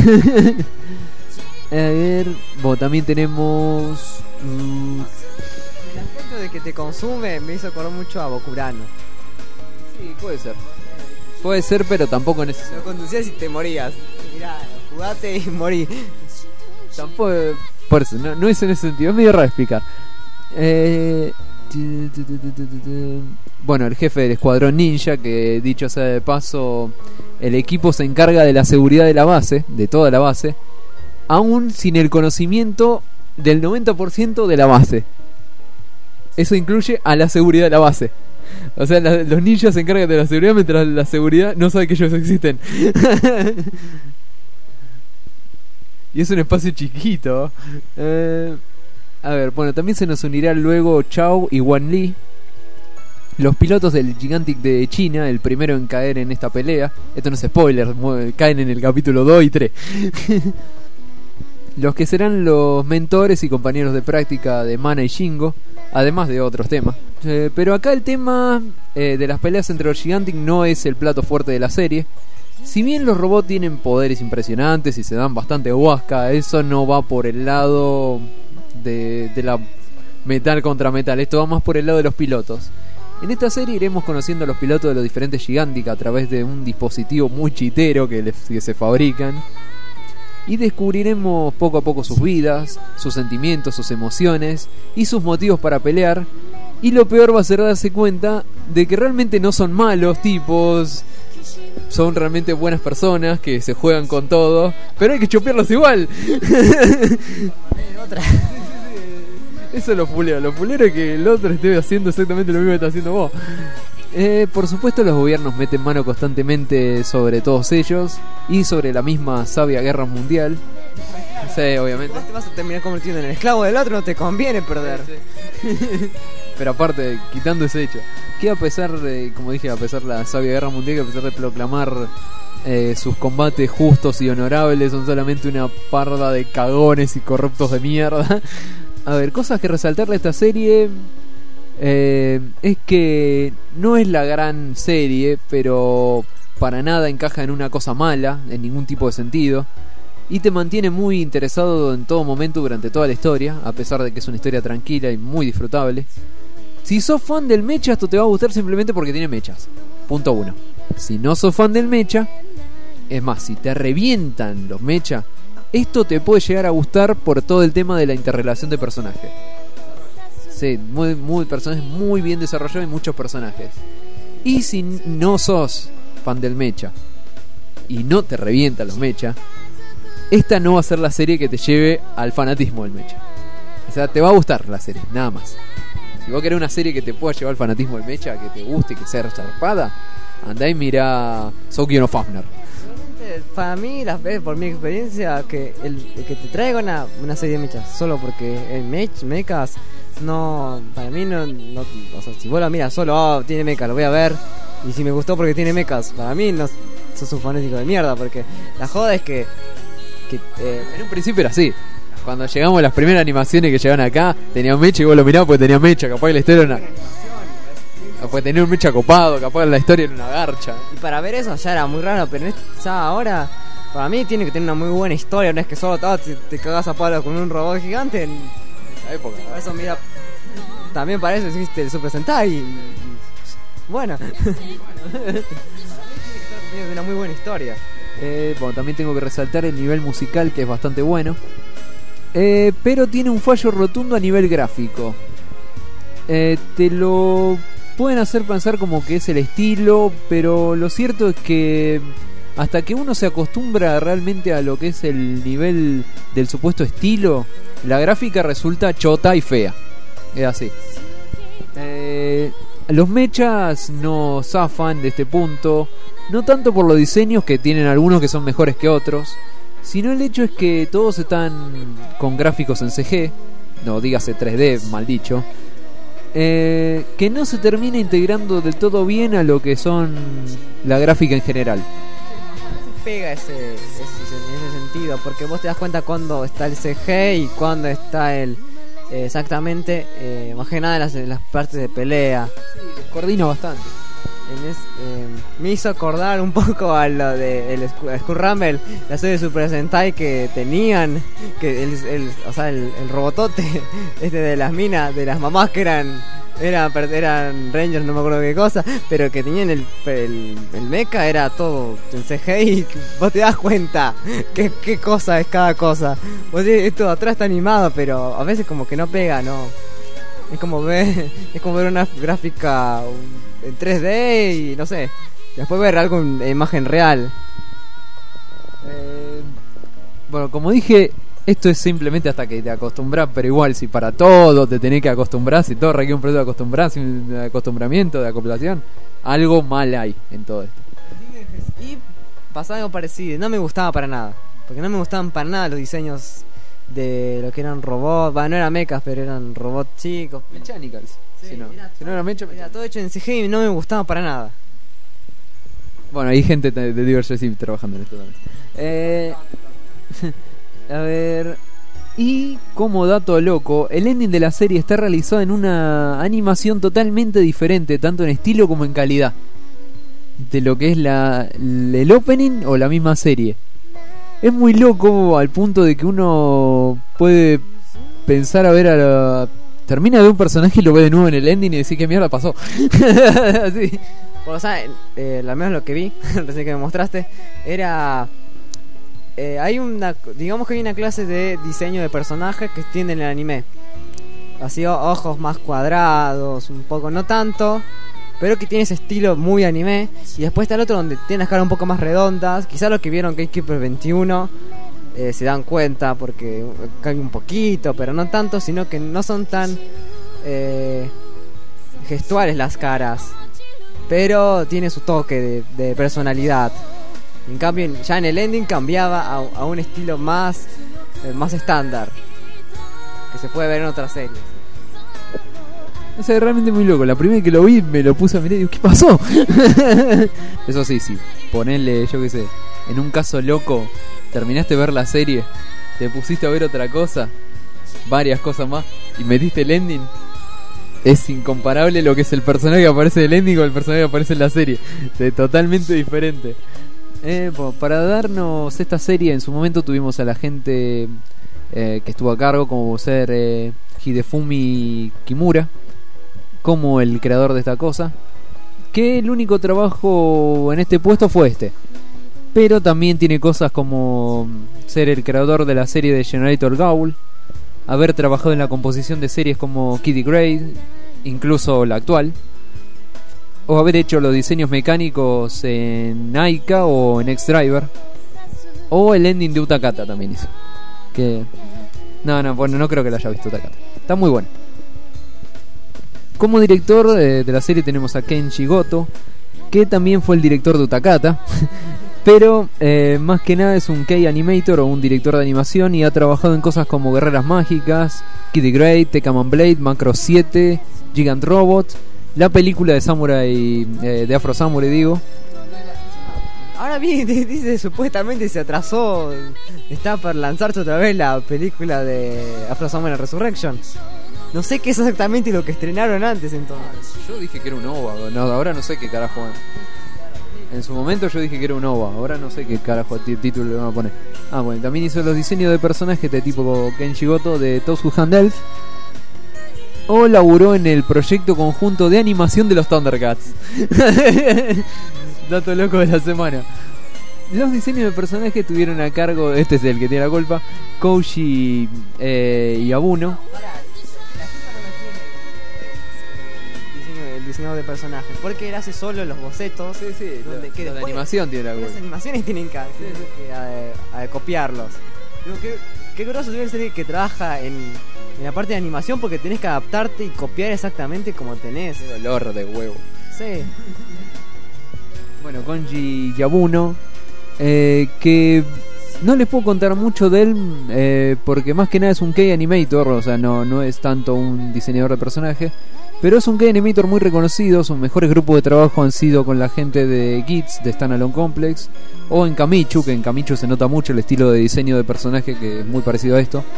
A ver... también tenemos... El aspecto de que te consume me hizo acordar mucho a Bokurano. Sí, puede ser. Puede ser, pero tampoco necesario. Lo conducías y te morías. Mirá. Jugate y morí. Tampoco, por eso, no es en ese sentido, es medio raro explicar. Bueno, el jefe del escuadrón ninja, que dicho sea de paso, el equipo se encarga de la seguridad de la base, de toda la base, aún sin el conocimiento del 90% de la base. Eso incluye a la seguridad de la base. O sea, los ninjas se encargan de la seguridad mientras la seguridad no sabe que ellos existen. Y es un espacio chiquito. A ver, bueno, también se nos unirá luego Chao y Wan Li, los pilotos del Gigantic de China, el primero en caer en esta pelea. Esto no es spoiler, caen en el capítulo 2 y 3. Los que serán los mentores y compañeros de práctica de Mana y Shingo, además de otros temas. Pero acá el tema de las peleas entre los Gigantic no es el plato fuerte de la serie. Si bien los robots tienen poderes impresionantes y se dan bastante huasca, eso no va por el lado de la metal contra metal. Esto va más por el lado de los pilotos. En esta serie iremos conociendo a los pilotos de los diferentes Gigantic a través de un dispositivo muy chitero que se fabrican. Y descubriremos poco a poco sus vidas, sus sentimientos, sus emociones y sus motivos para pelear. Y lo peor va a ser darse cuenta de que realmente no son malos tipos. Son realmente buenas personas que se juegan con todo, pero hay que chopearlos igual. Otra. Eso es lo fulero. Lo fulero es que el otro esté haciendo exactamente lo mismo que está haciendo vos. Por supuesto, los gobiernos meten mano constantemente sobre todos ellos y sobre la misma sabia guerra mundial. Sí, obviamente. Vos te vas a terminar convirtiendo en el esclavo del otro, no te conviene perder. Sí. Pero aparte, quitando ese hecho, que a pesar de, como dije, a pesar de la sabia guerra mundial, que a pesar de proclamar sus combates justos y honorables, son solamente una parda de cagones y corruptos de mierda. A ver, cosas que resaltar de esta serie es que no es la gran serie, pero para nada encaja en una cosa mala, en ningún tipo de sentido. Y te mantiene muy interesado en todo momento durante toda la historia, a pesar de que es una historia tranquila y muy disfrutable. Si sos fan del mecha, esto te va a gustar simplemente porque tiene mechas. Punto 1. Si no sos fan del mecha, es más, si te revientan los mechas, esto te puede llegar a gustar por todo el tema de la interrelación de personajes. Sí, personajes muy bien desarrollados y muchos personajes. Y si no sos fan del mecha y no te revientan los mechas, esta no va a ser la serie que te lleve al fanatismo del mecha. O sea, te va a gustar la serie, nada más. Si vos querés una serie que te pueda llevar al fanatismo del mecha, que te guste, que sea zarpada, andá y mirá Sokyo no Fafner. Para mí, las veces, por mi experiencia, que el que te traiga una serie de mechas solo porque el mechas, no, para mí no, o sea, si vos la miras solo, tiene mechas, lo voy a ver, y si me gustó porque tiene mechas, para mí no sos un fanático de mierda, porque la joda es que en un principio era así. Cuando llegamos a las primeras animaciones que llegaban acá, tenía un mecha y vos lo mirabas porque tenía mecha, capaz que la historia era una... Pues tenía un mecha copado, capaz la historia era una garcha. Y para ver eso ya era muy raro, pero ya ahora, para mí tiene que tener una muy buena historia. No es que solo te cagas a palo con un robot gigante en esa época. Por eso, mira, también para eso existe el Super Sentai. Bueno, tiene que tener una muy buena historia. Bueno, también tengo que resaltar el nivel musical, que es bastante bueno. Pero tiene un fallo rotundo a nivel gráfico. Te lo pueden hacer pensar como que es el estilo, pero lo cierto es que hasta que uno se acostumbra realmente a lo que es el nivel del supuesto estilo, la gráfica resulta chota y fea. Es así. Los mechas no zafan de este punto, no tanto por los diseños, que tienen algunos que son mejores que otros, sino el hecho es que todos están con gráficos en CG, no dígase 3D, mal dicho, que no se termina integrando del todo bien a lo que son la gráfica en general. Pega ese sentido, porque vos te das cuenta cuando está el CG y cuando está el exactamente, más que nada en las partes de pelea. Sí, coordina bastante. Me hizo acordar un poco a lo de el Skull Rumble, la serie de Super Sentai que tenían, que el robotote de las minas, de las mamás que eran eran Rangers, no me acuerdo qué cosa, pero que tenían el mecha era todo en CGI. Vos te das cuenta qué cosa es cada cosa. Vos decís, esto atrás está animado, pero a veces como que no pega, ¿no? Es como ver una gráfica en 3D y no sé, después ver algo en imagen real. Bueno, como dije, esto es simplemente hasta que te acostumbras, pero igual, si para todo te tenés que acostumbrar, si todo requiere un proceso de acostumbrarse, de acostumbramiento, de acoplación, algo mal hay en todo esto. Y pasaba algo parecido, no me gustaba para nada, porque no me gustaban para nada los diseños de lo que eran robots, no eran mechas, pero eran robots chicos. Mechanicals. Sí, si no era mecha, era todo hecho en CGI y no me gustaba para nada. Bueno, hay gente de Divergent trabajando en esto también. A ver. Y como dato loco, el ending de la serie está realizado en una animación totalmente diferente, tanto en estilo como en calidad, de lo que es el opening o la misma serie. Es muy loco al punto de que uno puede pensar a ver termina de un personaje y lo ve de nuevo en el ending y decir qué mierda pasó. Así. O sea, al menos lo que vi recién que me mostraste era digamos que hay una clase de diseño de personajes que tiene en el anime, así ojos más cuadrados, un poco, no tanto, pero que tiene ese estilo muy anime. Y después está el otro donde tiene las caras un poco más redondas. Quizás los que vieron Gatekeeper 21 se dan cuenta porque cambia un poquito, pero no tanto, sino que no son tan gestuales las caras, pero tiene su toque de personalidad. En cambio, ya en el ending cambiaba a un estilo más estándar, que se puede ver en otras series. O sea, realmente muy loco. La primera vez que lo vi me lo puse a mirar y digo, ¿qué pasó? Eso sí, ponele, yo qué sé, en un caso loco, terminaste de ver la serie, te pusiste a ver otra cosa, varias cosas más, y metiste el ending. Es incomparable lo que es el personaje que aparece en el ending con el personaje que aparece en la serie. Es totalmente diferente. Para darnos esta serie, en su momento tuvimos a la gente que estuvo a cargo, como ser Hidefumi Kimura, como el creador de esta cosa, que el único trabajo en este puesto fue este, pero también tiene cosas como ser el creador de la serie de Generator Gaul, haber trabajado en la composición de series como Kitty Grade, incluso la actual, o haber hecho los diseños mecánicos en Aika o en X-Driver, o el ending de Utakata también hizo. Que bueno, no creo que lo haya visto Utakata. Está muy bueno. Como director de la serie tenemos a Kenji Goto, que también fue el director de Utakata, pero más que nada es un K-Animator o un director de animación, y ha trabajado en cosas como Guerreras Mágicas, Kitty Grade, Tekkaman Blade, Macro 7, Gigant Robot, la película de Samurai, de Afro Samurai digo. Ahora bien, dice, supuestamente se atrasó, está por lanzarse otra vez la película de Afro Samurai Resurrection. No sé qué es exactamente lo que estrenaron antes entonces. Yo dije que era un OVA, ahora no sé qué carajo. En su momento yo dije que era un OVA, ahora no sé qué carajo título le van a poner. Bueno, también hizo los diseños de personajes de tipo Kenji Goto de Tosu Hand-Elf, o laburó en el proyecto conjunto de animación de los Thundercats. Dato loco de la semana. Los diseños de personajes tuvieron a cargo, este es el que tiene la culpa, Koji Yabuno. El diseño de personajes, porque él hace solo los bocetos. Sí, donde, que de animación tiene la culpa. Las animaciones tienen que copiarlos. Digo, qué groso debe ser que trabaja en la parte de animación, porque tenés que adaptarte y copiar exactamente como tenés. Qué dolor de huevo. Sí. Bueno, Koji Yabuno, que no les puedo contar mucho de él, porque más que nada es un K-Animator, o sea, no es tanto un diseñador de personaje, pero es un K-Animator muy reconocido. Sus mejores grupos de trabajo han sido con la gente de GITS, de Standalone Complex, o en Kamichu, que en Kamichu se nota mucho el estilo de diseño de personaje, que es muy parecido a esto.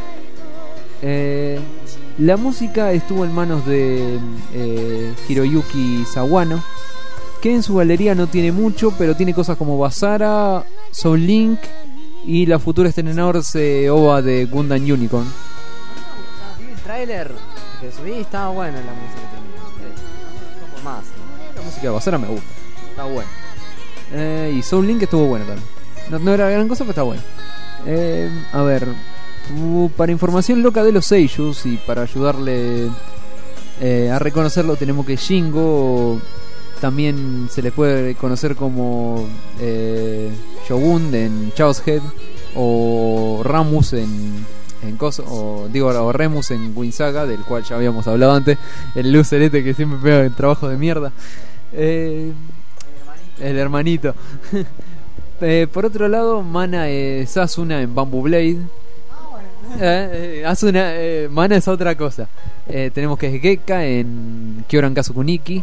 La música estuvo en manos de Hiroyuki Sawano, que en su galería no tiene mucho, pero tiene cosas como Basara, Soul Link y la futura estrenarse OVA de Gundam Unicorn. Vi el trailer que subí, estaba buena la música que tenía. música de Basara me gusta. Está bueno. Y Soul Link estuvo bueno también. No era gran cosa, pero está bueno. A ver, para información loca de los seiyus y para ayudarle a reconocerlo, tenemos que Shingo también se le puede conocer como Shogun en Chaos Head, o Ramus en o Remus en Wind Saga, del cual ya habíamos hablado antes, el loser este que siempre pega el trabajo de mierda, el hermanito. Por otro lado, Mana es Asuna en Bamboo Blade. Asuna, Mana es otra cosa. Tenemos que es Gekka en Kyoran Kazukuniki,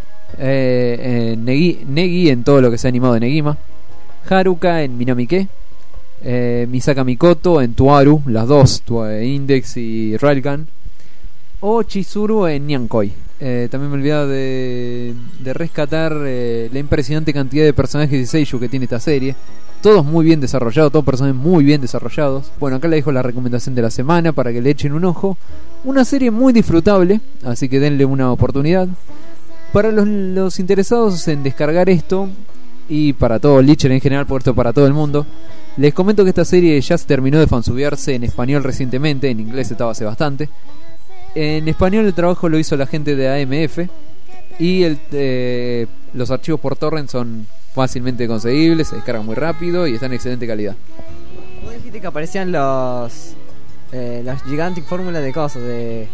Negi en todo lo que se ha animado de Negima, Haruka en Minamike, Misaka Mikoto en Tuaru, las dos, Index y Railgun, o Chizuru en Nyankoi. También me olvidaba de rescatar la impresionante cantidad de personajes de seiyuu que tiene esta serie. Todos muy bien desarrollados, todos personajes muy bien desarrollados. Bueno, acá les dejo la recomendación de la semana para que le echen un ojo. Una serie muy disfrutable, así que denle una oportunidad. Para los interesados en descargar esto, y para todo Licher en general, por esto para todo el mundo, les comento que esta serie ya se terminó de fansubearse en español recientemente. En inglés estaba hace bastante. En español el trabajo lo hizo la gente de AMF, y los archivos por torrent son fácilmente conseguibles, se descargan muy rápido y están en excelente calidad. Vos dijiste que aparecían las Gigantic fórmulas de cosas de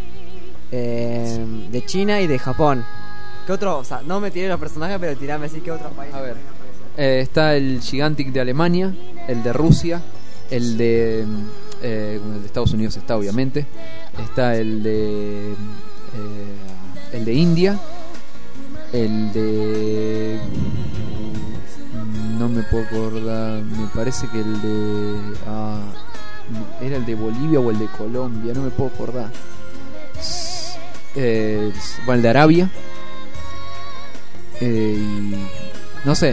China y de Japón. ¿Qué otro? O sea, no me tiré los personajes, pero tirame así que otros países. A ver, está el Gigantic de Alemania, el de Rusia, el de Estados Unidos está obviamente, está el de India, el de no me puedo acordar, me parece que el de era el de Bolivia o el de Colombia, no me puedo acordar. Bueno, el de Arabia, y no sé,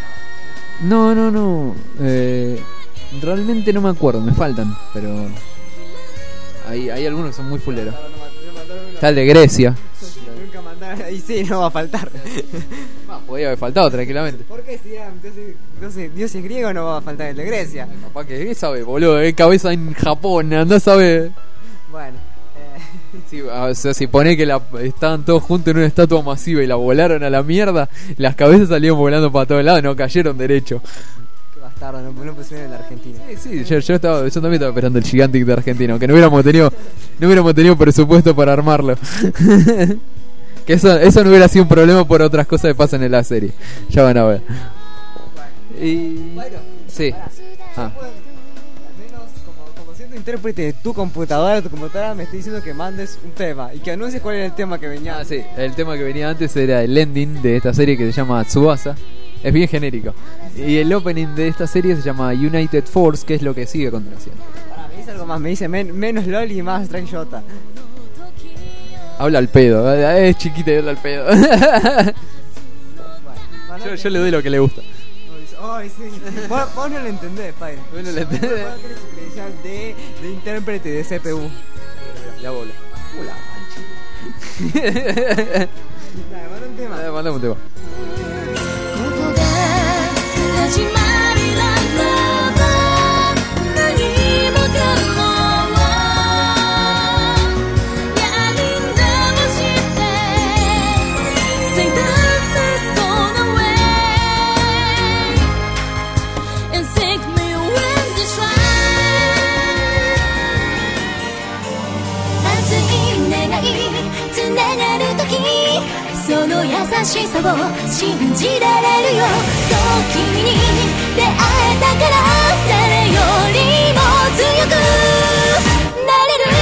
no realmente no me acuerdo, me faltan, pero hay algunos que son muy fuleros. Está el de Grecia. Nunca mandaron, y sí, no va a faltar. Podría haber faltado tranquilamente. ¿Por qué si eran dioses griegos no va a faltar el de Grecia? Papá, ¿qué sabe, boludo? Cabeza en Japón, andá a saber. Bueno, sí, o sea, si pone que estaban todos juntos en una estatua masiva y la volaron a la mierda, las cabezas salieron volando para todos lados, no cayeron derecho. qué bastardo, no pusieron en la Argentina. Sí, yo también estaba esperando el Gigantic de Argentina, aunque no hubiéramos tenido presupuesto para armarlo. Que eso no hubiera sido un problema por otras cosas que pasan en la serie. Ya van a ver. Y sí. Al menos como siendo intérprete de tu computadora me estoy diciendo que mandes un tema y que anuncies cuál era el tema que venía. Ah, sí, el tema que venía antes era el ending de esta serie que se llama Tsubasa. Es bien genérico. Y el opening de esta serie se llama United Force, que es lo que sigue a continuación. Me dice algo más, me dice menos LOL y más Strike Shota. Habla al pedo, es chiquita y habla al pedo. Bueno, yo le doy lo que le gusta. Ay, sí. Vos no lo entendés, padre. Vos no lo entendés. Especial de intérprete de CPU. La bola. Hola, manchi. Manda un tema. Manda un tema. 始まりだった何もかもやり直して Say that let's go away and take me when this right 熱い願いつながるときその優しさを信じられるよそう君に出会えたから誰よりも強くなれる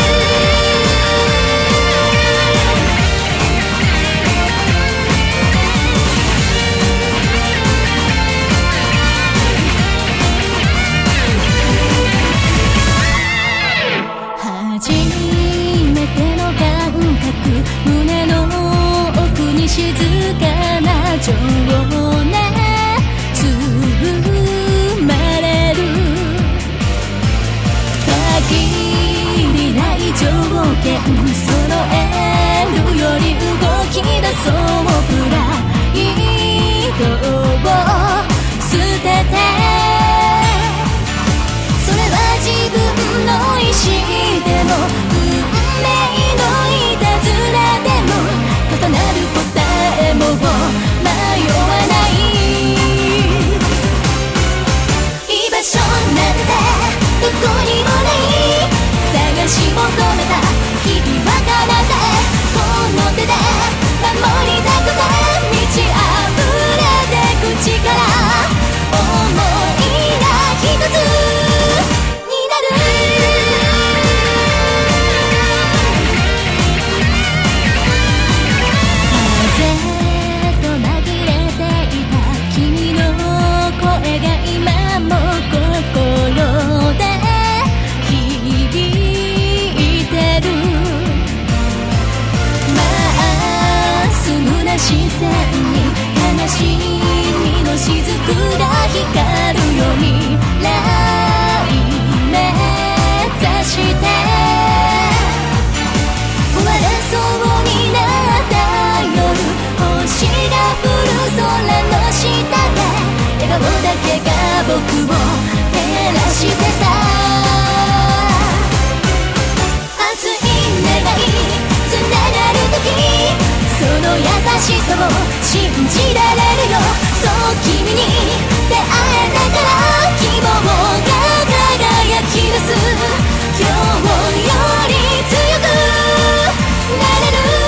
初めての感覚胸の奥に静かな情熱生まこにもない探し求めた日々は奏でこの手で守りたくて満ち溢れてく力想いが一つになる風と紛れていた君の声が今も心で響いてるまっすぐな視線に悲しみの雫が光るよ未来目指して壊れそうになった夜星が降る空の下で笑顔だけが僕を照らしてた熱い願いつながる時その優しさを信じられるよそう君に出会えたから希望が輝き出す今日より強くなれる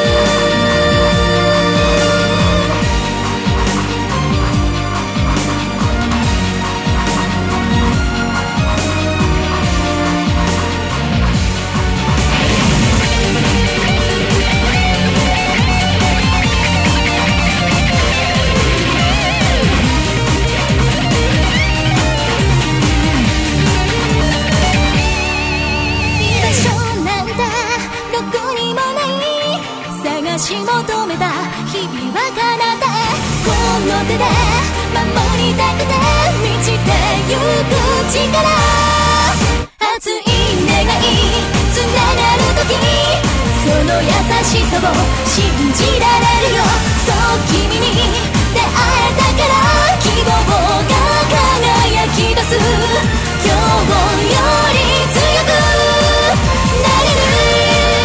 探し求めた日々は奏でこの手で守りたくて満ちてゆく力熱い願いつながる時その優しさを信じられるよそう君に出会えたから希望が輝き出す今日より強くなれる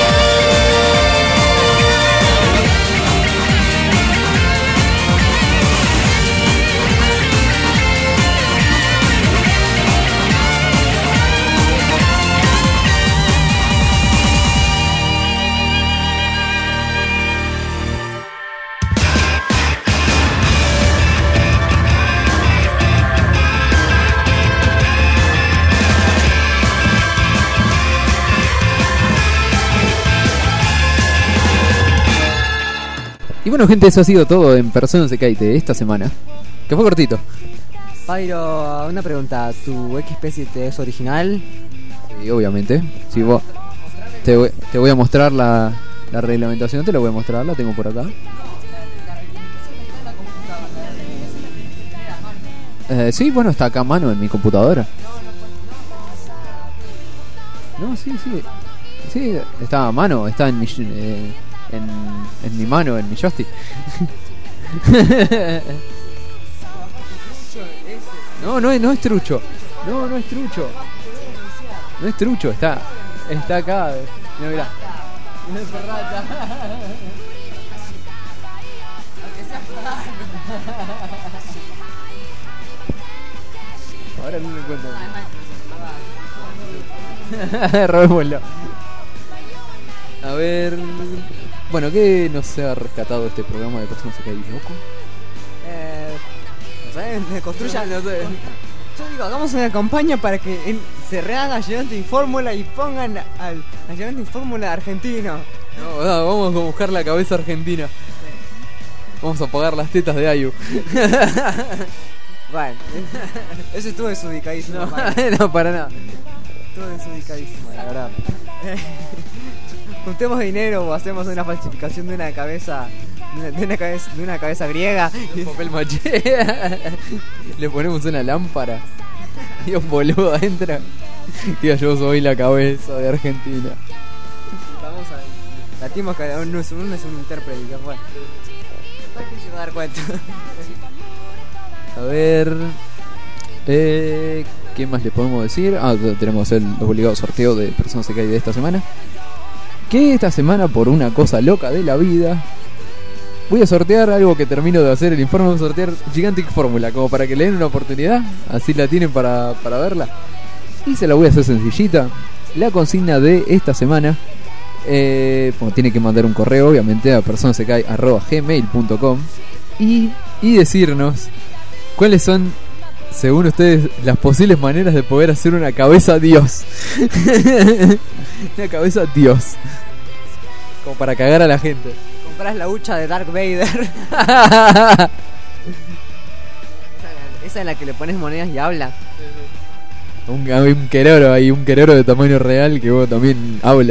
Y bueno, gente, eso ha sido todo en Persona Sekai de esta semana. Que fue cortito. Pyro, una pregunta. ¿Tu XP7 es original? Sí, obviamente. Si vos, te voy a mostrar la reglamentación, te la voy a mostrar, la tengo por acá. Sí, bueno, está acá a mano en mi computadora. No, sí. Sí, está a mano, está en mi... En mi mano, en mi joystick. No es trucho. No es trucho. No es trucho, está acá. Mirá. No es rata. Ahora no me encuentro. Robémoslo. A ver... Bueno, ¿qué nos ha rescatado este programa de Persona Sekai, loco? No sé, me construyan, no sé. Yo digo, hagamos una campaña para que se rehaga Gigantic Fórmula y pongan al Gigantic Fórmula argentino. No, vamos a buscar la cabeza argentina. Vamos a apagar las tetas de Ayu. Bueno, eso estuvo desubicadísimo. No, para nada. Estuvo desubicadísimo, la verdad. Juntemos dinero o hacemos una falsificación de una cabeza de una cabeza griega y un papel maché. Le ponemos una lámpara y un boludo entra. Tío, yo soy la cabeza de Argentina. Vamos a latimos que uno es un intérprete y ya fue. ¿Para qué se va a dar cuenta? A ver, ¿qué más le podemos decir? Tenemos el obligado sorteo de Persona Sekai de esta semana. Que esta semana, por una cosa loca de la vida, voy a sortear algo que termino de hacer el informe. Voy a sortear Gigantic Fórmula, como para que le den una oportunidad. Así la tienen para verla. Y se la voy a hacer sencillita. La consigna de esta semana, bueno, tiene que mandar un correo, obviamente, a personasecai@gmail.com y decirnos cuáles son, según ustedes, las posibles maneras de poder hacer una cabeza Dios. Una cabeza Dios. Como para cagar a la gente. Comprás la hucha de Darth Vader. Esa en la que le pones monedas y habla. Hay un queroro ahí, un queroro de tamaño real que vos también habla.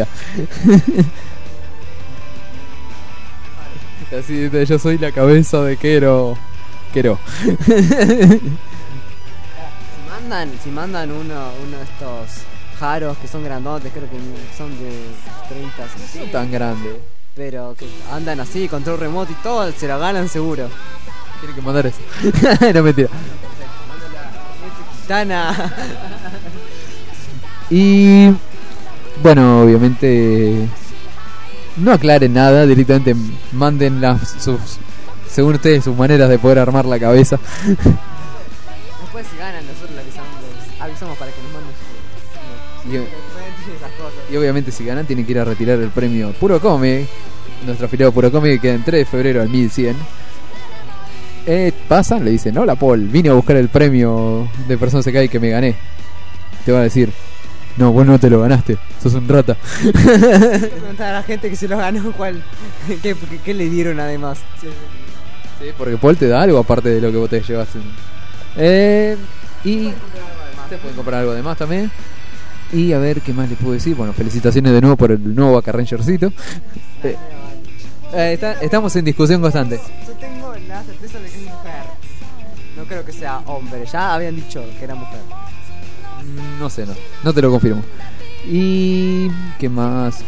Así, yo soy la cabeza de Quero. Si mandan uno de estos jaros que son grandotes, creo que son de 30 No centímetros, tan grande. pero que andan así, control remoto y todo, se lo ganan seguro. Tienen que mandar eso. No, mentira. Tana. Y bueno, obviamente no aclaren nada, directamente manden según ustedes, sus maneras de poder armar la cabeza. Después si ganan, nosotros les avisamos para que nos manden Y, esas cosas. y obviamente si ganan tienen que ir a retirar el premio Puro Come, nuestro afiliado Puro Come, que queda en 3 de febrero al 1100. Pasan, le dicen: hola Paul, vine a buscar el premio de Persona Secai que me gané. Te va a decir: no, vos no te lo ganaste, sos un rata. Preguntar a la gente que se los ganó, ¿qué le dieron además? Sí, porque Paul te da algo aparte de lo que vos te llevas. Y te pueden comprar algo de más también. Y a ver qué más les puedo decir. Bueno, felicitaciones de nuevo por el nuevo Vaca Rangercito. Estamos en discusión constante. Yo tengo la certeza de que es mujer. No creo que sea hombre. Ya habían dicho que era mujer. No sé, no te lo confirmo. Y ¿qué más?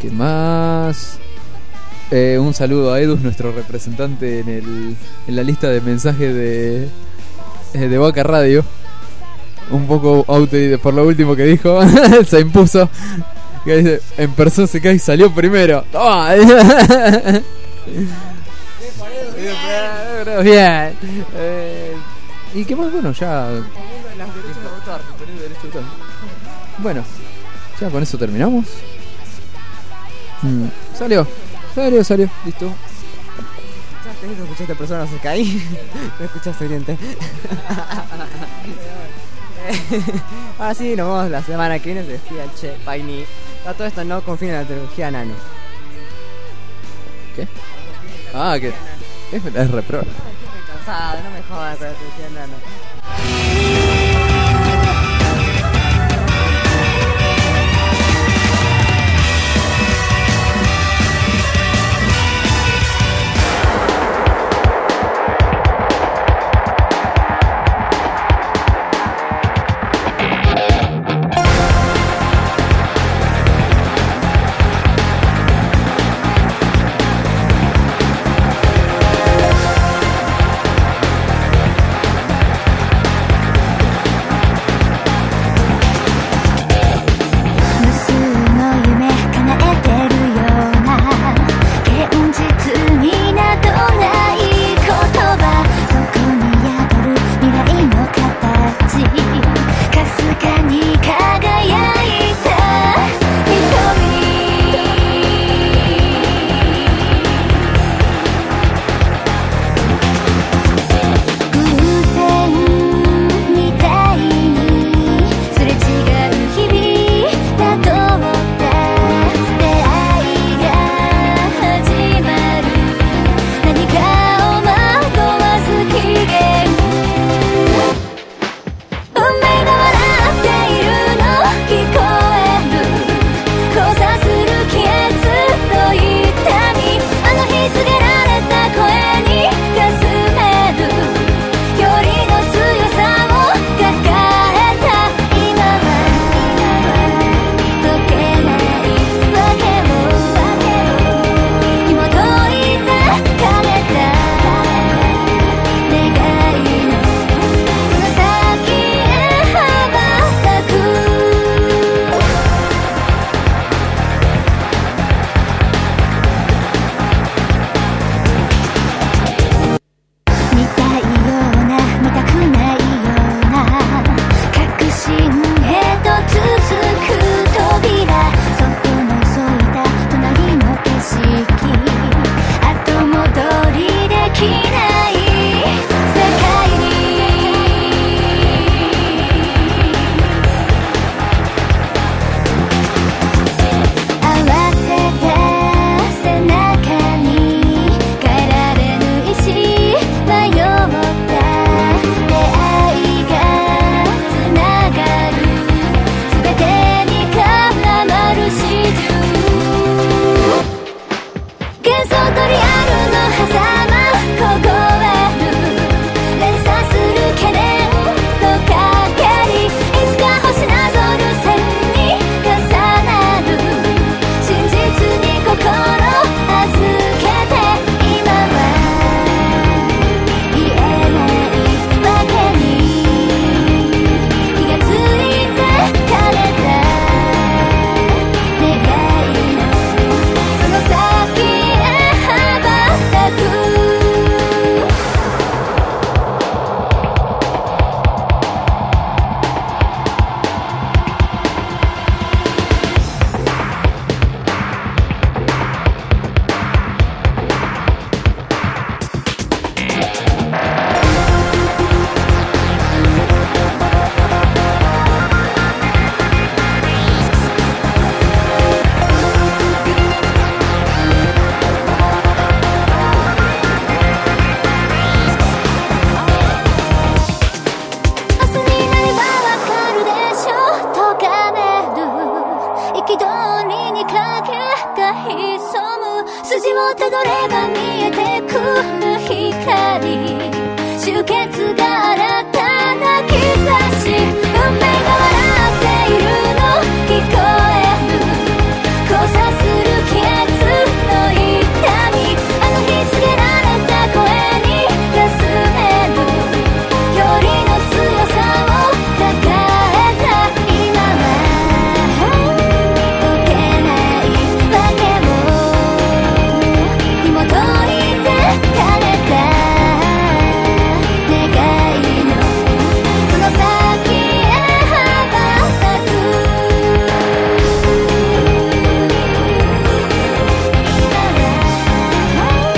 Un saludo a Edus, nuestro representante en la lista de mensajes de Vaca Radio. Un poco por lo último que dijo. Se impuso. Que dice: en Persona Secai salió primero. ¡Toma! Bien. ¿Y qué más? Bueno, ya. Bueno, ya con eso terminamos. Salió. Listo. ¿Escuchaste Personas Secai? No escuchaste Oriente. Ahora sí, nos vemos la semana que viene. Se despide el Che Paini. A todo esto no confíen en la tecnología nano. ¿Qué? Ah, que es repro. Estoy cansado, no me jodas con la tecnología nano. をたどれば見えてくる光、終結が新たな兆し、運命が笑っているの聞こえる、交差する季節の痛み、あの日告げられた声に休めるよりの強さを抱えた今は動けないわけも紐解いてかれた願いのその先へ羽ばたく今は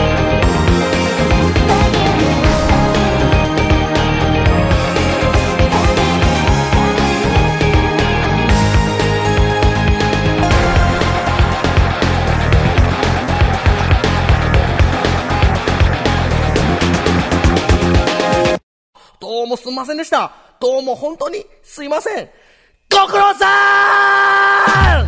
どうもすんませんでした。どうも本当にすいません。ご苦労さーん。